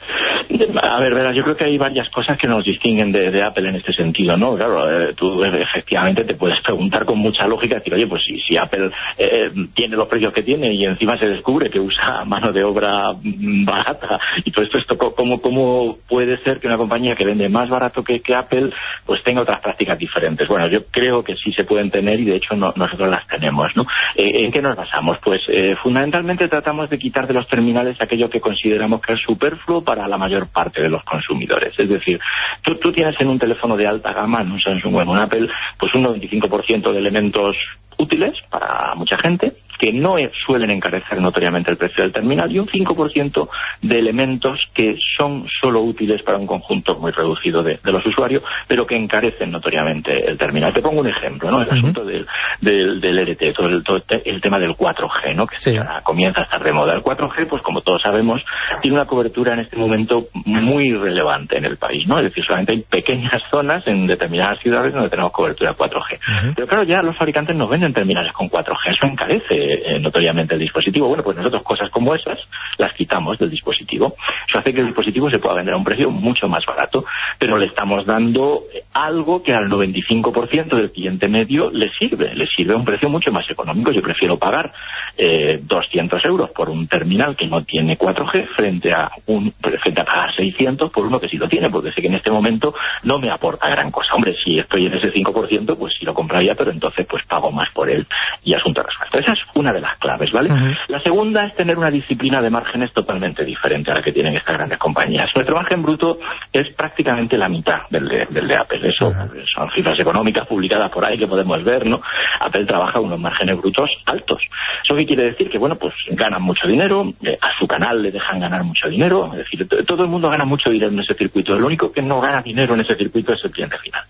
A ver, verás, yo creo que hay varias cosas que nos distinguen de, de Apple en este sentido, ¿no? Claro, eh, tú eh, efectivamente te puedes preguntar con mucha lógica, decir, oye, pues si, si Apple eh, tiene los precios que tiene y encima se descubre que usa mano de obra barata y todo esto, esto ¿cómo, cómo puede ser que una compañía que vende más barato que, que Apple pues tenga otras prácticas diferentes? Bueno, yo creo que sí se pueden tener y de hecho no, nosotros las tenemos, ¿no? Eh, ¿En qué nos basamos? Pues eh, fundamentalmente tratamos de quitar de los terminales aquello que consideramos que es superfluo para la mayor parte de los consumidores. Es decir, tú, tú tienes en un teléfono de alta gama, en un Samsung o en un Apple, pues un noventa y cinco por ciento de elementos útiles para mucha gente, que no suelen encarecer notoriamente el precio del terminal, y un cinco por ciento de elementos que son solo útiles para un conjunto muy reducido de, de los usuarios, pero que encarecen notoriamente el terminal. Te pongo un ejemplo, ¿no? El uh-huh. asunto del, del, del R T, todo el, todo el tema del cuatro G, ¿no?, que sí. ya comienza a estar de moda. El cuatro G, pues como todos sabemos, tiene una cobertura en este momento muy relevante en el país, ¿no? Es decir, solamente hay pequeñas zonas en determinadas ciudades donde tenemos cobertura cuatro G. Uh-huh. Pero claro, ya los fabricantes nos venden terminales con cuatro G, eso encarece eh, notoriamente el dispositivo. Bueno, pues nosotros cosas como esas las quitamos del dispositivo. Eso hace que el dispositivo se pueda vender a un precio mucho más barato, pero le estamos dando algo que al noventa y cinco por ciento del cliente medio le sirve, le sirve a un precio mucho más económico. Yo prefiero pagar eh, doscientos euros por un terminal que no tiene cuatro G frente a, un, frente a pagar seiscientos por uno que sí lo tiene, porque sé que en este momento no me aporta gran cosa. Hombre, si estoy en ese cinco por ciento, pues sí lo compraría, pero entonces pues pago más por él y asunto resuelto. Esa es una de las claves, ¿vale? Uh-huh. La segunda es tener una disciplina de márgenes totalmente diferente a la que tienen estas grandes compañías. Nuestro margen bruto es prácticamente la mitad del de, del de Apple. Eso uh-huh. son cifras económicas publicadas por ahí que podemos ver, ¿no? Apple trabaja unos márgenes brutos altos. ¿Eso qué quiere decir? Que, bueno, pues ganan mucho dinero, eh, a su canal le dejan ganar mucho dinero, es decir, t- todo el mundo gana mucho dinero en ese circuito. Lo único que no gana dinero en ese circuito es el cliente final.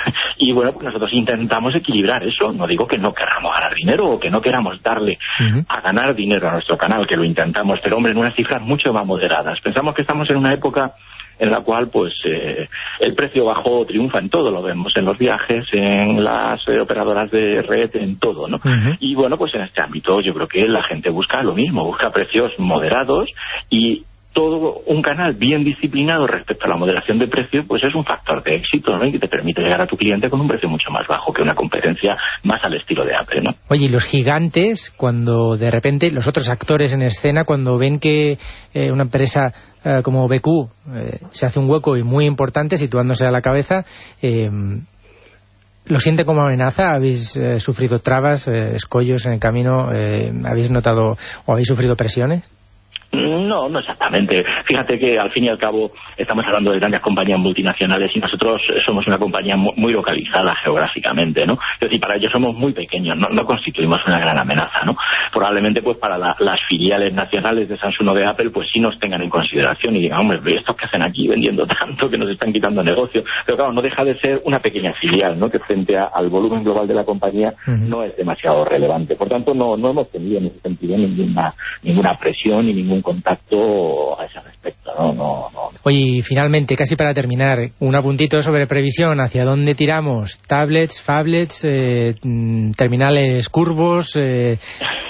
Y, bueno, pues nosotros intentamos equilibrar eso. No digo que no queramos ganar dinero o que no queramos darle uh-huh. a ganar dinero a nuestro canal, que lo intentamos, pero, hombre, en unas cifras mucho más moderadas. Pensamos que estamos en una época en la cual pues eh, el precio bajo triunfa en todo, lo vemos en los viajes, en las eh, operadoras de red, en todo, ¿no? Uh-huh. Y, bueno, pues en este ámbito yo creo que la gente busca lo mismo, busca precios moderados, y todo un canal bien disciplinado respecto a la moderación de precios, pues es un factor de éxito, ¿no?, y que te permite llegar a tu cliente con un precio mucho más bajo que una competencia más al estilo de Apple, ¿no? Oye, y los gigantes, cuando de repente los otros actores en escena, cuando ven que eh, una empresa eh, como B Q eh, se hace un hueco y muy importante, situándose a la cabeza, eh, ¿Lo siente como amenaza? ¿Habéis eh, sufrido trabas, eh, escollos en el camino? Eh, ¿Habéis notado o habéis sufrido presiones? No, no exactamente. Fíjate que al fin y al cabo estamos hablando de grandes compañías multinacionales y nosotros somos una compañía muy localizada geográficamente, ¿no? Es decir, para ellos somos muy pequeños, no, no constituimos una gran amenaza, ¿no? Probablemente pues para la, las filiales nacionales de Samsung o de Apple pues sí nos tengan en consideración y digan, hombre, estos que hacen aquí vendiendo tanto que nos están quitando negocio. Pero claro, no deja de ser una pequeña filial, ¿no? Que frente a, al volumen global de la compañía uh-huh. no es demasiado relevante. Por tanto, no, no hemos tenido en ese sentido ninguna, ninguna presión ni ningún contacto a ese respecto, ¿no? No, no. Oye, y finalmente, casi para terminar, un apuntito sobre previsión, ¿hacia dónde tiramos? ¿Tablets, phablets, eh, terminales curvos, eh,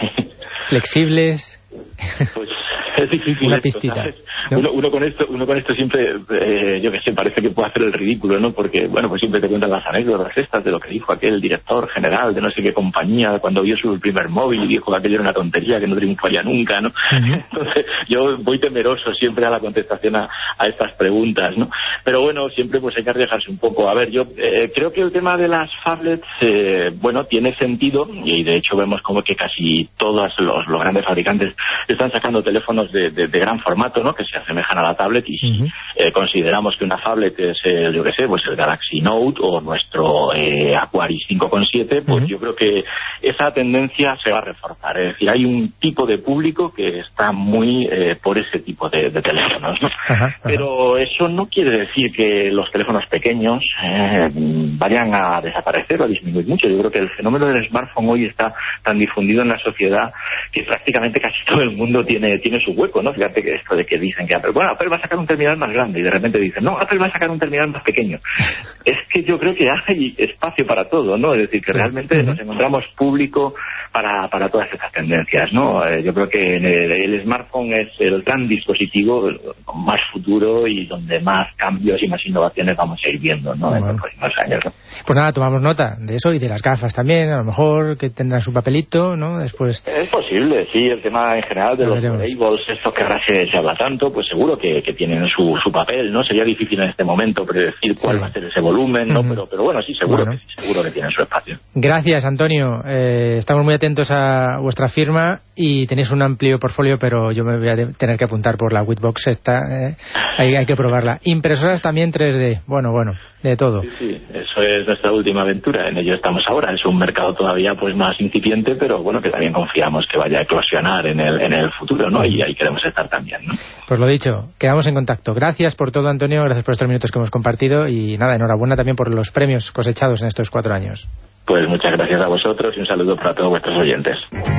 flexibles? Pues es difícil. Una esto, pistita. ¿no? Uno, uno con esto, uno con esto siempre, eh, yo que sé, parece que puede hacer el ridículo, ¿no? Porque, bueno, pues siempre te cuentan las anécdotas estas de lo que dijo aquel director general de no sé qué compañía cuando vio su primer móvil y dijo que aquello era una tontería, que no triunfaría nunca, ¿no? Uh-huh. Entonces, yo voy temeroso siempre a la contestación a, a estas preguntas, ¿no? Pero bueno, siempre pues hay que arriesgarse un poco. A ver, yo eh, creo que el tema de las phablets, eh, bueno, tiene sentido y de hecho vemos como que casi todos los, los grandes fabricantes están sacando teléfonos de, de, de gran formato, ¿no? Que se asemejan a la tablet y si uh-huh. eh, consideramos que una phablet es el, yo que sé, pues el Galaxy Note o nuestro eh, Aquaris cinco coma siete, pues uh-huh. yo creo que esa tendencia se va a reforzar. Es decir, hay un tipo de público que está muy eh, por ese tipo de, de teléfonos, ¿no? Uh-huh. Uh-huh. Pero eso no quiere decir que los teléfonos pequeños eh, vayan a desaparecer o a disminuir mucho. Yo creo que el fenómeno del smartphone hoy está tan difundido en la sociedad que prácticamente casi todo el mundo tiene tiene su hueco, ¿no? Fíjate que esto de que dicen que Apple, bueno, Apple va a sacar un terminal más grande y de repente dicen, no, Apple va a sacar un terminal más pequeño. Es que yo creo que hay espacio para todo, ¿no? Es decir, que sí. realmente uh-huh. nos encontramos público para, para todas estas tendencias, ¿no? Eh, yo creo que el, el smartphone es el gran dispositivo con más futuro y donde más cambios y más innovaciones vamos a ir viendo, ¿no? Bueno. En los próximos años, ¿no? Pues nada, tomamos nota de eso y de las gafas también, a lo mejor que tendrán su papelito, ¿no? Después... Es posible, sí, el tema en general de lo los wearables, estos que ahora se, se habla tanto, pues seguro que, que tienen su, su papel, ¿no? Sería difícil en este momento predecir cuál sí. va a ser ese volumen, ¿no? Uh-huh. Pero, pero bueno, sí, seguro, bueno. que, sí, seguro que tienen su espacio. Gracias, Antonio. Eh, estamos muy atentos a vuestra firma y tenéis un amplio portfolio, pero yo me voy a tener que apuntar por la Witbox esta, eh, hay, hay que probarla. Impresoras también tres D, bueno, bueno, de todo. Sí, sí, eso es nuestra última aventura, en ello estamos ahora. Es un mercado todavía pues más incipiente, pero bueno, que también confiamos que vaya a eclosionar en el, en el futuro, ¿no? Y ahí queremos estar también, ¿no? Pues lo dicho, quedamos en contacto. Gracias por todo, Antonio, gracias por estos minutos que hemos compartido y nada, enhorabuena también por los premios cosechados en estos cuatro años. Pues muchas gracias a vosotros y un saludo para todos vuestros oyentes.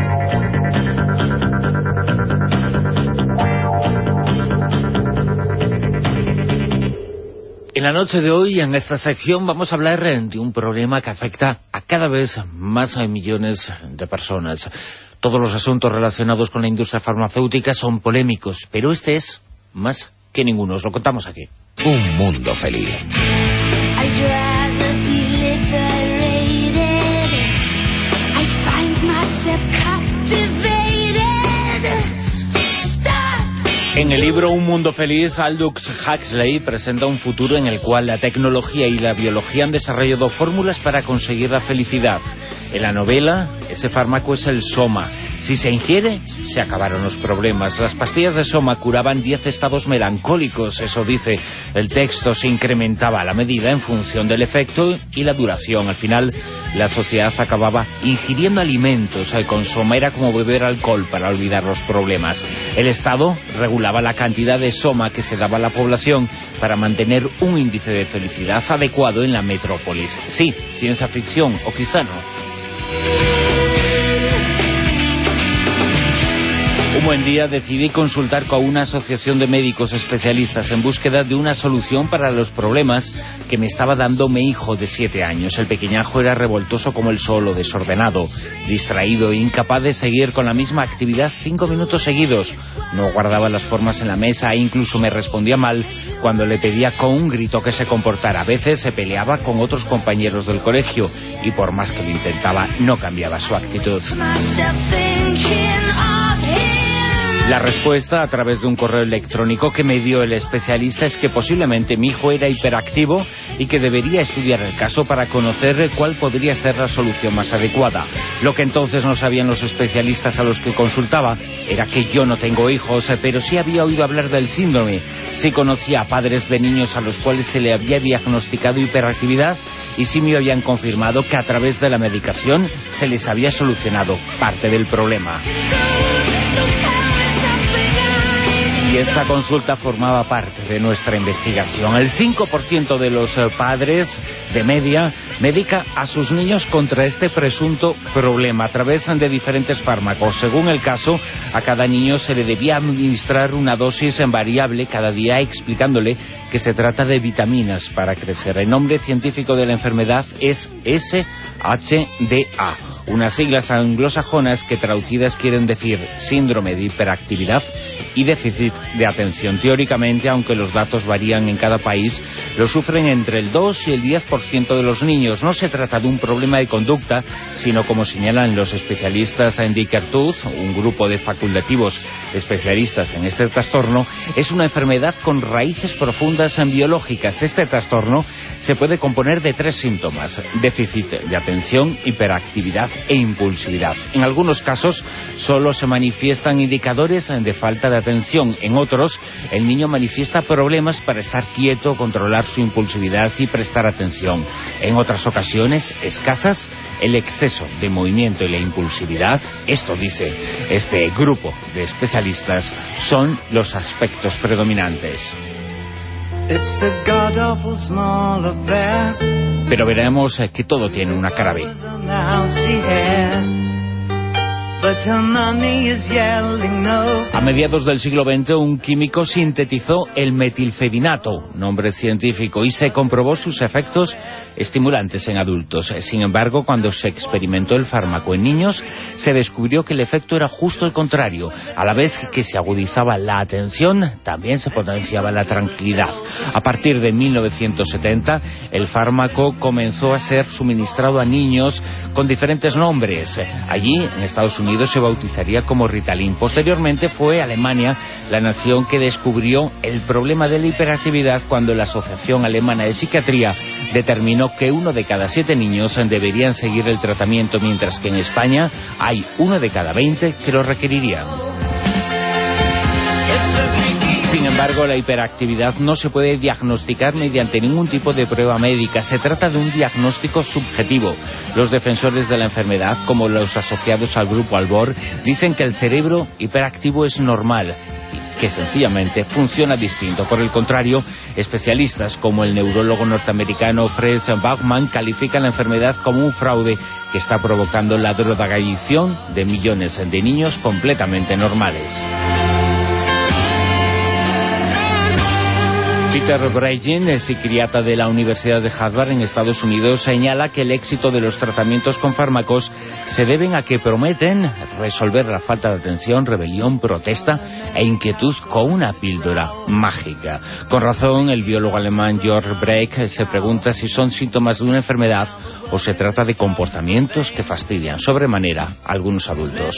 En la noche de hoy, en esta sección, vamos a hablar de un problema que afecta a cada vez más a millones de personas. Todos los asuntos relacionados con la industria farmacéutica son polémicos, pero este es más que ninguno. Os lo contamos aquí. Un mundo feliz. En el libro Un mundo feliz, Aldous Huxley presenta un futuro en el cual la tecnología y la biología han desarrollado fórmulas para conseguir la felicidad. En la novela, ese fármaco es el Soma. Si se ingiere, se acabaron los problemas. Las pastillas de Soma curaban diez estados melancólicos, eso dice el texto. Se incrementaba la medida en función del efecto y la duración. Al final, la sociedad acababa ingiriendo alimentos. Con Soma era como beber alcohol para olvidar los problemas. El Estado regulaba la cantidad de Soma que se daba a la población para mantener un índice de felicidad adecuado en la metrópolis. Sí, ciencia ficción, o quizá no. Un buen día decidí consultar con una asociación de médicos especialistas en búsqueda de una solución para los problemas que me estaba dando mi hijo de siete años. El pequeñajo era revoltoso como el sol, desordenado, distraído e incapaz de seguir con la misma actividad cinco minutos seguidos. No guardaba las formas en la mesa e incluso me respondía mal cuando le pedía con un grito que se comportara. A veces se peleaba con otros compañeros del colegio y por más que lo intentaba no cambiaba su actitud. La respuesta, a través de un correo electrónico que me dio el especialista, es que posiblemente mi hijo era hiperactivo y que debería estudiar el caso para conocer cuál podría ser la solución más adecuada. Lo que entonces no sabían los especialistas a los que consultaba era que yo no tengo hijos, pero sí había oído hablar del síndrome. Sí conocía a padres de niños a los cuales se le había diagnosticado hiperactividad y sí me habían confirmado que a través de la medicación se les había solucionado parte del problema. Y esa consulta formaba parte de nuestra investigación. El cinco por ciento de los padres, de media, medica a sus niños contra este presunto problema a través de diferentes fármacos. Según el caso, a cada niño se le debía administrar una dosis variable cada día, explicándole que se trata de vitaminas para crecer. El nombre científico de la enfermedad es S H D A, unas siglas anglosajonas que traducidas quieren decir síndrome de hiperactividad y déficit de atención. Teóricamente, aunque los datos varían en cada país, lo sufren entre el dos y el diez por ciento de los niños. No se trata de un problema de conducta, sino, como señalan los especialistas en Dikertooth, un grupo de facultativos especialistas en este trastorno, es una enfermedad con raíces profundas en biológicas. Este trastorno se puede componer de tres síntomas: déficit de atención, hiperactividad e impulsividad. En algunos casos solo se manifiestan indicadores de falta de atención. En otros, el niño manifiesta problemas para estar quieto, controlar su impulsividad y prestar atención. En otras ocasiones escasas, el exceso de movimiento y la impulsividad, esto dice este grupo de especialistas, son los aspectos predominantes. Pero veremos que todo tiene una cara B. A mediados del siglo veinte, un químico sintetizó el metilfedinato, nombre científico, y se comprobó sus efectos estimulantes en adultos. Sin embargo, cuando se experimentó el fármaco en niños, se descubrió que el efecto era justo el contrario. A la vez que se agudizaba la atención, también se potenciaba la tranquilidad. A partir de mil novecientos setenta, el fármaco comenzó a ser suministrado a niños con diferentes nombres. Allí, en Estados Unidos, se bautizaría como Ritalin. Posteriormente fue Alemania la nación que descubrió el problema de la hiperactividad cuando la Asociación Alemana de Psiquiatría determinó que uno de cada siete niños deberían seguir el tratamiento, mientras que en España hay uno de cada veinte que lo requerirían. Sin embargo, la hiperactividad no se puede diagnosticar mediante ningún tipo de prueba médica. Se trata de un diagnóstico subjetivo. Los defensores de la enfermedad, como los asociados al grupo Albor, dicen que el cerebro hiperactivo es normal, que sencillamente funciona distinto. Por el contrario, especialistas como el neurólogo norteamericano Fred Baughman califican la enfermedad como un fraude que está provocando la drogadicción de millones de niños completamente normales. Peter Breggin, el psiquiatra de la Universidad de Harvard en Estados Unidos, señala que el éxito de los tratamientos con fármacos se deben a que prometen resolver la falta de atención, rebelión, protesta e inquietud con una píldora mágica. Con razón, el biólogo alemán Georg Breck se pregunta si son síntomas de una enfermedad o se trata de comportamientos que fastidian sobremanera a algunos adultos.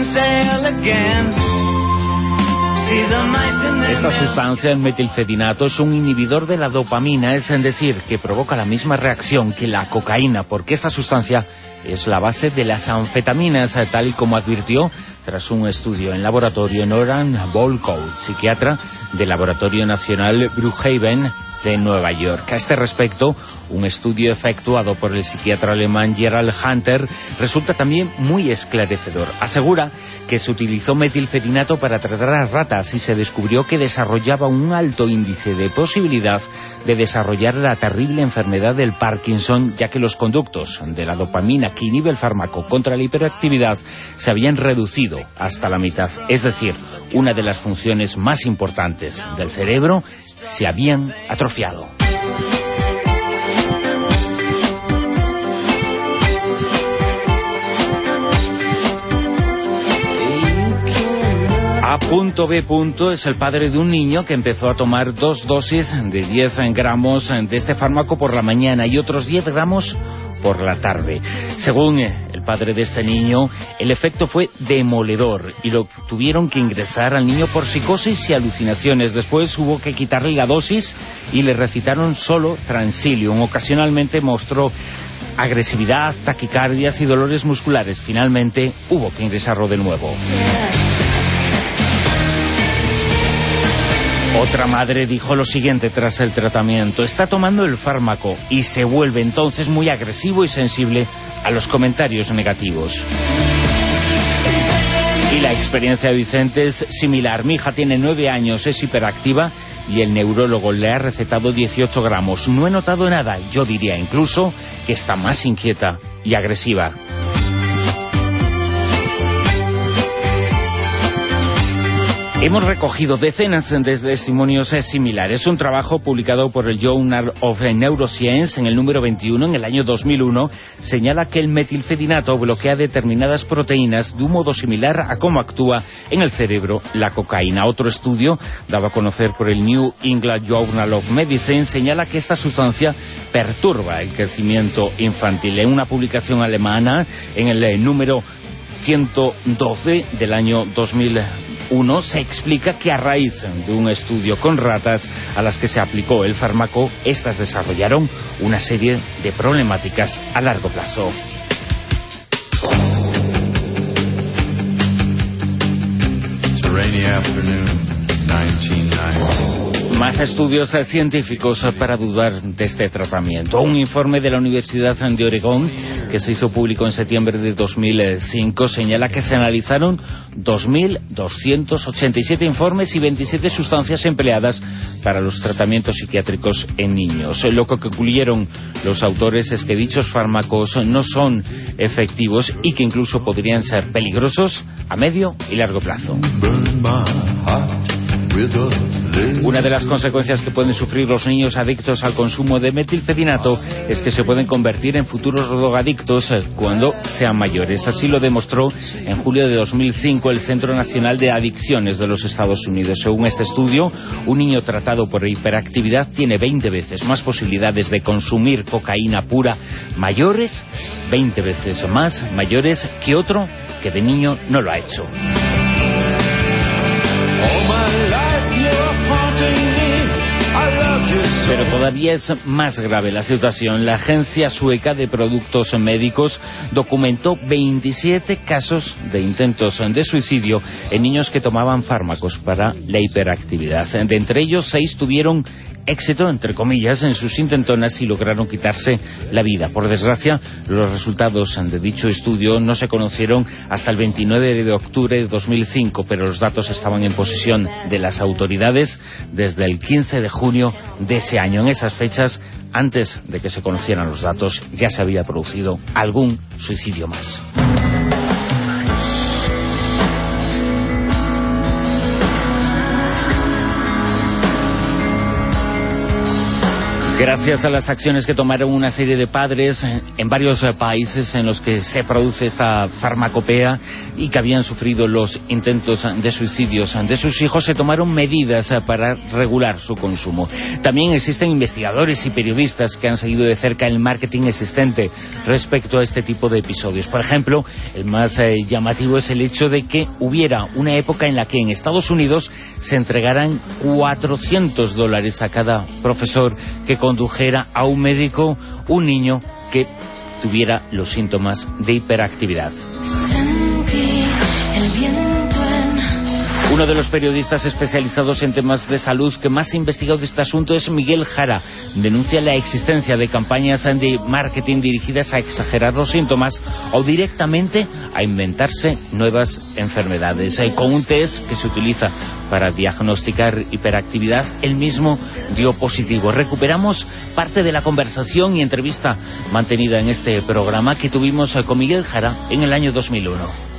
Esta sustancia, el metilfedinato, es un inhibidor de la dopamina, es decir, que provoca la misma reacción que la cocaína, porque esta sustancia es la base de las anfetaminas, tal y como advirtió tras un estudio en laboratorio Noran Volkow, psiquiatra del Laboratorio Nacional Brookhaven de Nueva York. A este respecto, un estudio efectuado por el psiquiatra alemán Gerald Hunter resulta también muy esclarecedor. Asegura que se utilizó metilfedinato para tratar a ratas y se descubrió que desarrollaba un alto índice de posibilidad de desarrollar la terrible enfermedad del Parkinson, ya que los conductos de la dopamina que inhibe el fármaco contra la hiperactividad se habían reducido hasta la mitad. Es decir, una de las funciones más importantes del cerebro se habían atrofiado. A B. es el padre de un niño que empezó a tomar dos dosis de diez gramos de este fármaco por la mañana y otros diez gramos por la tarde. Según el padre de este niño, el efecto fue demoledor y lo tuvieron que ingresar al niño por psicosis y alucinaciones. Después hubo que quitarle la dosis y le recitaron solo Transilium. Ocasionalmente mostró agresividad, taquicardias y dolores musculares. Finalmente hubo que ingresarlo de nuevo. Otra madre dijo lo siguiente tras el tratamiento: está tomando el fármaco y se vuelve entonces muy agresivo y sensible a los comentarios negativos. Y la experiencia de Vicente es similar. Mi hija tiene nueve años, es hiperactiva y el neurólogo le ha recetado dieciocho gramos. No he notado nada, yo diría incluso que está más inquieta y agresiva. Hemos recogido decenas de testimonios similares. Un trabajo publicado por el Journal of Neuroscience en el número veintiuno en el año dos mil uno señala que el metilfedinato bloquea determinadas proteínas de un modo similar a cómo actúa en el cerebro la cocaína. Otro estudio, dado a conocer por el New England Journal of Medicine, señala que esta sustancia perturba el crecimiento infantil. En una publicación alemana, en el número ciento doce del año dos mil uno, se explica que a raíz de un estudio con ratas a las que se aplicó el fármaco, estas desarrollaron una serie de problemáticas a largo plazo. Más estudios científicos para dudar de este tratamiento. Un informe de la Universidad de Oregón, que se hizo público en septiembre de dos mil cinco, señala que se analizaron dos mil doscientos ochenta y siete informes y veintisiete sustancias empleadas para los tratamientos psiquiátricos en niños. Lo que concluyeron los autores es que dichos fármacos no son efectivos y que incluso podrían ser peligrosos a medio y largo plazo. Una de las consecuencias que pueden sufrir los niños adictos al consumo de metilfedinato es que se pueden convertir en futuros drogadictos cuando sean mayores. Así lo demostró en julio de dos mil cinco el Centro Nacional de Adicciones de los Estados Unidos. Según este estudio, un niño tratado por hiperactividad tiene veinte veces más posibilidades de consumir cocaína pura mayores, veinte veces más mayores que otro que de niño no lo ha hecho. Pero todavía es más grave la situación. La Agencia Sueca de Productos Médicos documentó veintisiete casos de intentos de suicidio en niños que tomaban fármacos para la hiperactividad. De entre ellos, seis tuvieron éxito, entre comillas, en sus intentonas y lograron quitarse la vida. Por desgracia, los resultados de dicho estudio no se conocieron hasta el veintinueve de octubre de dos mil cinco, pero los datos estaban en posesión de las autoridades desde el quince de junio de ese año. En esas fechas, antes de que se conocieran los datos, ya se había producido algún suicidio más. Gracias a las acciones que tomaron una serie de padres en varios países en los que se produce esta farmacopea y que habían sufrido los intentos de suicidios de sus hijos, se tomaron medidas para regular su consumo. También existen investigadores y periodistas que han seguido de cerca el marketing existente respecto a este tipo de episodios. Por ejemplo, el más eh, llamativo es el hecho de que hubiera una época en la que en Estados Unidos se entregaran cuatrocientos dólares a cada profesor que condujera a un médico un niño que tuviera los síntomas de hiperactividad. Uno de los periodistas especializados en temas de salud que más ha investigado este asunto es Miguel Jara. Denuncia la existencia de campañas de marketing dirigidas a exagerar los síntomas o directamente a inventarse nuevas enfermedades. Con un test que se utiliza para diagnosticar hiperactividad, él mismo dio positivo. Recuperamos parte de la conversación y entrevista mantenida en este programa que tuvimos con Miguel Jara en el año dos mil uno.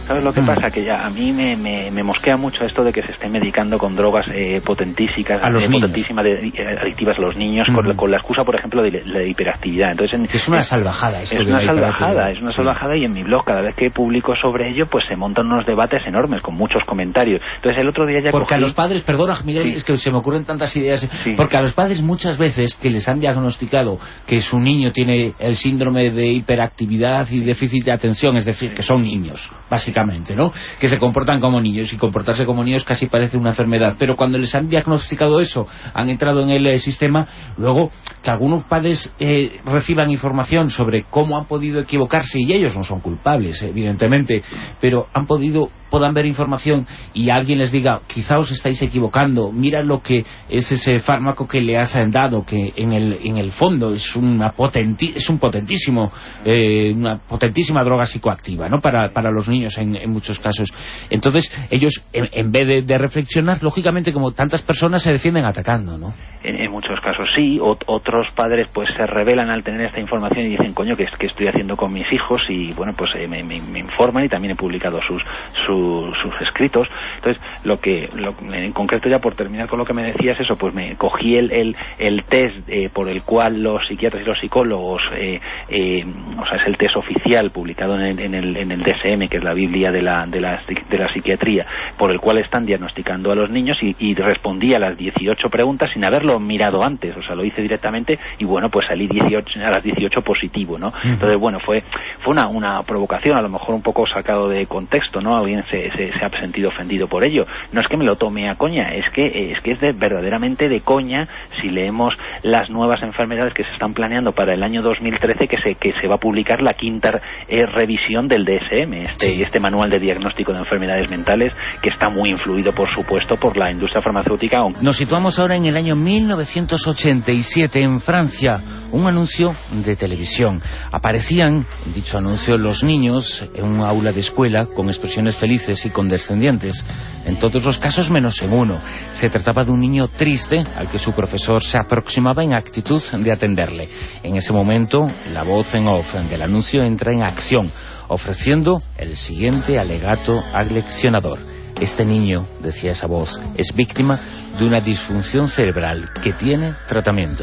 ¿Sabes lo que mm. pasa? Que ya a mí me, me, me mosquea mucho esto de que se esté medicando con drogas eh, potentísimas, a los eh, niños. potentísimas de, eh, adictivas a los niños, mm. con, con la excusa, por ejemplo, de la hiperactividad. Entonces, en, es una salvajada. Es una salvajada, es una sí. salvajada, y en mi blog, cada vez que publico sobre ello, pues se montan unos debates enormes, con muchos comentarios. Entonces, el otro día ya Porque cogí... a los padres, perdona, Miguel, sí. es que se me ocurren tantas ideas, sí. porque a los padres muchas veces que les han diagnosticado que su niño tiene el síndrome de hiperactividad y déficit de atención, es decir, que son niños, básicamente, ¿no? Que se comportan como niños, y comportarse como niños casi parece una enfermedad, pero cuando les han diagnosticado eso, han entrado en el eh, sistema, luego que algunos padres eh, reciban información sobre cómo han podido equivocarse, y ellos no son culpables, evidentemente, pero han podido, puedan ver información y alguien les diga, quizá os estáis equivocando, mira lo que es ese fármaco que le has dado, que en el, en el fondo es una potenti, es un potentísimo eh, una potentísima droga psicoactiva, ¿no? Para, para los niños en, en muchos casos. Entonces ellos, en, en vez de, de reflexionar, lógicamente, como tantas personas, se defienden atacando, ¿no? En, en muchos casos sí, o, otros padres pues se rebelan al tener esta información y dicen, coño, ¿qué, qué estoy haciendo con mis hijos? Y bueno, pues eh, me, me, me informan, y también he publicado sus, su, sus escritos. Entonces, lo que lo, en concreto, ya por terminar con lo que me decías, eso, pues me cogí el, el, el test eh, por el cual los psiquiatras y los psicólogos, eh, eh, o sea, es el test oficial publicado en el, en el, en el D S M, que es la Biblia de la, de la, de la psiquiatría, por el cual están diagnosticando a los niños, y, y respondí a las dieciocho preguntas sin haberlo mirado antes, o sea, lo hice directamente, y bueno, pues salí dieciocho, a las dieciocho positivo, ¿no? Uh-huh. Entonces, bueno, fue fue una, una provocación, a lo mejor un poco sacado de contexto, ¿no? Alguien se, se, se ha sentido ofendido por ello. No es que me lo tome a coña, es que es que es de, verdaderamente de coña si leemos las nuevas enfermedades que se están planeando para el año dos mil trece, que se que se va a publicar la quinta eh, revisión del D S M, este sí. este manual de diagnóstico de enfermedades mentales, que está muy influido, por supuesto, por la industria farmacéutica. Nos situamos ahora en el año mil novecientos ochenta y siete, en Francia, un anuncio de televisión. Aparecían, en dicho anuncio, los niños en un aula de escuela con expresiones felices y condescendientes, en todos los casos menos en uno. Se trataba de un niño triste al que su profesor se aproximaba en actitud de atenderle. En ese momento, la voz en off del anuncio entra en acción, ofreciendo el siguiente alegato al leccionador. Este niño, decía esa voz, es víctima de una disfunción cerebral que tiene tratamiento.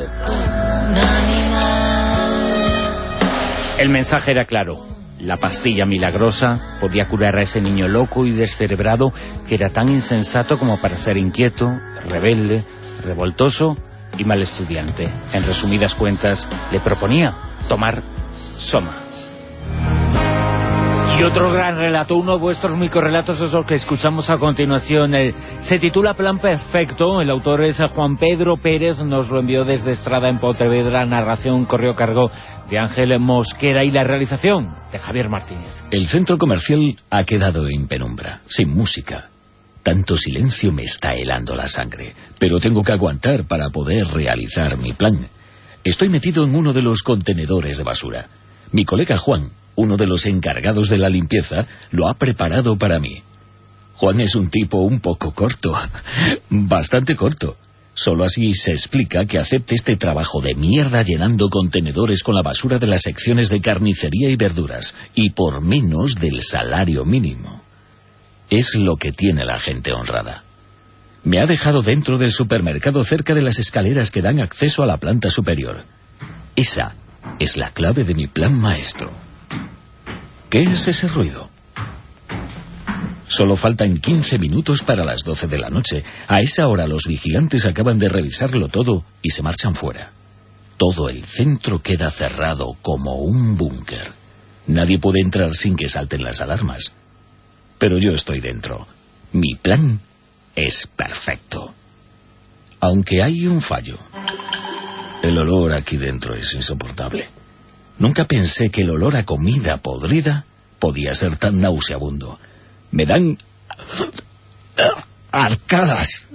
El mensaje era claro. La pastilla milagrosa podía curar a ese niño loco y descerebrado, que era tan insensato como para ser inquieto, rebelde, revoltoso y mal estudiante. En resumidas cuentas, le proponía tomar Soma. Y otro gran relato, uno de vuestros microrelatos, es lo que escuchamos a continuación. El, se titula Plan Perfecto, el autor es Juan Pedro Pérez, nos lo envió desde Estrada, en Pontevedra, narración corrió a cargo de Ángel Mosquera y la realización de Javier Martínez. El centro comercial ha quedado en penumbra, sin música. Tanto silencio me está helando la sangre, pero tengo que aguantar para poder realizar mi plan. Estoy metido en uno de los contenedores de basura. Mi colega Juan, uno de los encargados de la limpieza, lo ha preparado para mí. Juan es un tipo un poco corto, bastante corto. Solo así se explica que acepte este trabajo de mierda llenando contenedores con la basura de las secciones de carnicería y verduras, y por menos del salario mínimo. Es lo que tiene la gente honrada. Me ha dejado dentro del supermercado, cerca de las escaleras que dan acceso a la planta superior. Esa es la clave de mi plan maestro. ¿Qué es ese ruido? Solo faltan quince minutos para las doce de la noche. A esa hora los vigilantes acaban de revisarlo todo y se marchan fuera. Todo el centro queda cerrado como un búnker. Nadie puede entrar sin que salten las alarmas. Pero yo estoy dentro. Mi plan es perfecto. Aunque hay un fallo. El olor aquí dentro es insoportable. Nunca pensé que el olor a comida podrida podía ser tan nauseabundo. Me dan arcadas.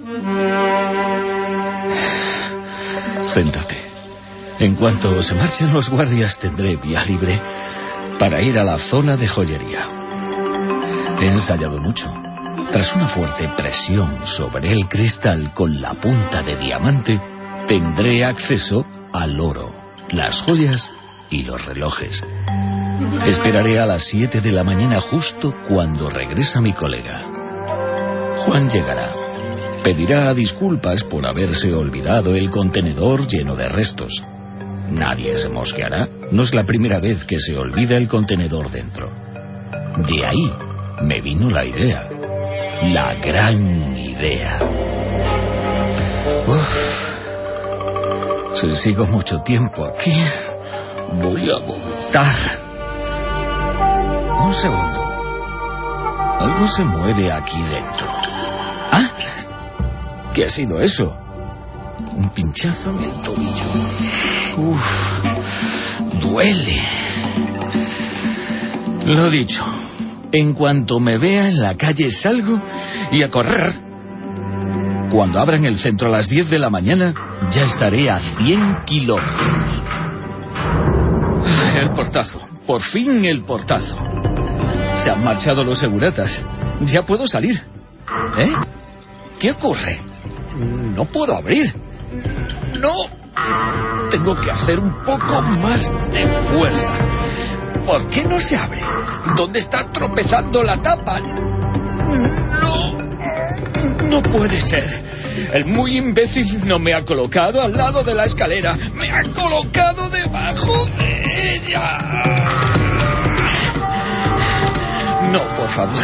Céntrate. En cuanto se marchen los guardias, tendré vía libre para ir a la zona de joyería. He ensayado mucho. Tras una fuerte presión sobre el cristal con la punta de diamante, tendré acceso al oro, las joyas y los relojes. Esperaré a las siete de la mañana justo cuando regresa mi colega. Juan llegará. Pedirá disculpas por haberse olvidado el contenedor lleno de restos. Nadie se mosqueará. No es la primera vez que se olvida el contenedor dentro. De ahí me vino la idea. La gran idea. Uf. Si sigo mucho tiempo aquí, voy a vomitar. Un segundo. Algo se mueve aquí dentro. ¿Ah? ¿Qué ha sido eso? Un pinchazo en el tobillo. Uf, duele. Lo dicho, en cuanto me vea en la calle salgo y a correr. Cuando abran el centro a las diez de la mañana, ya estaré a cien kilómetros. El portazo, por fin el portazo. Se han marchado los seguratas. Ya puedo salir. ¿Eh? ¿Qué ocurre? No puedo abrir. No. Tengo que hacer un poco más de fuerza. ¿Por qué no se abre? ¿Dónde está tropezando la tapa? No. No puede ser. El muy imbécil no me ha colocado al lado de la escalera. Me ha colocado debajo de ella. No, por favor.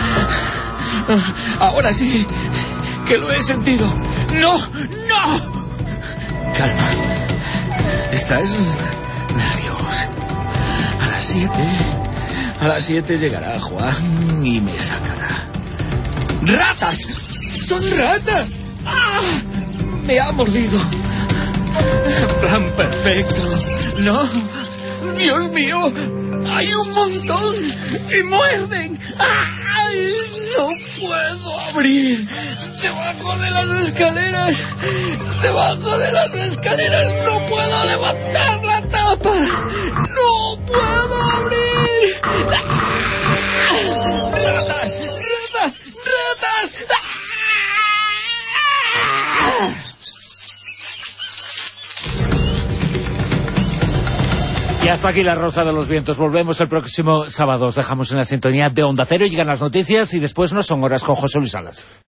Ahora sí, que lo he sentido. ¡No! ¡No! Calma. Estáis nervios. A las siete... A las siete llegará Juan y me sacará. ¡Ratas! ¡Son ratas! ¡Ah! Me ha mordido. Plan perfecto. ¡No! ¡Dios mío! ¡Hay un montón! ¡Y muerden! ¡Ay! ¡No puedo abrir! ¡Debajo de las escaleras! ¡Debajo de las escaleras! ¡No puedo levantar la tapa! ¡No puedo abrir! ¡Ah! ¡Ratas! ¡Ratas! ¡Ratas! ¡Ah! Y hasta aquí la Rosa de los Vientos. Volvemos el próximo sábado. Os dejamos en la sintonía de Onda Cero. Llegan las noticias y después no son horas con José Luis Salas.